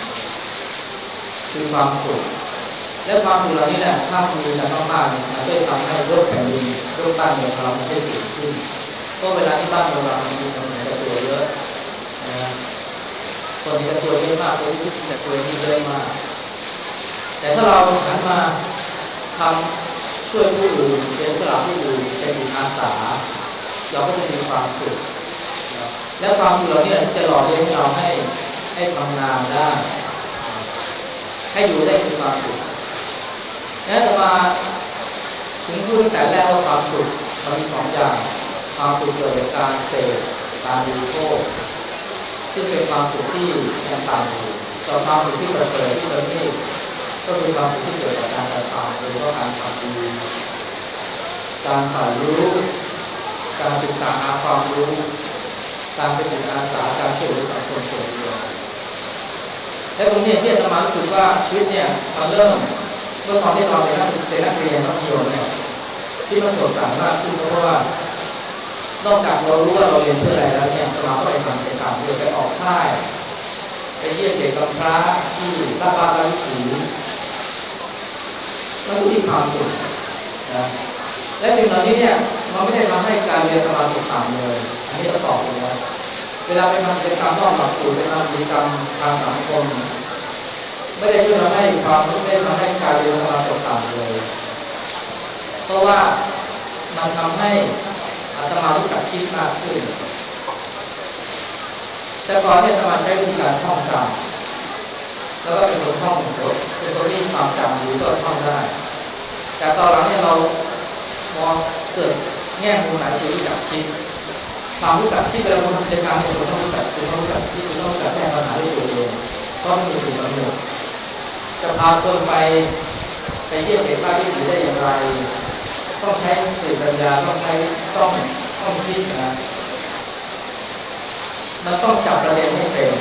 คือความสุขและความสุขเหล่านี้แหละถ้ามีกันมากๆเนี่ยมันก็จะทำให้โลกแผ่นดินโลกบ้านเมืองของเราไม่ได้สูงขึ้นเพราะเวลาที่บ้านเมืองเรามีคนเห็นแก่ตัวเยอะนะคนเห็นแก่ตัวเยอะมากคนที่คิดแต่ตัวนี่เยอะมากแต่ถ้าเราหันมาทำช่วยผู้อื่นเสียสละผู้อื่นเป็นจิตอาสาเราก็จะมีความสุขและความสุขเหล่านี้จะหล่อเลี้ยงเราให้ให้ทำงานได้ให้อยู่ได้มีความสุขและจะมาถึงพูดตั้งแต่แรกว่าความสุขมันมีสองอย่างความสุขเกิดจากการเสพการบริโภคซึ่งเป็นความสุขที่ยังต่ำอยู่แต่ความสุขที่ประเสริฐที่ประณีตก็คือความสุขที่เกิดจากการกระทำโดยเฉพาะการทำดีการใฝ่รู้การศึกษาหาความรู้การเป็นจิตอาสาการช่วยเหลือสังคมส่วนรวมและตรงนี้ที่อาตมารู้สึกว่าชีวิตเนี่ยมันเริ่มเมื่อตอนที่เราเป็นนักศึกษาเป็นนักเรียนมัธยมเนี่ยที่มันสดใสมากขึ้นเพราะว่านอกจากเรารู้ว่าเราเรียนเพื่ออะไรแล้วเนี่ยเราก็ไปทำกิจกรรมด้วยไปออกค่ายไปเยี่ยมเด็กกำพร้าที่บ้านบ้านวิถีมันก็มีความสุขนะและสิ่งเหล่านี้เนี่ยมันไม่ได้ทำให้การเรียนของเราตกต่ำเลยอันนี้ต้องตอบเลยนะเวลาไปทำกิจกรรมนอกหลักสูตรไปทำกิจกรรมทางสังคมไม่ได้ช่วยทำให้ความรู้ไม่ได้ทำให้การเรียนของเราตกต่ำเลยเพราะว่ามันทำให้อาตมารู้จักคิดมากขึ้นแต่ก่อนเนี่ยอาตมาใช้วิธีการท่องจำแล้วก็เป็นคนท่องจดเป็นคนที่ความจำดีก็ท่องได้แต่ตอนหลังเนี่ยเรามองเกิดแง่มุมไหนคือรู้จักคิดความรู้จักคิดเวลาเราทำกิจกรรมเนี่ยคุณต้องรู้จักคุณต้องรู้จักคิดคุณต้องรู้จักแก้ปัญหาด้วยตัวเองต้องมีจิตสำนึกจะพาคนไปไปเยี่ยมเด็กบ้านที่ดีได้อย่างไรต้องใช้สติปัญญาต้องใช้ต้องต้องคิดนะมันต้องจับประเด็นให้เป็น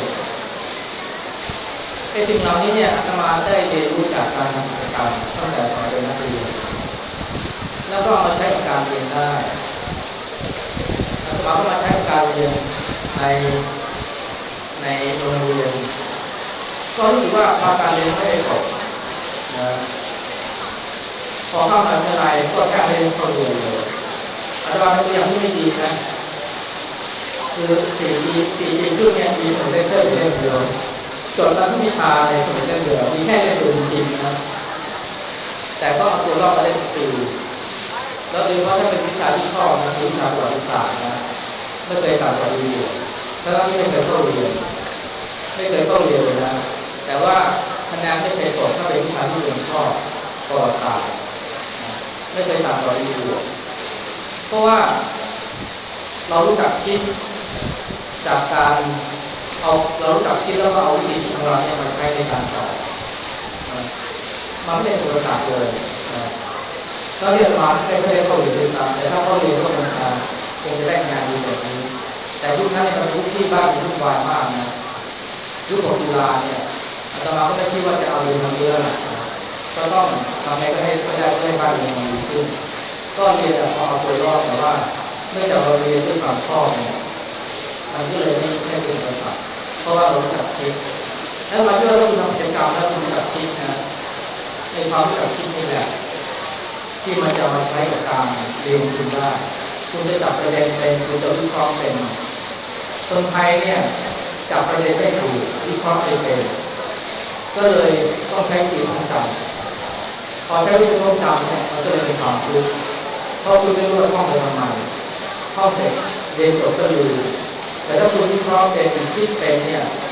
ไอ้สิ่งเหล่านี้เนี่ยอาตมาได้เรียนรู้จากการทำกิจกรรมตั้งแต่สมัยเป็นนักเรียนแล้วก็เอามาใช้กับการเรียนได้อาตมาก็มาใช้กับการเรียนในในโรงเรียนก็รู้สึกว่าการเรียนไม่ได้ตกนะพอเข้ามหาวิทยาลัยก็แค่เรียนเข้าเรียนเลยอาจารย์เป็นตัวอย่างที่ไม่ดีนะคือสี่ปีสี่ปีครึ่งเนี่ยมีสมุดเลคเชอร์อยู่เล่มเดียวจดทั้งวิชาในสมุดเล่มเดียวมีแค่เล่มเดียวจริงๆนะแต่ก็เอาตัวรอดมาได้ทุกปีแล้วโดยเฉพาะถ้าเป็นวิชาที่ชอบนะคือวิชาประวัติศาสตร์นะไม่เคยต่ำกว่าดีอยู่แล้วก็ไม่เคยเข้าเรียนไม่เคยเข้าเรียนเลยนะแต่ว่าคะแนนไม่เคยตกถ้าเป็นวิชาที่ตัวเองชอบประวัติศาสตร์ไม่เคยต่ำกว่าดีอยู่เพราะว่าเรารู้จักคิดจากการเอาเรารู้จักคิดแล้วก็เอาวิธีคิดของเราเนี่ยมาใช้ในการสอนมันไม่เป็นอุปสรรคเลยถ้าเรียนมาไม่ได้เข้าเรียนด้วยซ้ำแต่ถ้าเข้าเรียนก็คงจะคงจะได้งานดีแบบนี้แต่ยุคนั้นเนี่ยมันเป็นยุคที่บ้านวุ่นวายมากนะยุคหกตุลาเนี่ยอาตมาก็ไม่คิดว่าจะเอาเรียนทางนี้แล้วนะก็ต้องทำไงก็ให้ก็ได้ก็ได้บ้านเรียนมันดีขึ้นก็เรียนแต่พอเอาตัวรอดแต่ว่าเนื่องจากเราเรียนด้วยความชอบเนี่ยมันก็เลยไม่ไม่เป็นอุปสรรคเพราะว่าเรารู้จักคิดแล้วมาที่ว่าเราทำกิจกรรมแล้วเรารู้จักคิดนะในความรู้จักคิดนี่แหละที่มันจะมาใช้กับการเรียนคุณได้คุณจะจับประเด็นเป็นคุณจะวิเคราะห์เป็นคนไทยเนี่ยจับประเด็นไม่ถูกวิเคราะห์ไม่เป็นก็เลยต้องใช้วิธีท่องจำพอใช้วิธีท่องจำเนี่ยมันก็เลยเป็นความทุกข์เพราะคุณไม่รู้ว่าท่องไปทำไมท่องเสร็จเรียนจบก็ลืมแต่ถ้าคุณวิเคราะห์เป็นคิดเป็นเนี่ยไอ้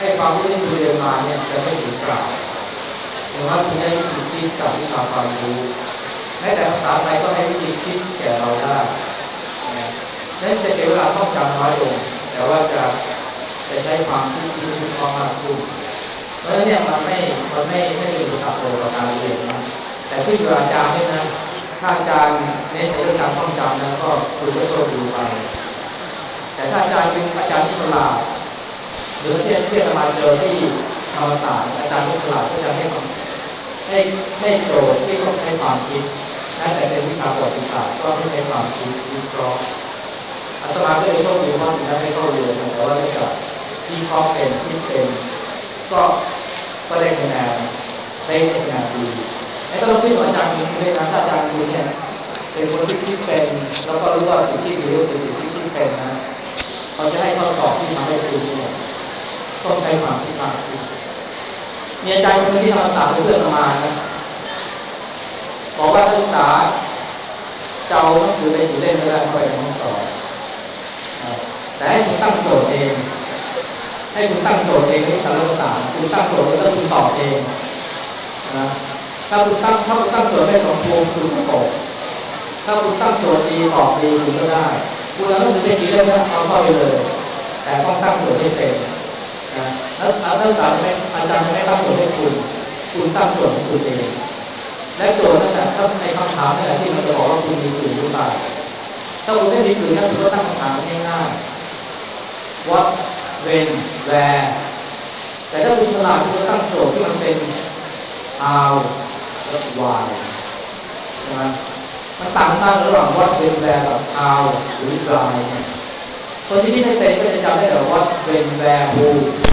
ให้ความรู้ที่คุณเรียนมาเนี่ยจะไม่สูญเปล่าหรือว่าคุณได้วิธีคิดกับวิชาความรู้แม้แต่ภาษาไทยก็ให้วิธีคิดแก่เราได้นะนั่นจะเสียเวลาท่องจำน้อยลงแต่ว่าจะจะใช้ความคิดที่มีความมากขึ้นเพราะฉะนั้นเนี่ยมันไม่มันไม่ไม่เป็นอุปสรรคเลยต่อการเรียนนะแต่ขึ้นอยู่กับอาจารย์ด้วยนะถ้าอาจารย์เน้นในเรื่องการท่องจำนะก็คุณก็โชคดีไปแต่ถ้าอาจารย์เป็นอาจารย์ที่ฉลาดหรือที่ที่จะมาเจอที่ธรรมศาสตร์อาจารย์ที่ฉลาดก็จะให้ความให้ให้โจทย์ที่ต้องใช้ความคิดแม้แต่เป็นวิชาประวัติศาสตร์ก็ไม่ใช้ความคิดวิเคราะห์อาตมาก็เลยโชคดีเพราะถึงได้เข้าเรียนแต่ว่าเนื่องจากวิเคราะห์เป็นคิดเป็นก็ก็ได้คะแนนได้คะแนนดีแล้วก็ต้องขึ้นกับอาจารย์มีด้วยนะถ้าอาจารย์มีเนี่ยเป็นคนที่คิดเป็นแล้วก็รู้ว่าสิ่งที่ดีคือสิ่งที่คิดเป็นนะเขาจะให้ข้อสอบที่ทำให้คุณเนี่ยต้องใช้ความคิดมากขึ้นมีอาจารย์คนที่ธรรมศาสตร์เพื่อนมานะบอกว่านักศึกษาจะเอาหนังสือไปกี่เล่มก็ได้เข้าไปในห้องสอบแต่ให้คุณตั้งโจทย์เองให้คุณตั้งโจทย์เองในวิชารัฐศาสตร์คุณตั้งโจทย์แล้วคุณตอบเองนะถ้าคุณตั้งถ้าคุณตั้งโจทย์ได้สมบูรณ์คุณก็ตกถ้าคุณตั้งโจทย์ดีตอบดีคุณก็ได้คุณเอาหนังสือไปกี่เล่มก็เอาเข้าไปเลยแต่ต้องตั้งโจทย์ให้เป็นนะแล้วนักศึกษาจะไม่อาจารย์จะไม่ตั้งโจทย์ให้คุณคุณตั้งโจทย์ของคุณเองและโจทย์นั่นแหละถ้าในคำถามนั่นแหละที่มันจะบอกว่าคุณมีกลุ่มหรือเปล่าถ้าคุณไม่มีกลุ่มนั่นคุณก็ตั้งคำถามง่ายๆ what when where แต่ถ้าคุณฉลาดคุณก็ตั้งโจทย์ที่มันเป็น how และ why ใช่ไหมมันต่างมากระหว่าง what when where กับ how หรือ why เนี่ยคนที่คิดไม่เป็นก็จะจำได้แต่ what when where who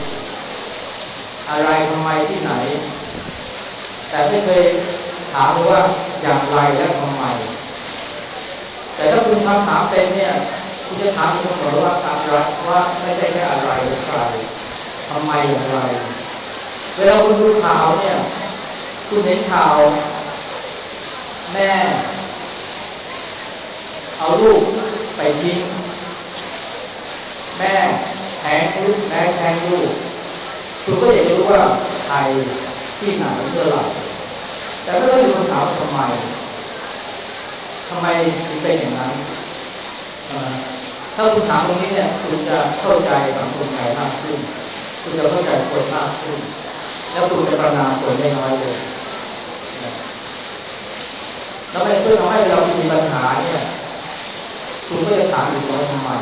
อะไรทำไมที่ไหนแต่ไม่เคยถามเลยว่าอย่างไรและทำไมแต่ถ้าคุณทำถามเป็นเนี่ยคุณจะถามเสมอว่าอะไรว่าไม่ใช่แค่อะไรหรือใครทำไมอย่างไรเวลาคุณดูข่าวเนี่ยคุณเห็นข่าวแม่เอาลูกไปทิ้งแม่แทงลูกแม่แทงลูกคุณก็อยากจะรู้ว่าใครที่ไหนเมื่อไหร่แต่ไม่ต้องมีคำถามทำไมทำไมถึงเป็นอย่างนั้นถ้าคุณถามตรงนี้เนี่ยคุณจะเข้าใจสังคมไทยมากขึ้นคุณจะเข้าใจคนมากขึ้นแล้วคุณจะประนามคนได้น้อยลงแล้วมันจะช่วยทำให้เรามีปัญหาเนี่ยคุณก็จะถามอยู่ว่าทำไม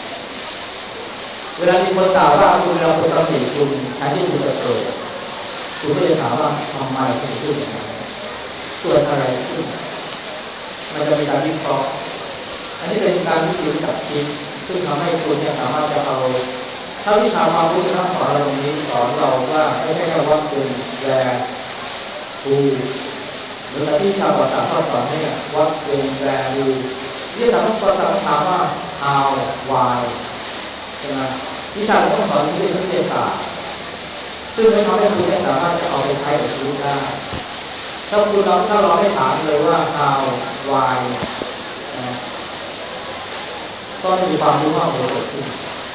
เวลามีคนด่าว่าคุณเวลาคนตำหนิคุณแทนที่คุณจะเกิดคุณก็จะถามว่าทำไมถึงพูดอย่างนั้นเกิดอะไรขึ้นมันจะมีการวิเคราะห์อันนี้เป็นการวิธีจับคิดซึ่งทำให้คุณเนี่ยสามารถจะเอาถ้าวิชาความรู้ที่ท่านสอนเราตรงนี้สอนเราว่าไม่ใช่แค่ว่าเป็นแวร์คูหรือที่ชาวภาษาเขาสอนให้ว่าเป็นแวร์ดูวิชาภาษาถามว่า how why ใช่ไหมวิชาต้องสอนวิทยาศาสตร์ซึ่งจะทำให้คุณไม่สามารถจะเอาไปใช้ในชีวิตได้ถ้าคุณเราถ้าเราไม่ถามเลยว่า how why ก็ไม่มีความรู้มากเลยเกิดขึ้น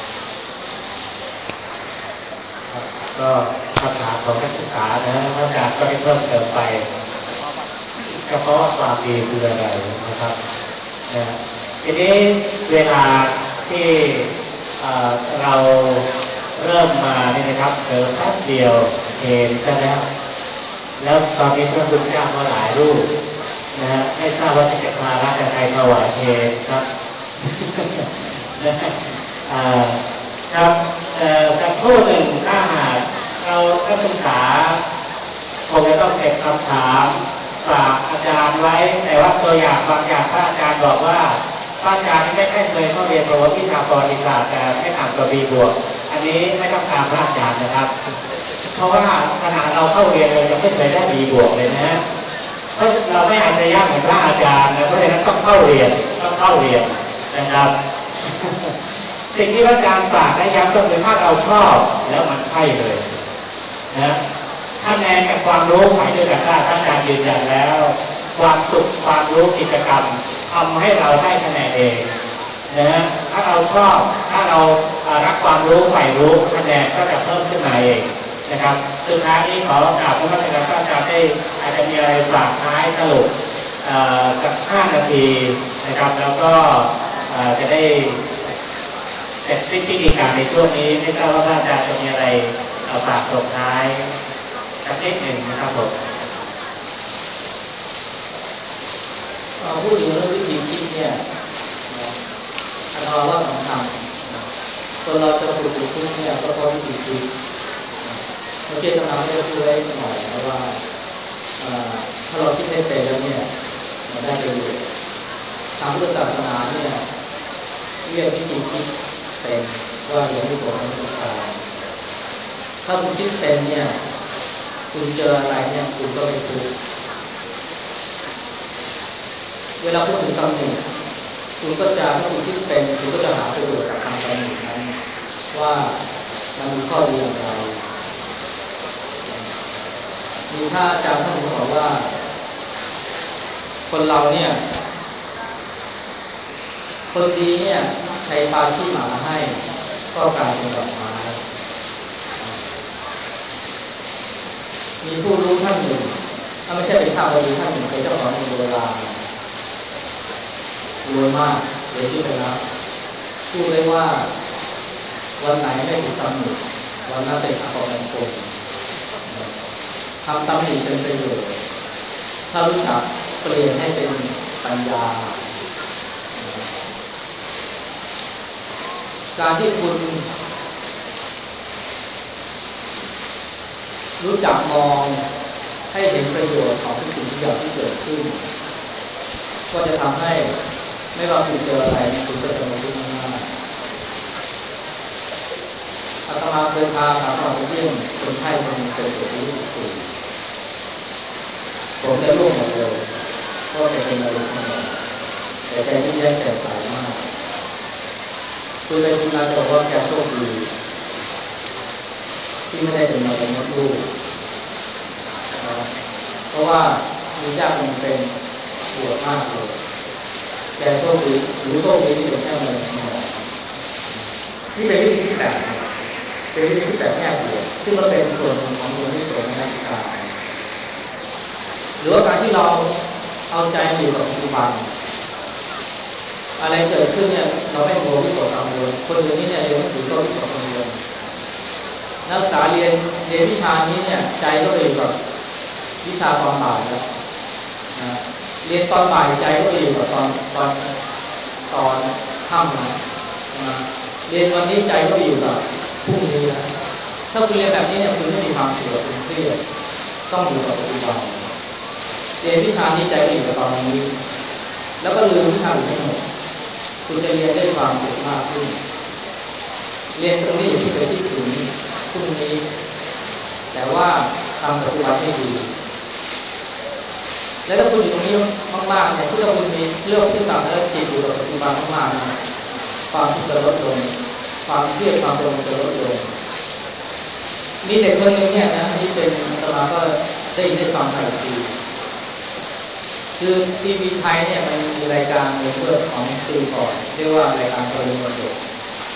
ก็คำถามของนักศึกษานะอาจารย์ก็ได้เพิ่มเติมไปเฉพาะความดีคืออะไรนะครับนะทีนี้เวลาที่เราเริ่มมาเนี่ยนะครับเดินแป๊บเดียวเห็นใช่ไหมครับแล้วตอนนี้พระคุณเจ้ามาหลายรูปนะฮะไม่ทราบว่าจะเก็บมารักใครถวายเพลงครับครับสักครู่หนึ่งถ้าหากเรานักศึกษาคงจะต้องเก็บคำถามฝากอาจารย์ไว้แต่ว่าตัวอย่างบางอย่างถ้าอาจารย์บอกว่าอาจารย์ไม่ได้เคยเข้าเรียนประวัติวิชาประวัติศาสตร์แต่ไม่อ่านตัวบีบวกอันนี้ไม่ต้องตามพระอาจารย์นะครับเพราะว่าขณะเราเข้าเรียนเรายังไม่เคยได้บีบวกเลยนะเพราะเราไม่อาจจะยากเหมือนพระอาจารย์นะเพราะฉะนั้นต้องเข้าเรียนต้องเข้าเรียนนะครับสิ่งที่อาจารย์ฝากได้ย้ำก็คือถ้าเราชอบแล้วมันใช่เลยนะถ้าแนนกับความรู้ไปด้วยกันได้ถ้าอาจารย์ยืนยันแล้วความสุขความรู้กิจกรรมทำให้เราได้คะแนนเองนะฮะถ้าเราชอบถ้าเรารักความรู้ใฝ่รู้คะแนนก็จะเพิ่มขึ้นมาเองนะครับสุดท้ายนี้ขอกราบพระอาจารย์อาจารย์ได้อาจจะมีอะไรฝากท้ายสรุปสักห้านาทีนะครับแล้วก็จะได้เสร็จสิ้นพิธีการในช่วงนี้ไม่ทราบว่าอาจารย์จะมีอะไรฝากส่งท้ายสักนิดหนึ่งนะครับผมพูดถึงเรื่องวิธีคิดเนี่ยอันเราว่าสำคัญคนเราจะสุขหรือทุกข์เนี่ยก็เพราะวิธีคิดเมื่อกี้กำลังได้พูดไว้หน่อยนะว่าถ้าเราคิดให้เป็นแล้วเนี่ยมันได้ประโยชน์ทางพุทธศาสนาเนี่ยเรียกวิธีคิดเป็นว่าโยนิโสมนสิการถ้าคุณคิดเป็นเนี่ยคุณเจออะไรเนี่ยคุณก็ไม่ทุกข์เวลาพูดถึงตำหนิคุณก็จะถ้าคุณคิดเป็นคุณก็จะหาประโยชน์จากคำตำหนินั้นว่ามันมีข้อดีอย่างไรมีท่าอาจารย์ท่านนึงบอกว่าคนเราเนี่ยคนดีเนี่ยใครปาขี้หมาให้ก็กลายเป็นดอกไม้มีผู้รู้ท่านหนึ่งถ้าไม่ใช่เป็นข้าพเจ้าท่านหนึ่งเป็นเจ้าของเมืองโบราณรวยมากเสียชีวิตไปแล้วพูดเลยว่าวันไหนไม่ถูกตำหนิวันนั้นเป็นอัปมงคลทำตำหนิเป็นประโยชน์ถ้ารู้จักเปลี่ยนให้เป็นปัญญาการที่คุณรู้จักมองให้เห็นประโยชน์ของทุกสิ่งทุกอย่างที่เกิดขึ้นก็จะทำให้ไม่ว่าคุณเจออะไรคุณก็จะไม่ทุกข์มากอาตมาเคยพาสาวไปเยี่ยมคนไข้คนนึงเป็นเด็กอายุสิบสี่ผมได้ร่วมหมดเลยก็แกเป็นมะเร็งสมองแต่แกยิ้มแย้มแจ่มใสมากคุยไปคุยมาแกบอกว่าแกโชคดีที่ไม่ได้เป็นมะเร็งมดลูกเพราะว่ามีญาติคนเป็นปวดมากเลยแกโชคดีหรือโชคดีที่เป็นแค่มะเร็งสมองนี่เป็นวิธีที่แปลกเป็นวิธีที่แปลกแง่บวกซึ่งก็เป็นส่วนหนึ่งของโยนิโสมนสิการหรือว่าการที่เราเอาใจอยู่กับปัจจุบันอะไรเกิดขึ้นเนี่ยเราไม่โมวิตกกังวลคนเดี๋ยวนี้เนี่ยเรียนหนังสือก็วิตกกังวลนักศึกษาเรียนเรียนวิชานี้เนี่ยใจก็ไปอยู่กับวิชาตอนบ่ายแล้วนะเรียนตอนบ่ายใจก็ไปอยู่กับตอนตอนตอนค่ำนะนะเรียนวันนี้ใจก็ไปอยู่กับพรุ่งนี้นะถ้าคุณเรียนแบบนี้เนี่ยคุณไม่มีความสุขคุณเครียดต้องอยู่กับปัจจุบันเรียนวิชานี้ใจก็อยู่กับตอนนี้แล้วก็ลืมวิชาอื่นทั้งหมดคุณจะเรียนได้ความสุขมากขึ้นเรียนตรงนี้อย่าเพิ่งไปคิดถึงพรุ่งนี้แต่ว่าทำปัจจุบันให้ดีและถ้าคุณอยู่ตรงนี้มากๆเนี่ยถ้าคุณมีเรื่องที่ต่างและจิตอยู่กับปัจจุบันมากๆเนี่ยความทุกข์จะลดลงความเครียดความกังวลจะลดลงมีเด็กคนหนึ่งเนี่ยนะนี่เป็นอาตมาก็ได้ได้ฟังมาอีกทีคือทีวีไทยเนี่ยมันมีรายการเมื่อสองปีก่อนเรียกว่ารายการปริญญาเด็ก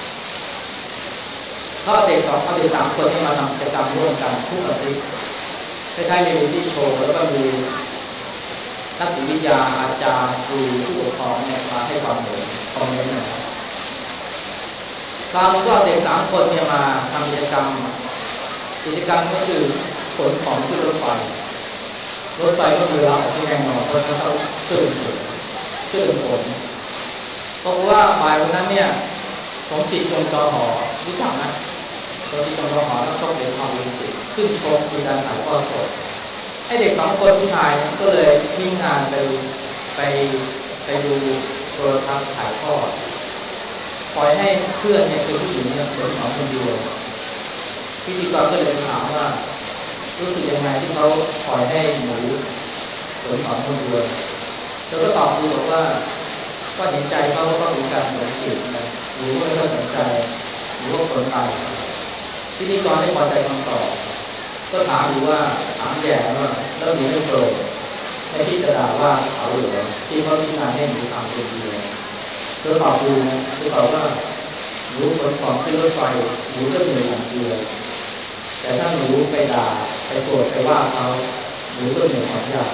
เขาเด็กสองเอาเด็กสามคนที่มาทำกิจกรรมร่วมกันทุกอาทิตย์คล้ายๆเรียนที่โชว์แล้วก็มีนักวิทยาอาจารย์ครูผู้ปกครองเนี่ยมาให้ความเห็นคอมเมนต์นะคราวนี้ก็เด็กสามคนเนี่ยมาทำกิจกรรมกิจกรรมก็คือขนของขึ้นรถไฟรถไฟก็มีเวลาออกที่แน่นอนเพราะฉะนั้นเขาช่วยกันขนช่วยกันขนเพราะว่าบ่ายวันนั้นเนี่ยสมจิตจงจอหอรู้จักนะสมจิตจงจอหอนักชกเหรียญทองโอลิมปิกขึ้นชกมีการถ่ายทอดสดไอเด็กสองคนผู้ชายก็เลยทิ้งงานไปไปไปดูโทรทัศน์ถ่ายทอดปล่อยให้เพื่อนเนี่ยคือผู้หญิงเนี่ยขนของคนเดียวพิธีกรก็เลยไปถามว่ารู้สึกยังไงที่เขาปล่อยให้หนูขนของคนเดียวแล้วก็ตอบดีบอกว่าก็เห็นใจเขาแล้วก็มีการสนจิตนะหนูก็ไม่ค่อยสนใจหนูก็ขนไปพิธีกรไม่พอใจคำตอบก็ถามอยู่ว่าถามแย่ว่าแล้วหนูไม่โกรธไม่คิดจะด่าว่าเขาหรือที่เขาทิ้งงานให้หนูทำคนเดียวเธอตอบดูนะเธอตอบว่าหนูขนของขึ้นรถไฟหนูก็เหนื่อยอย่างเดียวแต่ถ้าหนูไปด่าไปโกรธไปว่าเขาหนูก็เหนื่อยสองอย่าง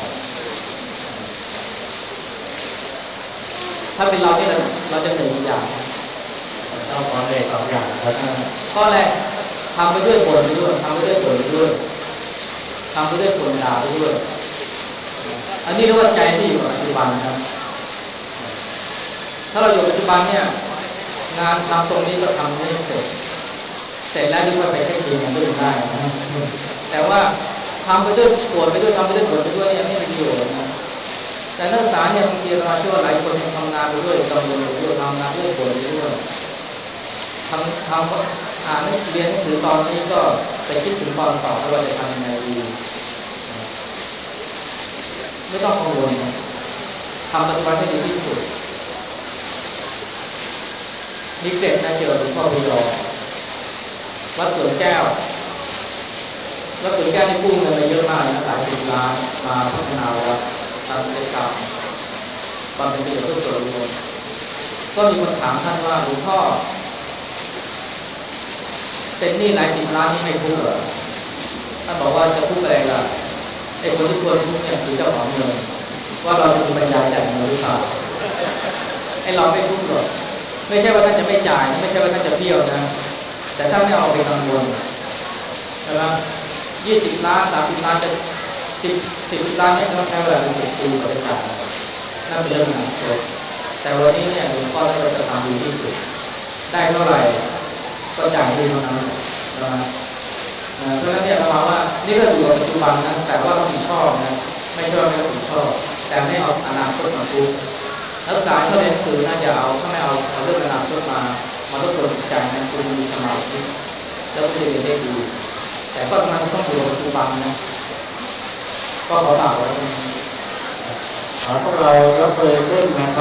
ถ้าเป็นเราเนี่ยเราจะเหนื่อยอีกอย่างเราขอเลยสองอย่างครับข้อแรกทำไปด้วยผลไปด้วยทำไปด้วยผลไปด้วยทำไปด้วยผลด่าไปด้วยอันนี้เรียกว่าใจที่อยู่กับปัจจุบันนะถ้าเราอยู่ปัจจุบันเนี่ยงานทำตรงนี้ก็ทำไม่เสร็จเสร็จแล้วที่ค่อยไปเช็คบิลของตัวเองได้นะแต่ว่าทำไปด้วยปวดไปด้วยทำไปด้วยปวดไปด้วยเนี่ยไม่มีประโยชน์นะแต่นักศึกษาเนี่ยบางทีเราเชื่อว่าหลายคนทำงานไปด้วยกังวลไปด้วยทำงานด้วยปวดไปด้วยทำทำอ่านเรียนหนังสือตอนนี้ก็ไปคิดถึงตอนสอบว่าจะทำยังไงดีไม่ต้องกังวลนะทำปัจจุบันให้ดีที่สุดมีเกร็ดนะเกี่ยวกับหลวงพ่อพยอมวัดสวนแก้ววัดสวนแก้วที่กู้เงินมาเยอะมากนะหลายสิบล้านมาพัฒนาวัดทำกิจกรรมบำเพ็ญประโยชน์เพื่อส่วนรวมก็มีคนถามท่านว่าหลวงพ่อเป็นหนี้หลายสิบล้านนี่ไม่ทุกข์เหรอท่านบอกว่าจะทุกข์อะไรล่ะไอ้คนที่ควรทุกข์เนี่ยคือเจ้าของเงินว่าเราจะมีปัญญาจ่ายเงินหรือเปล่าไอ้เราไม่ทุกข์หรอกไม่ใช่ว่าท่านจะไม่จ่ายไม่ใช่ว่าท่านจะเบี้ยวนะแต่ท่านไม่เอาไปกังวลใช่ไหมยี่สิบล้านสามสิบล้านจะสิบสิบสิบล้านเนี่ยต้องใช้เวลาเป็นสิบปีกว่าจะจ่ายนั่นเป็นเรื่องอนาคตแต่วันนี้เนี่ยหลวงพ่อท่านจะทำดีที่สุดได้เท่าไหร่ก็จ่ายให้เท่านั้นนะเพราะฉะนั้นเนี่ยเราว่านี่ก็อยู่กับปัจจุบันนะแต่ว่าต้องมีชอบนะไม่ชอบไม่ต้องชอบแต่ไม่เอาอนาคตมาทุกข์นักศึกษาเขาเรียนหนังสือนะอย่าเอาถ้าไม่เอาเอาเรื่องอนาคตมามาลดตัวใจนะคุณมีสมาธิแล้วคุณจะเรียนได้ดีแต่ก็ทำไมต้องอยู่กับปัจจุบันนะก็ขอฝากไว้พวกเรายกมือขึ้นนะครับ